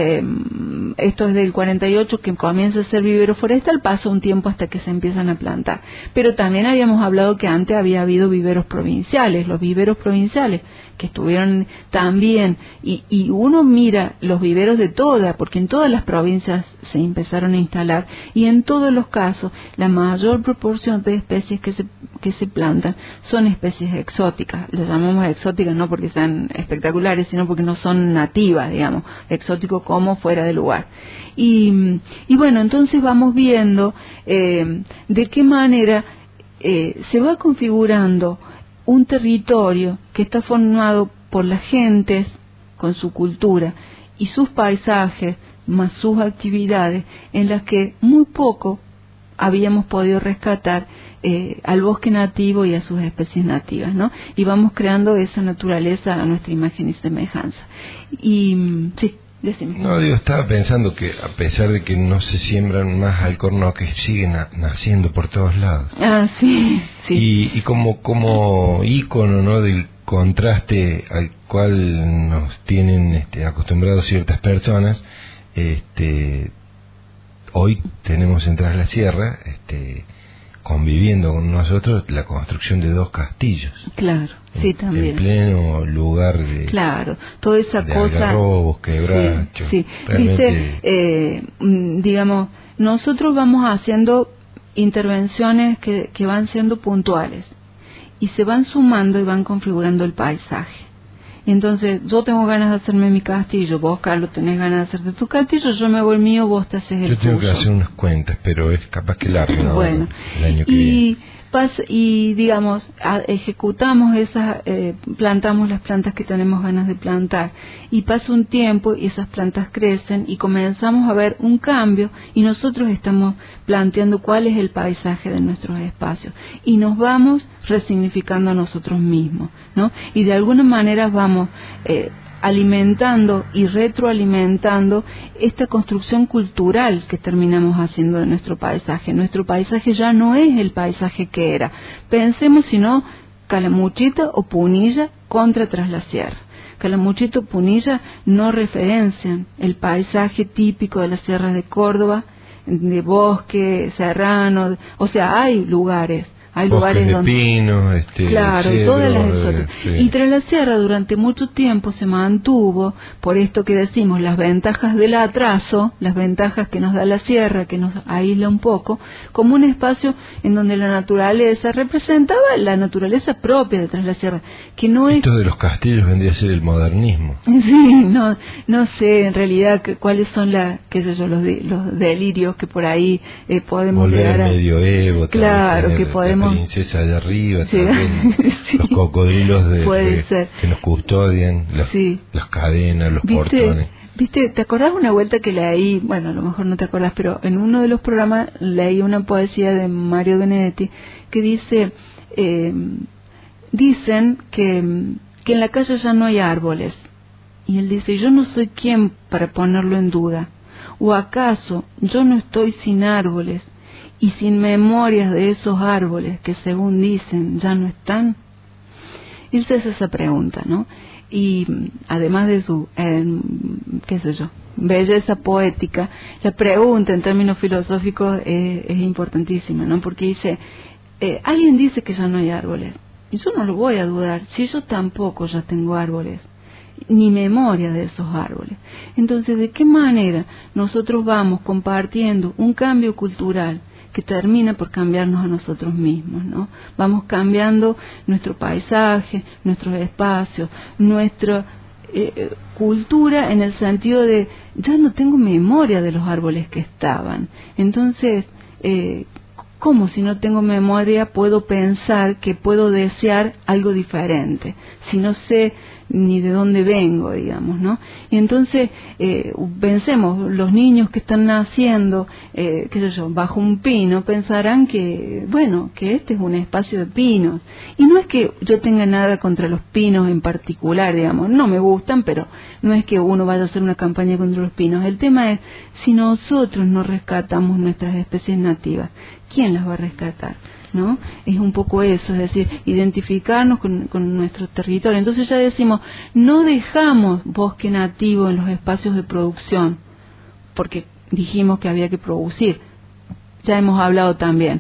esto es del 48 que comienza a ser vivero forestal, pasa un tiempo hasta que se empiezan a plantar. Pero también habíamos hablado que antes había habido viveros provinciales, los viveros provinciales que estuvieron también, y uno mira los viveros de todas, porque en todas las provincias se empezaron a instalar, y en todos los casos la mayor proporción de especies que se plantan son especies exóticas. Las llamamos exóticas no porque sean espectaculares, sino porque no son nativas, digamos, exótico como fuera de lugar. Y entonces vamos viendo de qué manera se va configurando un territorio que está formado por las gentes con su cultura y sus paisajes más sus actividades, en las que muy poco habíamos podido rescatar al bosque nativo y a sus especies nativas, ¿no? Y vamos creando esa naturaleza a nuestra imagen y semejanza. Y sí, decime. No, estaba pensando que a pesar de que no se siembran más alcornoques, siguen naciendo por todos lados. Sí. Y como ícono, ¿no?, del contraste al cual nos tienen acostumbrados ciertas personas, hoy tenemos en Tras la Sierra, conviviendo con nosotros, la construcción de 2 castillos. Claro, sí, también. En pleno lugar de... Claro, toda esa de cosa... algarrobos, quebrachos. Sí. Realmente... digamos, nosotros vamos haciendo intervenciones que van siendo puntuales y se van sumando y van configurando el paisaje. Entonces, yo tengo ganas de hacerme mi castillo, vos, Carlos, tenés ganas de hacerte tu castillo, yo me hago el mío, vos te haces el tuyo. Yo tengo que hacer unas cuentas, pero es capaz que largo, ¿no? Bueno, el año que viene. Y digamos, ejecutamos plantamos las plantas que tenemos ganas de plantar, y pasa un tiempo y esas plantas crecen y comenzamos a ver un cambio, y nosotros estamos planteando cuál es el paisaje de nuestros espacios y nos vamos resignificando a nosotros mismos, ¿no? Y de alguna manera vamos alimentando y retroalimentando esta construcción cultural que terminamos haciendo de nuestro paisaje. Nuestro paisaje ya no es el paisaje que era. Pensemos si no Calamuchita o Punilla contra Tras la Sierra. Calamuchita o Punilla no referencian el paisaje típico de las sierras de Córdoba, de bosque serrano, o sea, hay lugares hay bosques lugares de donde pino, claro, cedro, todas las exóticas. sí. Y Tras la Sierra durante mucho tiempo se mantuvo, por esto que decimos, las ventajas del atraso, las ventajas que nos da la sierra, que nos aísla un poco, como un espacio en donde la naturaleza representaba la naturaleza propia de Tras la Sierra, que no es... Esto de los castillos vendría a ser el modernismo. Sí, no sé en realidad cuáles son los delirios que por ahí podemos volver llegar al a... medioevo, claro, que podemos... la princesa allá arriba, Sí. también, Sí. los cocodrilos Puede ser. que nos custodian, Sí. las cadenas, los portones. ¿Viste? ¿Te acordás una vuelta que leí? Bueno, a lo mejor no te acordás, pero en uno de los programas leí una poesía de Mario Benedetti que dice, dicen que en la calle ya no hay árboles. Y él dice, yo no soy quien para ponerlo en duda. ¿O acaso yo no estoy sin árboles y sin memorias de esos árboles que según dicen ya no están? Él se hace esa pregunta, ¿no? Y además de su, belleza poética, la pregunta en términos filosóficos es importantísima, ¿no? Porque dice, alguien dice que ya no hay árboles, y yo no lo voy a dudar, si yo tampoco ya tengo árboles, ni memoria de esos árboles. Entonces, ¿de qué manera nosotros vamos compartiendo un cambio cultural que termina por cambiarnos a nosotros mismos, ¿no? Vamos cambiando nuestro paisaje, nuestros espacios, nuestra cultura en el sentido de ya no tengo memoria de los árboles que estaban. Entonces, ¿cómo si no tengo memoria puedo pensar que puedo desear algo diferente? Si no sé ni de dónde vengo, digamos, ¿no? Y entonces, pensemos, los niños que están naciendo, bajo un pino, pensarán que, bueno, que este es un espacio de pinos. Y no es que yo tenga nada contra los pinos en particular, digamos, no me gustan, pero no es que uno vaya a hacer una campaña contra los pinos. El tema es, si nosotros no rescatamos nuestras especies nativas, ¿quién las va a rescatar? ¿No? Es un poco eso, es decir, identificarnos con nuestro territorio. Entonces ya decimos, no dejamos bosque nativo en los espacios de producción, porque dijimos que había que producir. Ya hemos hablado también,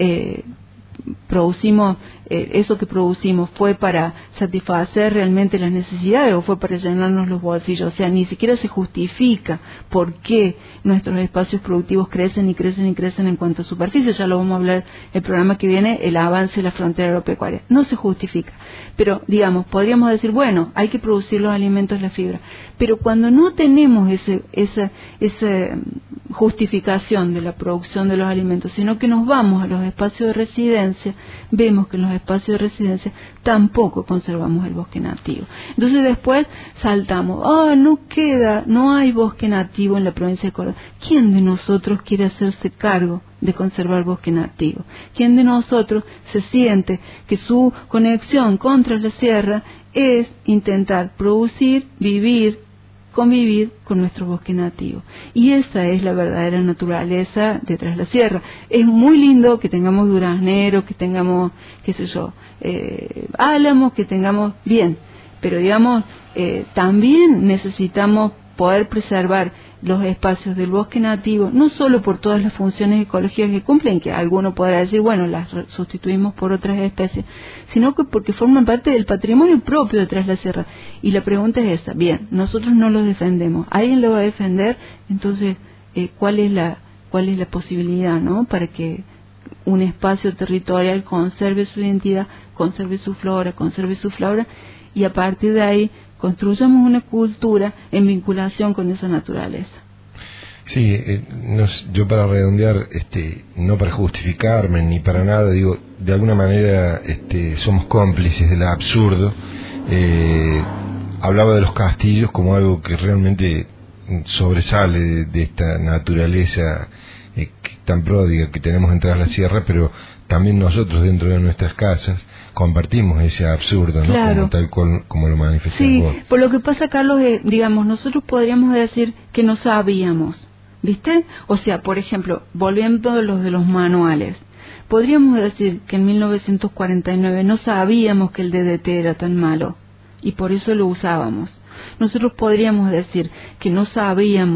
producimos, eso que producimos fue para satisfacer realmente las necesidades o fue para llenarnos los bolsillos. O sea, ni siquiera se justifica por qué nuestros espacios productivos crecen y crecen y crecen en cuanto a superficie. Ya lo vamos a hablar el programa que viene, el avance de la frontera agropecuaria. No se justifica. Pero, digamos, podríamos decir, bueno, hay que producir los alimentos, la fibra. Pero cuando no tenemos esa justificación de la producción de los alimentos, sino que nos vamos a los espacios de residencia, vemos que en los espacios de residencia tampoco conservamos el bosque nativo. Entonces después saltamos, no hay bosque nativo en la provincia de Córdoba. ¿Quién de nosotros quiere hacerse cargo de conservar bosque nativo? ¿Quién de nosotros se siente que su conexión contra la sierra es intentar producir, vivir, convivir con nuestro bosque nativo? Y esa es la verdadera naturaleza de Tras la Sierra. Es muy lindo que tengamos durazneros, que tengamos, álamos, que tengamos bien, pero digamos, también necesitamos poder preservar los espacios del bosque nativo, no solo por todas las funciones ecológicas que cumplen, que alguno podrá decir, bueno, las sustituimos por otras especies, sino que porque forman parte del patrimonio propio de Tras la Sierra. Y la pregunta es esa, bien, nosotros no los defendemos, ¿alguien lo va a defender? Entonces, ¿cuál es la posibilidad, ¿no?, para que un espacio territorial conserve su identidad, conserve su flora, y a partir de ahí construyamos una cultura en vinculación con esa naturaleza? Sí, yo para redondear, no para justificarme ni para nada, digo, de alguna manera somos cómplices del absurdo. Hablaba de los castillos como algo que realmente sobresale de esta naturaleza tan pródiga que tenemos en Tras la Sierra, pero también nosotros dentro de nuestras casas compartimos ese absurdo, ¿no? Claro. Como lo manifestás sí, vos. Por lo que pasa, Carlos, digamos, nosotros podríamos decir que no sabíamos, ¿viste? O sea, por ejemplo, volviendo a los de los manuales, podríamos decir que en 1949 no sabíamos que el DDT era tan malo y por eso lo usábamos. Nosotros podríamos decir que no sabíamos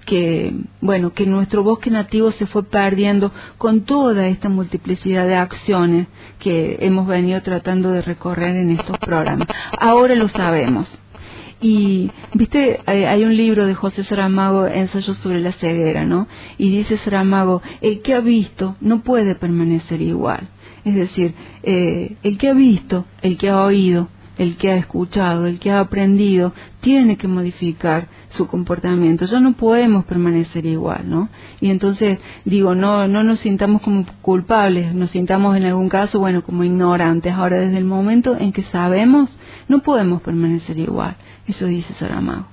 bueno, que nuestro bosque nativo se fue perdiendo con toda esta multiplicidad de acciones que hemos venido tratando de recorrer en estos programas. Ahora lo sabemos. Y, viste, hay un libro de José Saramago, Ensayos sobre la ceguera, ¿no? Y dice Saramago, el que ha visto no puede permanecer igual. Es decir, el que ha visto, el que ha oído, el que ha escuchado, el que ha aprendido, tiene que modificar su comportamiento. Ya no podemos permanecer igual, ¿no? Y entonces, digo, no nos sintamos como culpables, nos sintamos en algún caso, bueno, como ignorantes. Ahora, desde el momento en que sabemos, no podemos permanecer igual. Eso dice Saramago.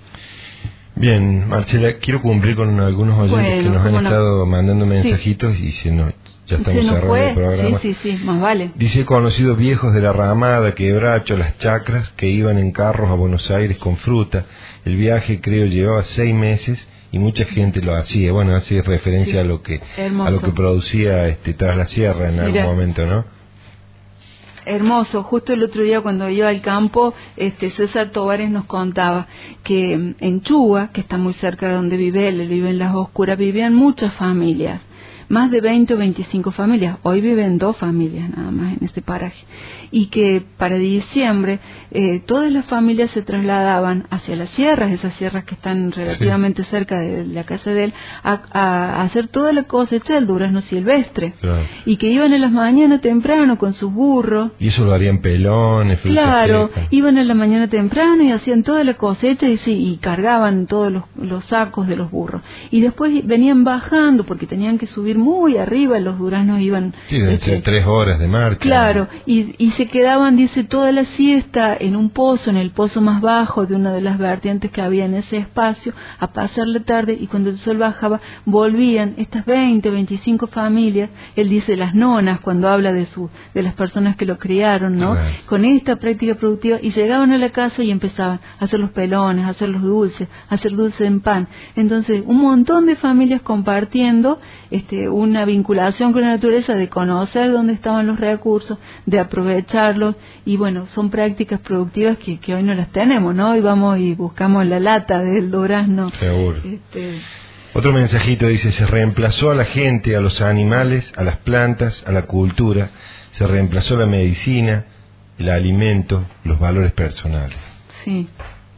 Bien, Marcela, quiero cumplir con algunos oyentes que nos han estado mandando mensajitos, sí. Y ya estamos cerrando el programa. Sí, más vale. Dice, he conocido viejos de la Ramada, Quebracho, Las Chacras, que iban en carros a Buenos Aires con fruta. El viaje, creo, llevaba 6 meses y mucha gente lo hacía. Bueno, hace referencia a lo que producía Tras la Sierra en algún momento, ¿no? Hermoso. Justo el otro día cuando iba al campo, César Tovares nos contaba que en Chuga, que está muy cerca de donde vive él vive en Las Oscuras, vivían muchas familias, más de 20 o 25 familias. Hoy viven 2 familias nada más en este paraje. Y que para diciembre todas las familias se trasladaban hacia las sierras, esas sierras que están relativamente cerca de la casa de él, a hacer toda la cosecha del durazno silvestre. Claro. Y que iban en las mañanas temprano con sus burros. Y eso lo harían pelones, frutas Claro, secas. Iban en la mañana temprano y hacían toda la cosecha y cargaban todos los sacos de los burros. Y después venían bajando porque tenían que subir muy arriba, los duraznos iban... Sí, de 3 horas de marcha. Claro, y se quedaban, dice, toda la siesta en un pozo, en el pozo más bajo de una de las vertientes que había en ese espacio, a pasar la tarde, y cuando el sol bajaba, volvían estas 20, 25 familias, él dice las nonas, cuando habla de las personas que lo criaron, ¿no? Claro. Con esta práctica productiva, y llegaban a la casa y empezaban a hacer los pelones, a hacer los dulces, a hacer dulce en pan. Entonces, un montón de familias compartiendo una vinculación con la naturaleza, de conocer dónde estaban los recursos, de aprovecharlos, y bueno, son prácticas productivas que hoy no las tenemos, ¿no? Hoy vamos y buscamos la lata del durazno. Seguro. Otro mensajito dice, se reemplazó a la gente, a los animales, a las plantas, a la cultura, se reemplazó la medicina, el alimento, los valores personales. Sí,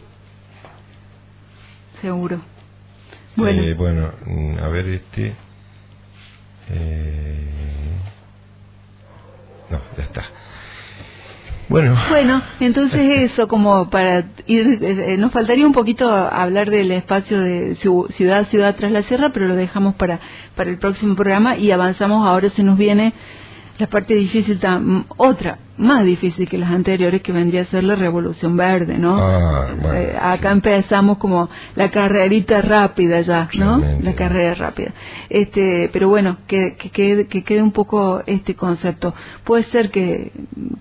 seguro. Bueno, a ver, no, ya está. Bueno, entonces eso, como para ir, nos faltaría un poquito hablar del espacio de ciudad tras la sierra, pero lo dejamos para el próximo programa y avanzamos. Ahora se nos viene la parte difícil, otra más difícil que las anteriores, que vendría a ser la Revolución Verde, ¿no? Acá empezamos como la carrerita rápida ya, ¿no? La carrera rápida. Pero bueno, que quede un poco este concepto. Puede ser que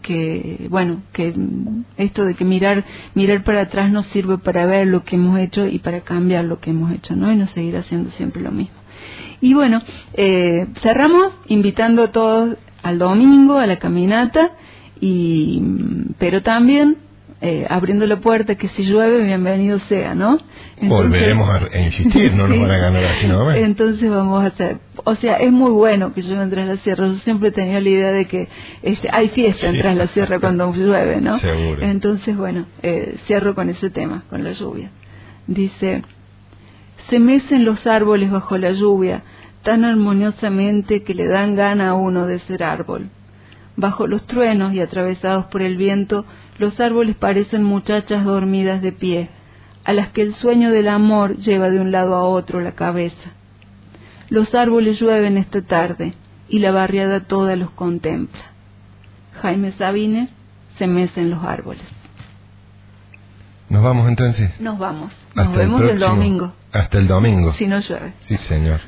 esto de que mirar para atrás nos sirve para ver lo que hemos hecho y para cambiar lo que hemos hecho, ¿no? Y no seguir haciendo siempre lo mismo. Y bueno, cerramos invitando a todos al domingo, a la caminata, pero también abriendo la puerta que si llueve, bienvenido sea, ¿no? Entonces, volveremos a insistir, no nos van a ganar así nomás. Entonces vamos a hacer, o sea, es muy bueno que llueva en Tras la Sierra. Yo siempre tenía la idea de que hay fiesta en Tras la Sierra cuando llueve, ¿no? Seguro. Entonces, bueno, cierro con ese tema, con la lluvia. Dice, se mecen los árboles bajo la lluvia, tan armoniosamente que le dan gana a uno de ser árbol. Bajo los truenos y atravesados por el viento, los árboles parecen muchachas dormidas de pie, a las que el sueño del amor lleva de un lado a otro la cabeza. Los árboles llueven esta tarde, y la barriada toda los contempla. Jaime Sabines, se mecen los árboles. ¿Nos vamos entonces? Nos vamos. Nos vemos el domingo. Hasta el domingo. Si no llueve. Sí, señor.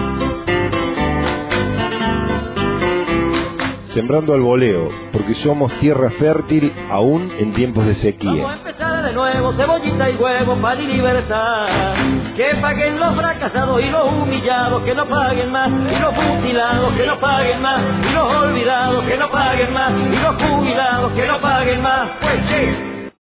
Sembrando al voleo, porque somos tierra fértil aún en tiempos de sequía. Vamos a empezar de nuevo, cebollita y huevo, pan y libertad. Que paguen los fracasados y los humillados, que no paguen más. Y los mutilados, que no paguen más. Y los olvidados, que no paguen más. Y los jubilados, que no paguen más. Pues che.